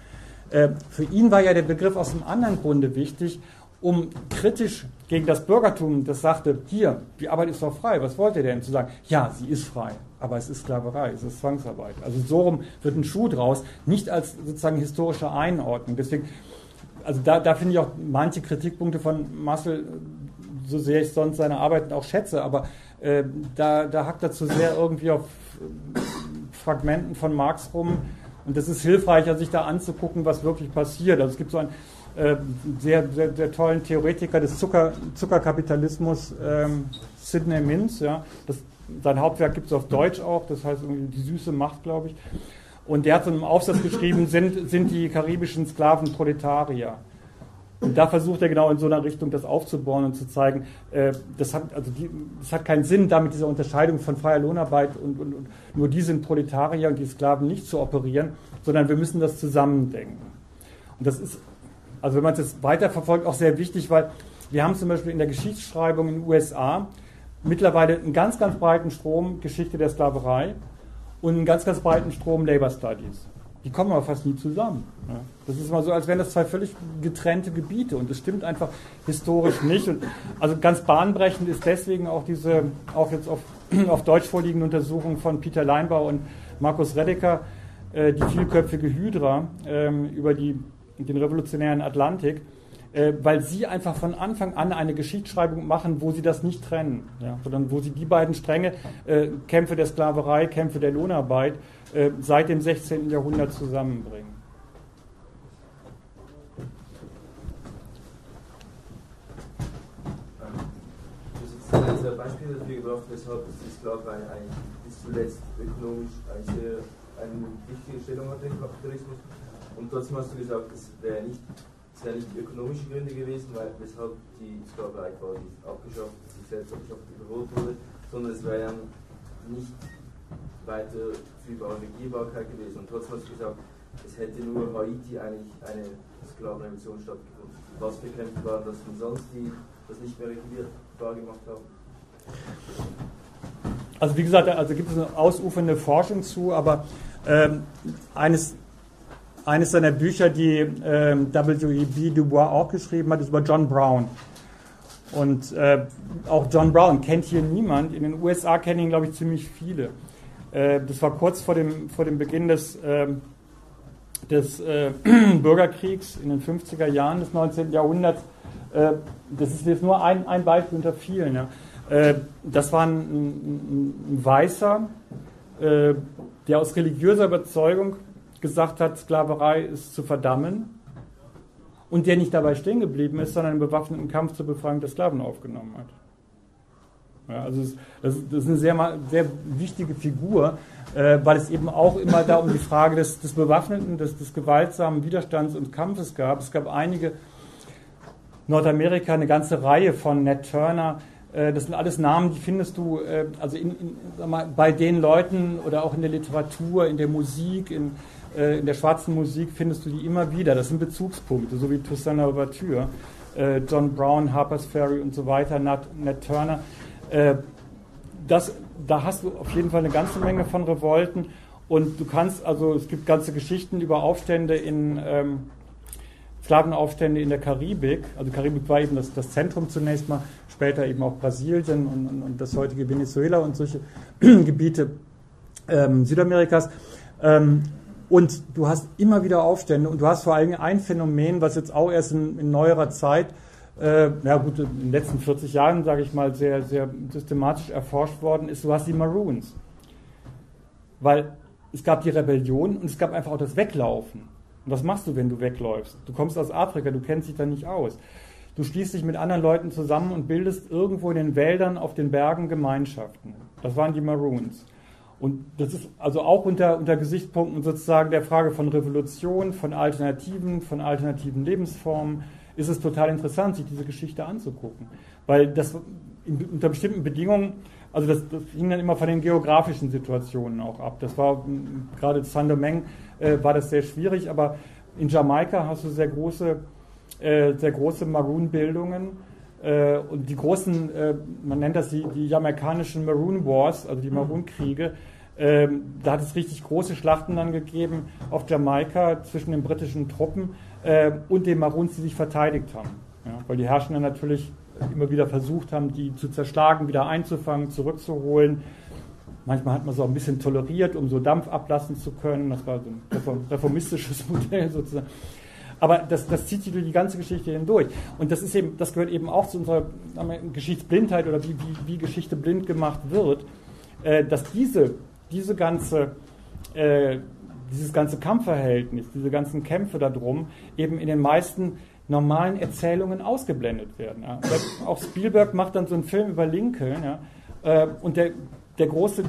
Äh, für ihn war ja der Begriff aus einem anderen Grunde wichtig, um kritisch gegen das Bürgertum, das sagte, hier, die Arbeit ist doch frei, was wollt ihr denn? Zu sagen, ja, sie ist frei, aber es ist Sklaverei, es ist Zwangsarbeit. Also so rum wird ein Schuh draus, nicht als sozusagen historische Einordnung. Deswegen, also da, da finde ich auch manche Kritikpunkte von Marcel, so sehr ich sonst seine Arbeiten auch schätze, aber äh, da, da hackt er zu sehr irgendwie auf äh, Fragmenten von Marx rum. Und das ist hilfreicher, sich da anzugucken, was wirklich passiert. Also es gibt so einen äh, sehr, sehr, sehr tollen Theoretiker des Zucker, Zuckerkapitalismus, ähm, Sidney Mintz. Ja. Das, sein Hauptwerk gibt es auf Deutsch auch, das heißt irgendwie Die süße Macht, glaube ich. Und der hat so einen Aufsatz geschrieben, sind, sind die karibischen Sklaven Proletarier. Und da versucht er genau in so einer Richtung das aufzubauen und zu zeigen, äh, das, hat, also die, das hat keinen Sinn, da mit dieser Unterscheidung von freier Lohnarbeit und, und, und nur die sind Proletarier und die Sklaven nicht zu operieren, sondern wir müssen das zusammendenken. Und das ist, also wenn man es jetzt weiterverfolgt, auch sehr wichtig, weil wir haben zum Beispiel in der Geschichtsschreibung in den U S A mittlerweile einen ganz, ganz breiten Strom Geschichte der Sklaverei und einen ganz, ganz breiten Strom Labor Studies. Die kommen aber fast nie zusammen. Das ist mal so, als wären das zwei völlig getrennte Gebiete und das stimmt einfach historisch nicht. Und also ganz bahnbrechend ist deswegen auch diese, auch jetzt auf, auf Deutsch vorliegende Untersuchung von Peter Leinbau und Markus Redeker, äh, die vielköpfige Hydra äh, über die, den revolutionären Atlantik, äh, weil sie einfach von Anfang an eine Geschichtsschreibung machen, wo sie das nicht trennen, ja, sondern wo sie die beiden Stränge, äh, Kämpfe der Sklaverei, Kämpfe der Lohnarbeit, äh, seit dem sechzehnten Jahrhundert zusammenbringen. Du hast jetzt ein Beispiel dafür gebracht, weshalb die Sklaverei eigentlich bis zuletzt ökonomisch eine, sehr, eine wichtige Stellung hat im Kapitalismus. Und trotzdem hast du gesagt, es wäre nicht, es wäre nicht ökonomische Gründe gewesen, weil, weshalb die Sklaverei quasi abgeschafft, sich selbst abgeschafft, überholt wurde, sondern es wäre ja nicht weiter fühlbare Regierbarkeit gewesen. Und trotzdem hast du gesagt, es hätte nur Haiti eigentlich eine Sklavenrevolution stattgefunden. Was für Kämpfe waren das denn sonst, die das nicht mehr regulierbar gemacht haben? Also wie gesagt, also gibt es eine ausufernde Forschung zu, aber ähm, eines, eines seiner Bücher, die ähm, W E B Du Bois auch geschrieben hat, ist über John Brown. Und äh, auch John Brown kennt hier niemand. In den U S A kennen ihn, glaube ich, ziemlich viele. Äh, das war kurz vor dem, vor dem Beginn des, äh, des äh, Bürgerkriegs in den fünfziger Jahren des neunzehnten Jahrhunderts. Äh, das ist jetzt nur ein, ein Beispiel unter vielen. Ja. Äh, das war ein, ein, ein Weißer, äh, der aus religiöser Überzeugung gesagt hat, Sklaverei ist zu verdammen. Und der nicht dabei stehen geblieben ist, sondern im bewaffneten Kampf zur Befreiung der Sklaven aufgenommen hat. Ja, also es, das, das ist eine sehr, sehr wichtige Figur, äh, weil es eben auch immer da um die Frage des, des bewaffneten, des, des gewaltsamen Widerstands und Kampfes gab. Es gab einige, Nordamerika, eine ganze Reihe von Nat Turner, äh, das sind alles Namen, die findest du äh, also in, in, sag mal, bei den Leuten oder auch in der Literatur, in der Musik, in in der schwarzen Musik findest du die immer wieder. Das sind Bezugspunkte, so wie Toussaint Louverture, äh, John Brown, Harper's Ferry und so weiter, Nat, Nat Turner. Äh, das, da hast du auf jeden Fall eine ganze Menge von Revolten und du kannst, also es gibt ganze Geschichten über Aufstände in, ähm, Sklavenaufstände in der Karibik. Also Karibik war eben das, das Zentrum zunächst mal, später eben auch Brasilien und, und, und das heutige Venezuela und solche Gebiete ähm, Südamerikas. Ähm, Und du hast immer wieder Aufstände und du hast vor allem ein Phänomen, was jetzt auch erst in, in neuerer Zeit, äh, ja gut, in den letzten vierzig Jahren, sage ich mal, sehr, sehr systematisch erforscht worden ist. Du hast die Maroons. Weil es gab die Rebellion und es gab einfach auch das Weglaufen. Und was machst du, wenn du wegläufst? Du kommst aus Afrika, du kennst dich da nicht aus. Du schließt dich mit anderen Leuten zusammen und bildest irgendwo in den Wäldern, auf den Bergen Gemeinschaften. Das waren die Maroons. Und das ist also auch unter, unter Gesichtspunkten sozusagen der Frage von Revolution, von Alternativen, von alternativen Lebensformen, ist es total interessant, sich diese Geschichte anzugucken. Weil das in, unter bestimmten Bedingungen, also das, das hing dann immer von den geografischen Situationen auch ab. Das war, gerade Saint-Domingue äh, war das sehr schwierig, aber in Jamaika hast du sehr große, äh, sehr große Maroon-Bildungen. Und die großen, man nennt das die, die jamaikanischen Maroon Wars, also die Maroon-Kriege, Ähm, da hat es richtig große Schlachten dann gegeben auf Jamaika zwischen den britischen Truppen äh, und den Maroons, die sich verteidigt haben. Ja, weil die Herrschenden natürlich immer wieder versucht haben, die zu zerschlagen, wieder einzufangen, zurückzuholen. Manchmal hat man es auch ein bisschen toleriert, um so Dampf ablassen zu können. Das war so ein reformistisches Modell sozusagen. Aber das, das zieht sich durch die ganze Geschichte hindurch. Und das ist eben, das gehört eben auch zu unserer sagen wir, Geschichtsblindheit oder wie, wie, wie Geschichte blind gemacht wird, äh, dass diese, diese ganze, äh, dieses ganze Kampfverhältnis, diese ganzen Kämpfe darum eben in den meisten normalen Erzählungen ausgeblendet werden. Ja. Auch Spielberg macht dann so einen Film über Lincoln, ja, äh, und der, der große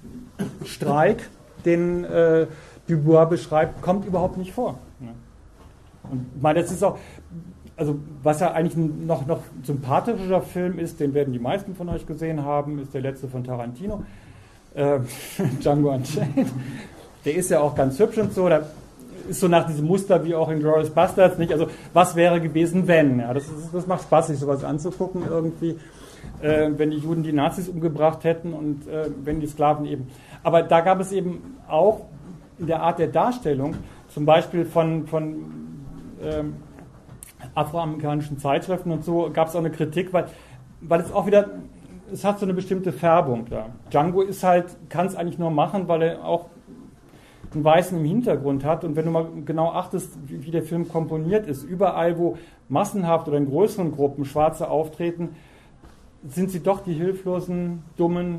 Streik, den äh, Dubois beschreibt, kommt überhaupt nicht vor. Ja. Und ich meine, das ist auch, also was ja eigentlich ein noch, noch sympathischer Film ist, den werden die meisten von euch gesehen haben, ist der letzte von Tarantino, äh, Django Unchained. Der ist ja auch ganz hübsch und so, da ist so nach diesem Muster wie auch in Glorious Bastards, nicht? Also was wäre gewesen, wenn? Ja, das, ist, das macht Spaß, sich sowas anzugucken irgendwie, äh, wenn die Juden die Nazis umgebracht hätten und äh, wenn die Sklaven eben. Aber da gab es eben auch in der Art der Darstellung, zum Beispiel von, von ähm, afroamerikanischen Zeitschriften und so, gab es auch eine Kritik, weil, weil es auch wieder, es hat so eine bestimmte Färbung da. Django ist halt, kann es eigentlich nur machen, weil er auch einen Weißen im Hintergrund hat, und wenn du mal genau achtest, wie, wie der Film komponiert ist, überall, wo massenhaft oder in größeren Gruppen Schwarze auftreten, sind sie doch die hilflosen, dummen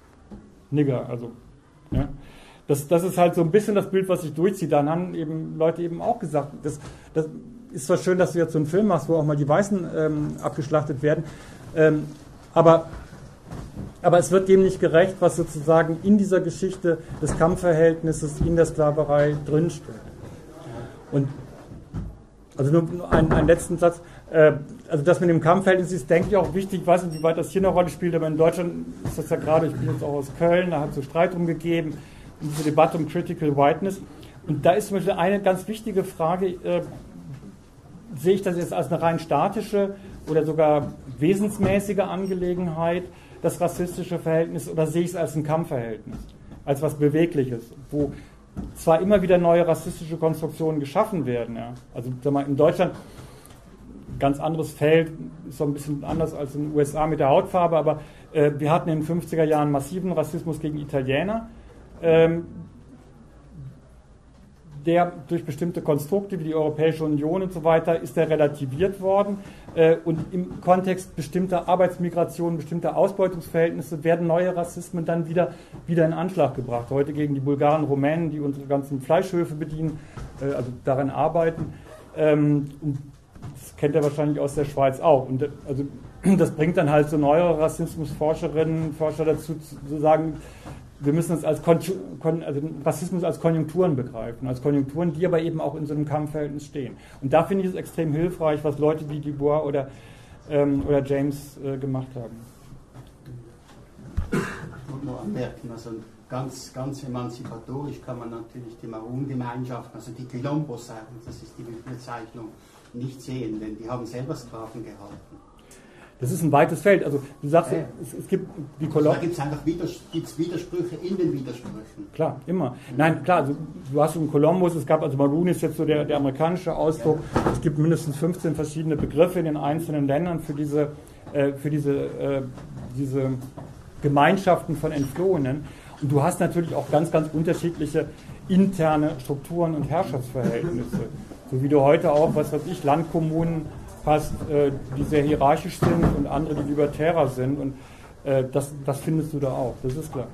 Nigger. Also, ja. das, das ist halt so ein bisschen das Bild, was sich durchzieht. Dann haben eben Leute eben auch gesagt, das, das ist zwar schön, dass du jetzt so einen Film machst, wo auch mal die Weißen ähm, abgeschlachtet werden, ähm, aber Aber es wird dem nicht gerecht, was sozusagen in dieser Geschichte des Kampfverhältnisses in der Sklaverei drinsteht. Und also nur einen, einen letzten Satz. Äh, also das mit dem Kampfverhältnis ist, denke ich, auch wichtig. Ich weiß nicht, wie weit das hier eine Rolle spielt, aber in Deutschland ist das ja gerade, ich bin jetzt auch aus Köln, da hat es so Streit drum gegeben, diese Debatte um Critical Whiteness. Und da ist zum Beispiel eine ganz wichtige Frage, äh, sehe ich das jetzt als eine rein statische oder sogar wesensmäßige Angelegenheit, das rassistische Verhältnis, oder sehe ich es als ein Kampfverhältnis, als was Bewegliches, wo zwar immer wieder neue rassistische Konstruktionen geschaffen werden. Ja. Also sag mal, in Deutschland ganz anderes Feld, ist so ein bisschen anders als in den U S A mit der Hautfarbe, aber äh, wir hatten in den fünfziger Jahren massiven Rassismus gegen Italiener, ähm, der durch bestimmte Konstrukte wie die Europäische Union und so weiter ist der relativiert worden, äh, und im Kontext bestimmter Arbeitsmigration, bestimmter Ausbeutungsverhältnisse werden neue Rassismen dann wieder, wieder in Anschlag gebracht. Heute gegen die Bulgaren, Rumänen, die unsere ganzen Fleischhöfe bedienen, äh, also daran arbeiten. Ähm, und das kennt ihr wahrscheinlich aus der Schweiz auch. Und also das bringt dann halt so neuere Rassismusforscherinnen und Forscher dazu zu sagen, wir müssen es als Kon- Kon- also Rassismus als Konjunkturen begreifen, als Konjunkturen, die aber eben auch in so einem Kampfverhältnis stehen. Und da finde ich es extrem hilfreich, was Leute wie Dubois oder, ähm, oder James äh, gemacht haben. Ich wollte nur anmerken, also ganz, ganz emanzipatorisch kann man natürlich die Maroon-Gemeinschaften, also die Quilombos, das ist die Bezeichnung, nicht sehen, denn die haben selber Sklaven gehalten. Das ist ein weites Feld. Also du sagst, ja. es, es gibt die Kolombos. Da gibt es einfach Widers- gibt's Widersprüche in den Widersprüchen. Klar, immer. Nein, klar, also, du hast einen Kolumbus, es gab, also Maroon ist jetzt so der, der amerikanische Ausdruck. Ja. Es gibt mindestens fünfzehn verschiedene Begriffe in den einzelnen Ländern für diese, äh, für diese, äh, diese Gemeinschaften von Entflohenen. Und du hast natürlich auch ganz, ganz unterschiedliche interne Strukturen und Herrschaftsverhältnisse. So wie du heute auch, was weiß ich, Landkommunen hast, äh, die sehr hierarchisch sind und andere, die libertärer sind. Und äh, das, das findest du da auch, das ist klar.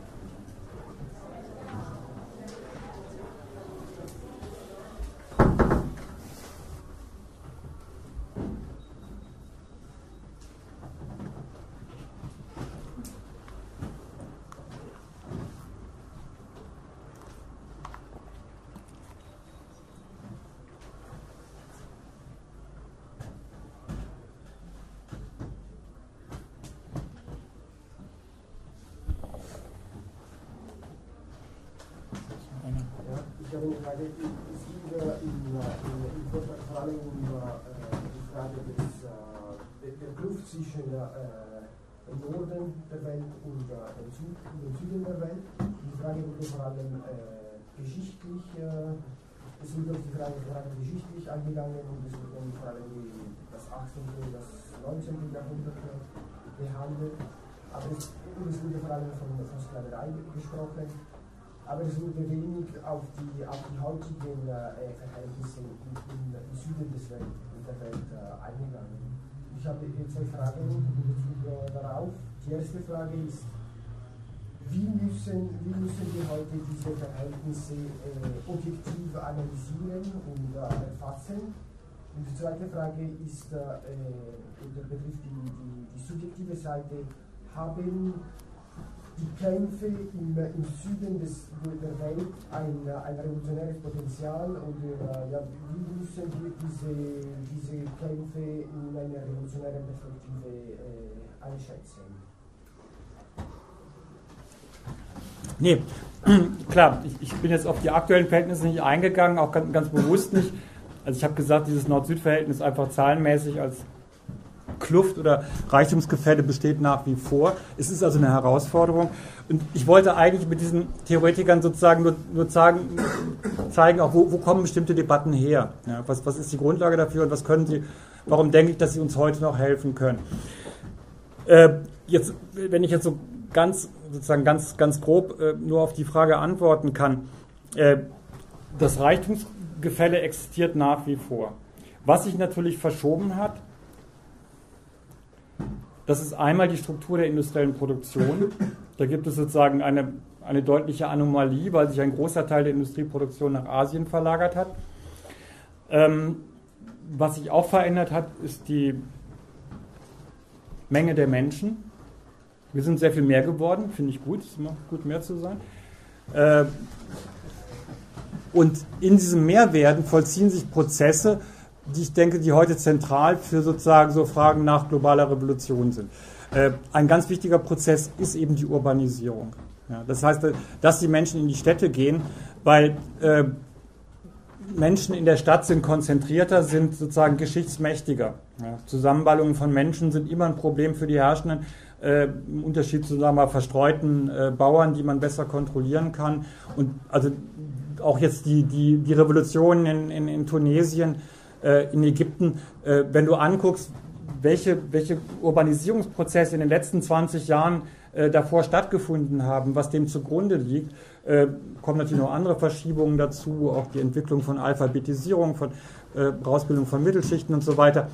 Ich habe eine Frage. Es ging ja im, im Vortrag vor allem um äh, die Frage des, äh, der Kluft zwischen äh, Norden der Welt und äh, den, Süd, den Süden der Welt. Die Frage wurde vor allem äh, geschichtlich, äh, es wurde auf die Frage, Frage geschichtlich eingegangen und es wurde vor allem die, das achtzehnte und das neunzehnte Jahrhundert behandelt. Aber es, es wurde vor allem von, von Sklaverei gesprochen. Aber es wurde wenig auf die, auf die heutigen äh, Verhältnisse im, im, im Süden des Welt, der Welt äh, eingegangen. Ich habe hier zwei Fragen in Bezug äh, darauf. Die erste Frage ist, wie müssen, wie müssen wir heute diese Verhältnisse äh, objektiv analysieren und äh, erfassen? Und die zweite Frage ist, äh, oder betrifft die, die, die subjektive Seite, haben die Kämpfe im, im Süden des, der Welt ein, ein revolutionäres Potenzial und äh, ja, wie müssen wir diese, diese Kämpfe in einer revolutionären Perspektive äh, einschätzen? Nee, klar, ich, ich bin jetzt auf die aktuellen Verhältnisse nicht eingegangen, auch ganz, ganz bewusst nicht. Also ich habe gesagt, dieses Nord-Süd-Verhältnis einfach zahlenmäßig als Kluft oder Reichtumsgefälle besteht nach wie vor. Es ist also eine Herausforderung. Und ich wollte eigentlich mit diesen Theoretikern sozusagen nur, nur sagen, zeigen, auch wo, wo kommen bestimmte Debatten her. Ja, was, was ist die Grundlage dafür und was können sie, warum denke ich, dass sie uns heute noch helfen können. Äh, jetzt, wenn ich jetzt so ganz, sozusagen ganz, ganz grob äh, nur auf die Frage antworten kann, äh, das Reichtumsgefälle existiert nach wie vor. Was sich natürlich verschoben hat, das ist einmal die Struktur der industriellen Produktion. Da gibt es sozusagen eine, eine deutliche Anomalie, weil sich ein großer Teil der Industrieproduktion nach Asien verlagert hat. Ähm, was sich auch verändert hat, ist die Menge der Menschen. Wir sind sehr viel mehr geworden, finde ich gut, es ist immer gut, mehr zu sein. Äh, und in diesem Mehrwerden vollziehen sich Prozesse, die ich denke, die heute zentral für sozusagen so Fragen nach globaler Revolution sind. Äh, ein ganz wichtiger Prozess ist eben die Urbanisierung. Ja, das heißt, dass die Menschen in die Städte gehen, weil äh, Menschen in der Stadt sind konzentrierter, sind sozusagen geschichtsmächtiger. Ja, Zusammenballungen von Menschen sind immer ein Problem für die Herrschenden, äh, im Unterschied zu, sagen wir mal, verstreuten äh, Bauern, die man besser kontrollieren kann. Und also auch jetzt die, die, die Revolution in, in, in Tunesien, in Ägypten, wenn du anguckst, welche, welche Urbanisierungsprozesse in den letzten zwanzig Jahren davor stattgefunden haben, was dem zugrunde liegt, kommen natürlich noch andere Verschiebungen dazu, auch die Entwicklung von Alphabetisierung, von Rausbildung von Mittelschichten und so weiter.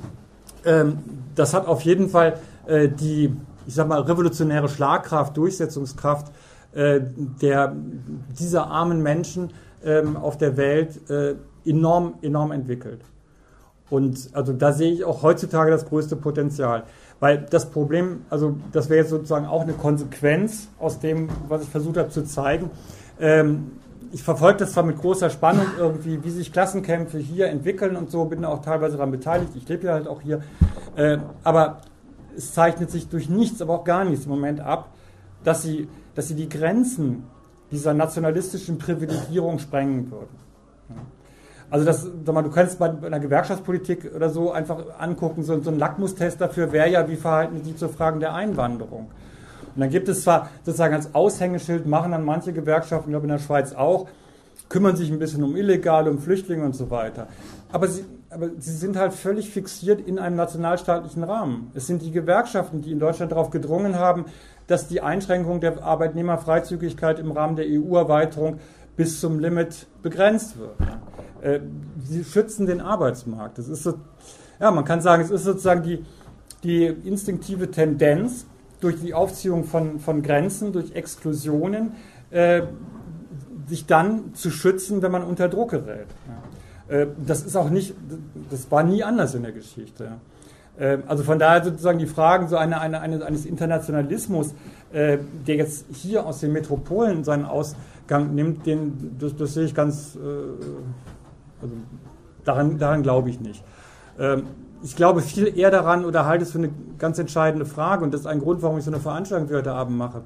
Das hat auf jeden Fall die, ich sag mal, revolutionäre Schlagkraft, Durchsetzungskraft der, dieser armen Menschen auf der Welt enorm, enorm entwickelt. Und also da sehe ich auch heutzutage das größte Potenzial. Weil das Problem, also das wäre jetzt sozusagen auch eine Konsequenz aus dem, was ich versucht habe zu zeigen. Ähm, ich verfolge das zwar mit großer Spannung irgendwie, wie sich Klassenkämpfe hier entwickeln und so, bin auch teilweise daran beteiligt, ich lebe ja halt auch hier. Äh, aber es zeichnet sich durch nichts, aber auch gar nichts im Moment ab, dass sie, dass sie die Grenzen dieser nationalistischen Privilegierung sprengen würden. Also das, sag mal, du kannst bei einer Gewerkschaftspolitik oder so einfach angucken, so, so ein Lackmustest dafür wäre ja, wie verhalten die zu Fragen der Einwanderung. Und dann gibt es zwar sozusagen als Aushängeschild, machen dann manche Gewerkschaften, ich glaube in der Schweiz auch, kümmern sich ein bisschen um Illegale, um Flüchtlinge und so weiter. Aber sie, aber sie sind halt völlig fixiert in einem nationalstaatlichen Rahmen. Es sind die Gewerkschaften, die in Deutschland darauf gedrungen haben, dass die Einschränkung der Arbeitnehmerfreizügigkeit im Rahmen der E U-Erweiterung bis zum Limit begrenzt wird. Sie schützen den Arbeitsmarkt. Das ist so, ja, man kann sagen, es ist sozusagen die, die instinktive Tendenz, durch die Aufziehung von, von Grenzen, durch Exklusionen, äh, sich dann zu schützen, wenn man unter Druck gerät. Ja. Äh, das ist auch nicht, das war nie anders in der Geschichte. Ja. Äh, also von daher sozusagen die Fragen so eine, eine, eine, eines Internationalismus, äh, der jetzt hier aus den Metropolen seinen Ausgang nimmt, den, das, das sehe ich ganz, äh, also daran, daran glaube ich nicht. Ähm, Ich glaube viel eher daran oder halte es für eine ganz entscheidende Frage und das ist ein Grund, warum ich so eine Veranstaltung wie heute Abend mache.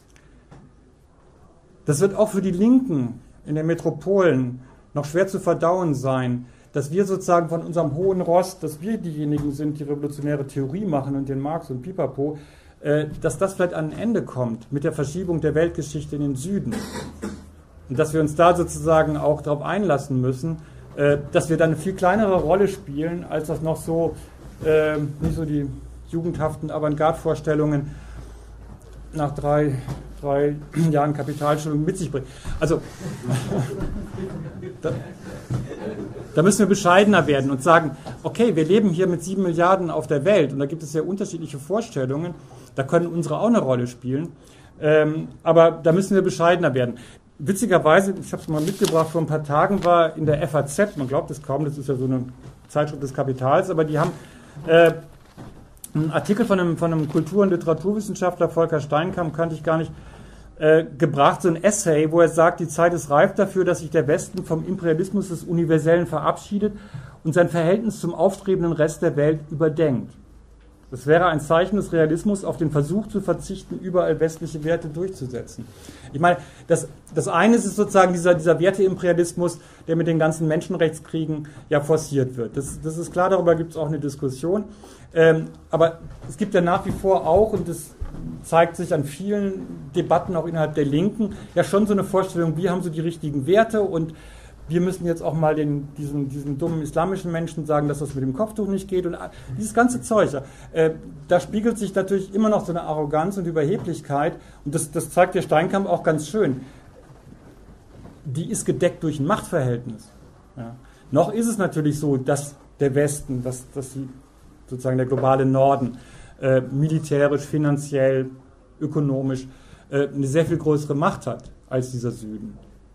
Das wird auch für die Linken in den Metropolen noch schwer zu verdauen sein, dass wir sozusagen von unserem hohen Ross, dass wir diejenigen sind, die revolutionäre Theorie machen und den Marx und Pipapo, äh, dass das vielleicht an ein Ende kommt mit der Verschiebung der Weltgeschichte in den Süden. Und dass wir uns da sozusagen auch darauf einlassen müssen, äh, dass wir dann eine viel kleinere Rolle spielen, als das noch so, äh, nicht so die jugendhaften Avantgarde-Vorstellungen nach drei, drei Jahren Kapitalschulung mit sich bringen. Also, da, da müssen wir bescheidener werden und sagen, okay, wir leben hier mit sieben Milliarden auf der Welt und da gibt es sehr unterschiedliche Vorstellungen, da können unsere auch eine Rolle spielen, ähm, aber da müssen wir bescheidener werden. Witzigerweise, ich habe es mal mitgebracht, vor ein paar Tagen war in der F A Z, man glaubt es kaum, das ist ja so eine Zeitschrift des Kapitals, aber die haben äh, einen Artikel von einem, von einem Kultur- und Literaturwissenschaftler, Volker Steinkamp, kannte ich gar nicht, äh, gebracht, so ein Essay, wo er sagt, die Zeit ist reif dafür, dass sich der Westen vom Imperialismus des Universellen verabschiedet und sein Verhältnis zum aufstrebenden Rest der Welt überdenkt. Das wäre ein Zeichen des Realismus, auf den Versuch zu verzichten, überall westliche Werte durchzusetzen. Ich meine, das, das eine ist sozusagen dieser, dieser Werteimperialismus, der mit den ganzen Menschenrechtskriegen ja forciert wird. Das, das ist klar, darüber gibt es auch eine Diskussion. Ähm, aber es gibt ja nach wie vor auch, und das zeigt sich an vielen Debatten auch innerhalb der Linken, ja schon so eine Vorstellung, wir haben so die richtigen Werte und wir müssen jetzt auch mal den, diesen, diesen dummen islamischen Menschen sagen, dass das mit dem Kopftuch nicht geht und dieses ganze Zeug. Äh, da spiegelt sich natürlich immer noch so eine Arroganz und Überheblichkeit und das, das zeigt der Steinkamp auch ganz schön. Die ist gedeckt durch ein Machtverhältnis. Ja. Noch ist es natürlich so, dass der Westen, dass, dass die, sozusagen der globale Norden äh, militärisch, finanziell, ökonomisch äh, eine sehr viel größere Macht hat als dieser Süden.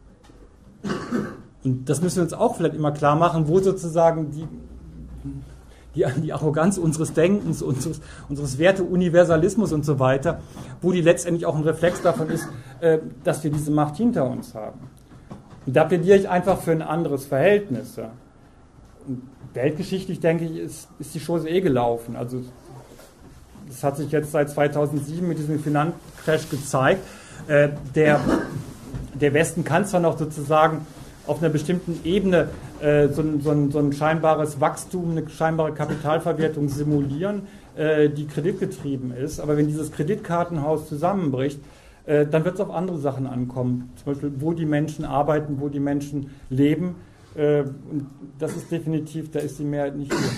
Und das müssen wir uns auch vielleicht immer klar machen, wo sozusagen die, die, die Arroganz unseres Denkens, unseres, unseres Werteuniversalismus und so weiter, wo die letztendlich auch ein Reflex davon ist, äh, dass wir diese Macht hinter uns haben. Und da plädiere ich einfach für ein anderes Verhältnis. Ja. Und weltgeschichtlich, denke ich, ist, ist die Chose eh gelaufen. Also das hat sich jetzt seit zweitausendsieben mit diesem Finanzcrash gezeigt. Äh, der, der Westen kann zwar noch sozusagen auf einer bestimmten Ebene äh, so, ein, so, ein, so ein scheinbares Wachstum, eine scheinbare Kapitalverwertung simulieren, äh, die kreditgetrieben ist. Aber wenn dieses Kreditkartenhaus zusammenbricht, äh, dann wird es auf andere Sachen ankommen. Zum Beispiel, wo die Menschen arbeiten, wo die Menschen leben. Äh, und das ist definitiv, da ist die Mehrheit nicht hier.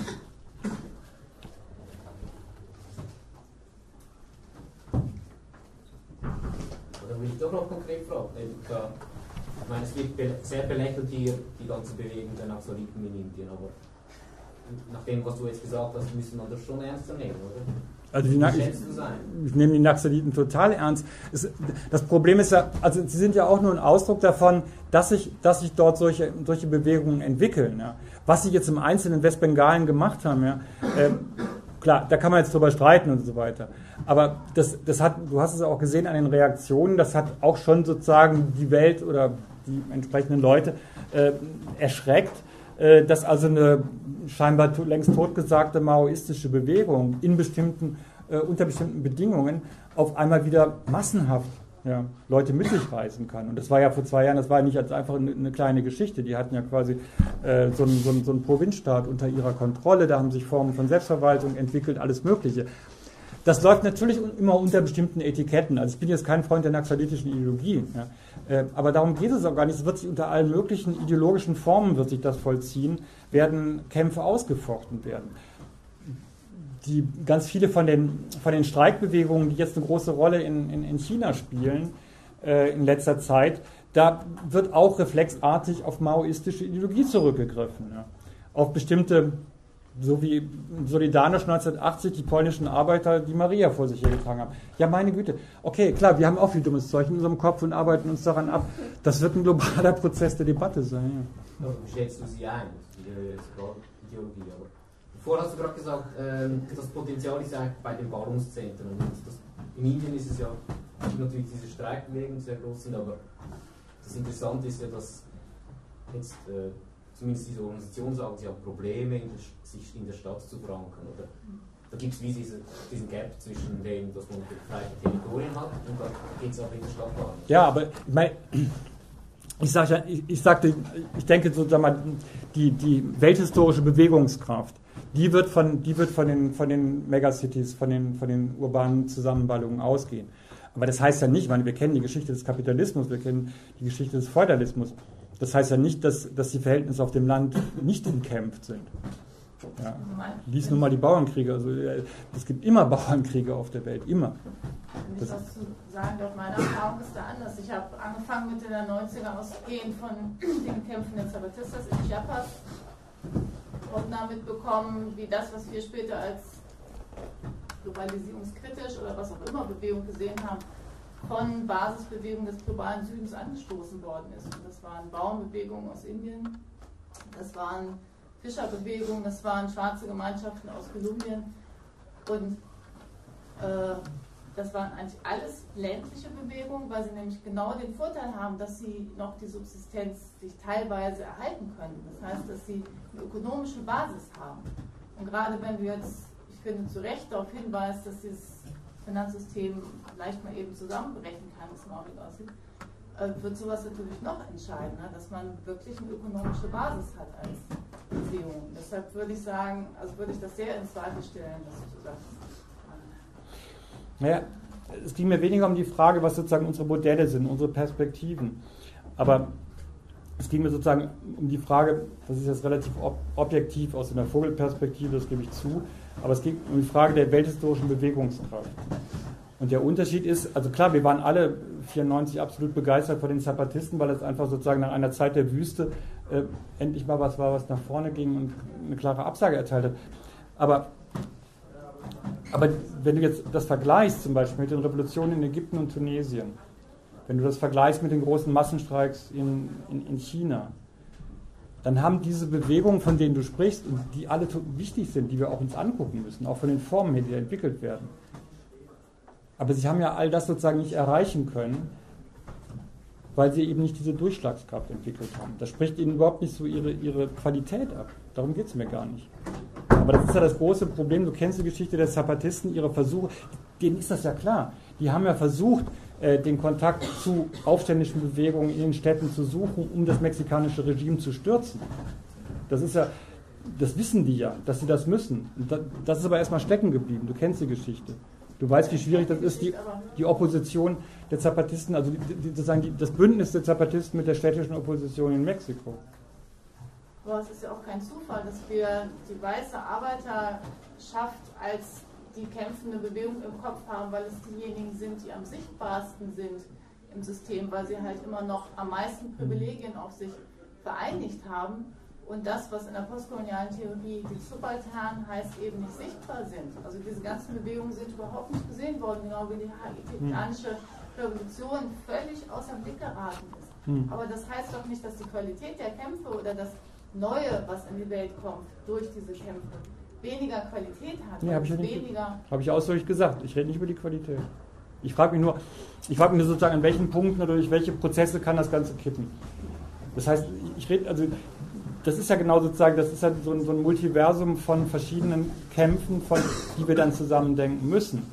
Oder will ich doch noch konkret fragen? Ich meine, es wird sehr belächelt hier, die ganze Bewegung der Naxaliten in Indien, aber nach dem, was du jetzt gesagt hast, müssen wir das schon ernster nehmen, oder? Also die Wie schätzt du sein? Ich nehme die Naxaliten total ernst. Es, das Problem ist ja, also sie sind ja auch nur ein Ausdruck davon, dass sich, dass sich dort solche, solche Bewegungen entwickeln. Ja. Was sie jetzt im Einzelnen in Westbengalen gemacht haben, ja, äh, klar, da kann man jetzt drüber streiten und so weiter. Aber das, das hat, du hast es auch gesehen an den Reaktionen, das hat auch schon sozusagen die Welt oder die entsprechenden Leute äh, erschreckt, äh, dass also eine scheinbar to- längst totgesagte maoistische Bewegung in bestimmten, äh, unter bestimmten Bedingungen auf einmal wieder massenhaft ja, Leute mit sich reißen kann. Und das war ja vor zwei Jahren, das war ja nicht als einfach eine, eine kleine Geschichte. Die hatten ja quasi äh, so, einen, so, einen, so einen Provinzstaat unter ihrer Kontrolle, da haben sich Formen von Selbstverwaltung entwickelt, alles Mögliche. Das läuft natürlich immer unter bestimmten Etiketten. Also ich bin jetzt kein Freund der naxalitischen Ideologie. Ja. Äh, aber darum geht es auch gar nicht. Es wird sich unter allen möglichen ideologischen Formen wird sich das vollziehen, werden Kämpfe ausgefochten werden. Die, ganz viele von den, von den Streikbewegungen, die jetzt eine große Rolle in, in, in China spielen äh, in letzter Zeit, da wird auch reflexartig auf maoistische Ideologie zurückgegriffen. Ja. Auf bestimmte, so wie Solidarność neunzehnhundertachtzig, die polnischen Arbeiter, die Maria vor sich hergetragen haben. Ja, meine Güte. Okay, klar, wir haben auch viel dummes Zeug in unserem Kopf und arbeiten uns daran ab. Das wird ein globaler Prozess der Debatte sein. Ja. Wie schätzt du sie ein, die Ideologie? Aber vorher hast du gerade gesagt, ähm, das Potenzial ist eigentlich bei den Ballungszentren. Und das, in Indien ist es ja natürlich diese Streikbewegungen sehr groß sind, aber das Interessante ist ja, dass jetzt äh, zumindest diese Organisation sagen, sie haben Probleme, in der, sich in der Stadt zu verankern. Oder da gibt es wie diese, diesen Gap zwischen dem, dass man befreite Territorien hat und dann geht es auch in der Stadt an. Ja, aber ich meine, ich, sag ja, ich, ich sagte, ich denke so, sag mal, die, die welthistorische Bewegungskraft, Die wird von, die wird von den, von den Megacities, von den, von den urbanen Zusammenballungen ausgehen. Aber das heißt ja nicht, weil wir kennen die Geschichte des Kapitalismus, wir kennen die Geschichte des Feudalismus. Das heißt ja nicht, dass, dass die Verhältnisse auf dem Land nicht umkämpft sind. Ja. Lies nur mal die Bauernkriege. Also, es gibt immer Bauernkriege auf der Welt, immer. Wenn ich was zu sagen darf, meine Erfahrung ist da anders. Ich habe angefangen mit den neunziger ausgehend von den Kämpfen der Zapatistas in Chiapas und damit bekommen, wie das, was wir später als globalisierungskritisch oder was auch immer Bewegung gesehen haben, von Basisbewegungen des globalen Südens angestoßen worden ist. Und das waren Bauernbewegungen aus Indien, das waren Fischerbewegungen, das waren schwarze Gemeinschaften aus Kolumbien und äh, das waren eigentlich alles ländliche Bewegungen, weil sie nämlich genau den Vorteil haben, dass sie noch die Subsistenz sich teilweise erhalten können. Das heißt, dass sie eine ökonomische Basis haben. Und gerade wenn du jetzt, ich finde, zu Recht darauf hinweist, dass dieses Finanzsystem leicht mal eben zusammenbrechen kann, wie es im Augenblick aussieht, wird sowas natürlich noch entscheidender, dass man wirklich eine ökonomische Basis hat als Beziehung. Deshalb würde ich sagen, also würde ich das sehr in Zweifel stellen, was du sagst. Naja, es ging mir weniger um die Frage, was sozusagen unsere Modelle sind, unsere Perspektiven. Aber es ging mir sozusagen um die Frage, das ist jetzt relativ ob objektiv aus einer Vogelperspektive, das gebe ich zu, aber es ging um die Frage der welthistorischen Bewegungskraft. Und der Unterschied ist, also klar, wir waren alle vierundneunzig absolut begeistert von den Zapatisten, weil es einfach sozusagen nach einer Zeit der Wüste äh, endlich mal was war, was nach vorne ging und eine klare Absage erteilt hat. Aber, aber wenn du jetzt das vergleichst, zum Beispiel mit den Revolutionen in Ägypten und Tunesien, wenn du das vergleichst mit den großen Massenstreiks in, in, in China, dann haben diese Bewegungen, von denen du sprichst, und die alle wichtig sind, die wir auch uns angucken müssen, auch von den Formen her, die entwickelt werden. Aber sie haben ja all das sozusagen nicht erreichen können, weil sie eben nicht diese Durchschlagskraft entwickelt haben. Das spricht ihnen überhaupt nicht so ihre, ihre Qualität ab. Darum geht es mir gar nicht. Aber das ist ja das große Problem. Du kennst die Geschichte der Zapatisten, ihre Versuche, denen ist das ja klar. Die haben ja versucht, den Kontakt zu aufständischen Bewegungen in den Städten zu suchen, um das mexikanische Regime zu stürzen. Das ist ja, das wissen die ja, dass sie das müssen. Und das ist aber erstmal stecken geblieben. Du kennst die Geschichte. Du weißt, wie schwierig das ist, die, die Opposition der Zapatisten, also die, die, sozusagen die, das Bündnis der Zapatisten mit der städtischen Opposition in Mexiko. Aber es ist ja auch kein Zufall, dass wir die weiße Arbeiterschaft als die kämpfende Bewegung im Kopf haben, weil es diejenigen sind, die am sichtbarsten sind im System, weil sie halt immer noch am meisten Privilegien auf sich vereinigt haben. Und das, was in der postkolonialen Theorie die Subalternen heißt, eben nicht sichtbar sind. Also diese ganzen Bewegungen sind überhaupt nicht gesehen worden, genau wie die haitianische Revolution völlig außer Blick geraten ist. Hm. Aber das heißt doch nicht, dass die Qualität der Kämpfe oder das Neue, was in die Welt kommt, durch diese Kämpfe, weniger Qualität hat. Nee, habe ich, weniger hab ich ausdrücklich gesagt. Ich rede nicht über die Qualität. Ich frage mich nur, ich frage mich nur sozusagen, an welchen Punkten oder durch welche Prozesse kann das Ganze kippen. Das heißt, ich rede, also das ist ja genau sozusagen, das ist ja so ein, so ein Multiversum von verschiedenen Kämpfen, von, die wir dann zusammendenken müssen.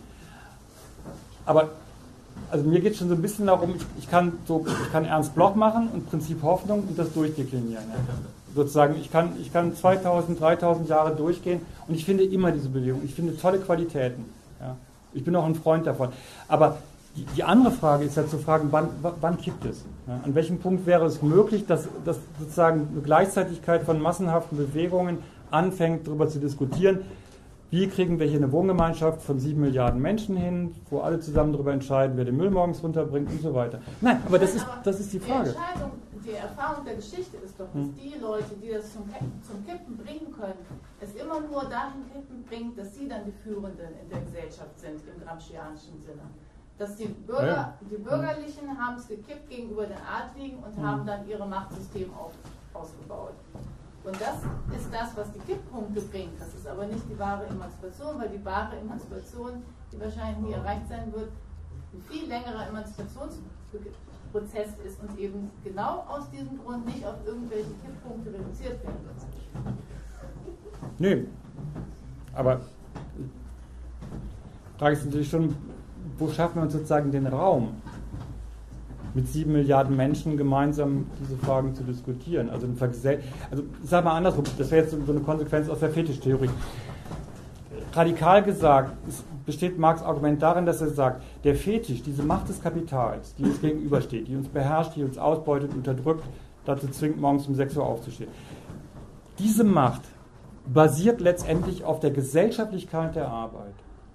Aber also mir geht es schon so ein bisschen darum, ich, ich, kann so, ich kann Ernst Bloch machen und Prinzip Hoffnung und das durchdeklinieren. Ja. Sozusagen, ich kann, ich kann zweitausend, dreitausend Jahre durchgehen und ich finde immer diese Bewegung, ich finde tolle Qualitäten. Ja. Ich bin auch ein Freund davon. Aber die, die andere Frage ist ja zu fragen, wann, wann kippt es? Ja. An welchem Punkt wäre es möglich, dass, dass sozusagen eine Gleichzeitigkeit von massenhaften Bewegungen anfängt, darüber zu diskutieren, wie kriegen wir hier eine Wohngemeinschaft von sieben Milliarden Menschen hin, wo alle zusammen darüber entscheiden, wer den Müll morgens runterbringt und so weiter. Nein, aber das ist, das ist die Frage. Die Entscheidung, die Erfahrung der Geschichte ist doch, dass hm. die Leute, die das zum, zum Kippen bringen können, es immer nur dahin kippen bringt, dass sie dann die Führenden in der Gesellschaft sind, im Gramscianischen Sinne. Dass die Bürger, ja. die Bürgerlichen hm. haben es gekippt gegenüber den Adligen und hm. haben dann ihre Machtsystem auf, ausgebaut. Und das ist das, was die Kipppunkte bringt. Das ist aber nicht die wahre Emanzipation, weil die wahre Emanzipation, die wahrscheinlich nie erreicht sein wird, ein viel längerer Emanzipationsprozess ist und eben genau aus diesem Grund nicht auf irgendwelche Kipppunkte reduziert werden wird. Nee, aber die Frage ist natürlich schon, wo schaffen wir uns sozusagen den Raum? mit sieben Milliarden Menschen gemeinsam diese Fragen zu diskutieren. Also, also ich sage mal andersrum, das wäre jetzt so eine Konsequenz aus der Fetischtheorie. Radikal gesagt ist, besteht Marx' Argument darin, dass er sagt, der Fetisch, diese Macht des Kapitals, die uns gegenübersteht, die uns beherrscht, die uns ausbeutet, unterdrückt, dazu zwingt, morgens um sechs Uhr aufzustehen. Diese Macht basiert letztendlich auf der Gesellschaftlichkeit der Arbeit.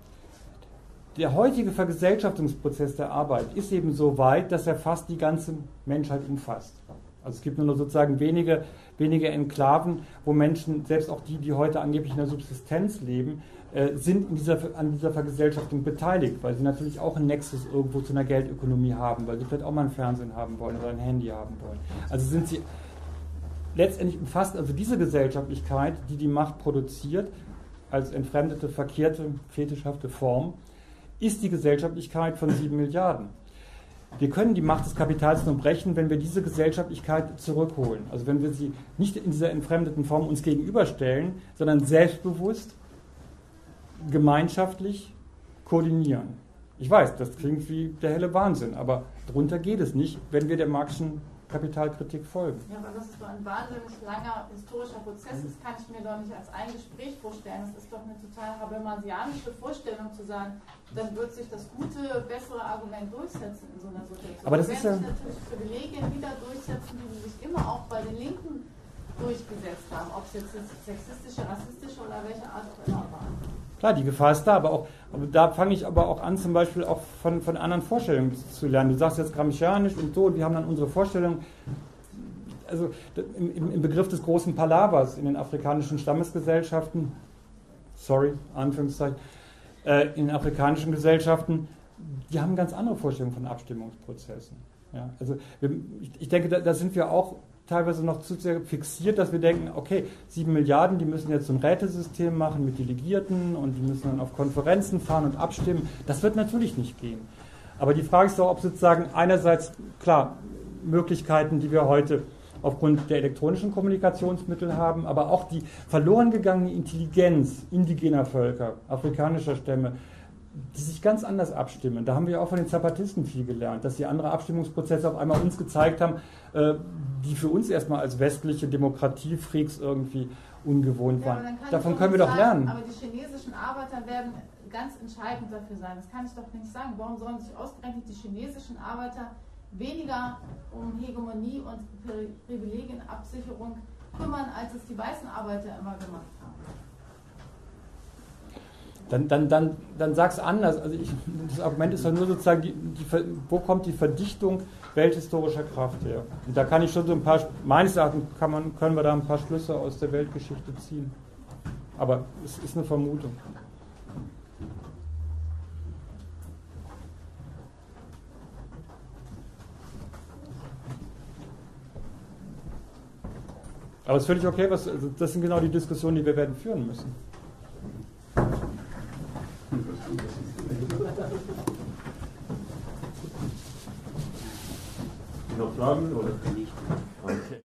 Der heutige Vergesellschaftungsprozess der Arbeit ist eben so weit, dass er fast die ganze Menschheit umfasst. Also es gibt nur noch sozusagen wenige, wenige Enklaven, wo Menschen, selbst auch die, die heute angeblich in der Subsistenz leben, äh, sind in dieser, an dieser Vergesellschaftung beteiligt, weil sie natürlich auch einen Nexus irgendwo zu einer Geldökonomie haben, weil sie vielleicht auch mal ein Fernsehen haben wollen oder ein Handy haben wollen. Also sind sie letztendlich umfasst also diese Gesellschaftlichkeit, die die Macht produziert, als entfremdete, verkehrte, fetischhafte Form, ist die Gesellschaftlichkeit von sieben Milliarden. Wir können die Macht des Kapitals nur brechen, wenn wir diese Gesellschaftlichkeit zurückholen. Also wenn wir sie nicht in dieser entfremdeten Form uns gegenüberstellen, sondern selbstbewusst, gemeinschaftlich koordinieren. Ich weiß, das klingt wie der helle Wahnsinn, aber darunter geht es nicht, wenn wir der Marxischen Kapitalkritik folgen. Ja, aber das ist doch ein wahnsinnig langer historischer Prozess. Das kann ich mir doch nicht als ein Gespräch vorstellen. Das ist doch eine total habermasianische Vorstellung zu sagen, dann wird sich das gute, bessere Argument durchsetzen in so einer Situation. Aber das da ist werden ja sich natürlich Privilegien wieder durchsetzen, die sich immer auch bei den Linken durchgesetzt haben, ob es jetzt sexistische, rassistische oder welche Art auch immer waren. Klar, die Gefahr ist da, aber auch, aber da fange ich aber auch an, zum Beispiel auch von, von anderen Vorstellungen zu lernen. Du sagst jetzt gramscianisch und so, und wir haben dann unsere Vorstellung, also im, im Begriff des großen Palavers in den afrikanischen Stammesgesellschaften, sorry, Anführungszeichen, äh, in den afrikanischen Gesellschaften, die haben ganz andere Vorstellungen von Abstimmungsprozessen. Ja, also wir, ich, ich denke, da, da sind wir auch teilweise noch zu sehr fixiert, dass wir denken, okay, sieben Milliarden, die müssen jetzt so ein Rätesystem machen mit Delegierten und die müssen dann auf Konferenzen fahren und abstimmen. Das wird natürlich nicht gehen. Aber die Frage ist doch, ob sozusagen einerseits, klar, Möglichkeiten, die wir heute aufgrund der elektronischen Kommunikationsmittel haben, aber auch die verloren gegangene Intelligenz indigener Völker, afrikanischer Stämme, die sich ganz anders abstimmen. Da haben wir auch von den Zapatisten viel gelernt, dass die andere Abstimmungsprozesse auf einmal uns gezeigt haben, äh, die für uns erstmal als westliche Demokratiefreaks irgendwie ungewohnt waren. Ja, davon können wir doch sagen, lernen. Aber die chinesischen Arbeiter werden ganz entscheidend dafür sein. Das kann ich doch nicht sagen. Warum sollen sich ausgerechnet die chinesischen Arbeiter weniger um Hegemonie und Privilegienabsicherung kümmern, als es die weißen Arbeiter immer gemacht haben? Dann, dann, dann, dann sag es anders. Also ich, das Argument ist doch nur sozusagen, die, die, wo kommt die Verdichtung welthistorischer Kraft her? Und da kann ich schon so ein paar, meines Erachtens kann man, können wir da ein paar Schlüsse aus der Weltgeschichte ziehen. Aber es ist eine Vermutung. Aber es ist völlig okay, was, also das sind genau die Diskussionen, die wir werden führen müssen. Noch Fragen oder? Okay.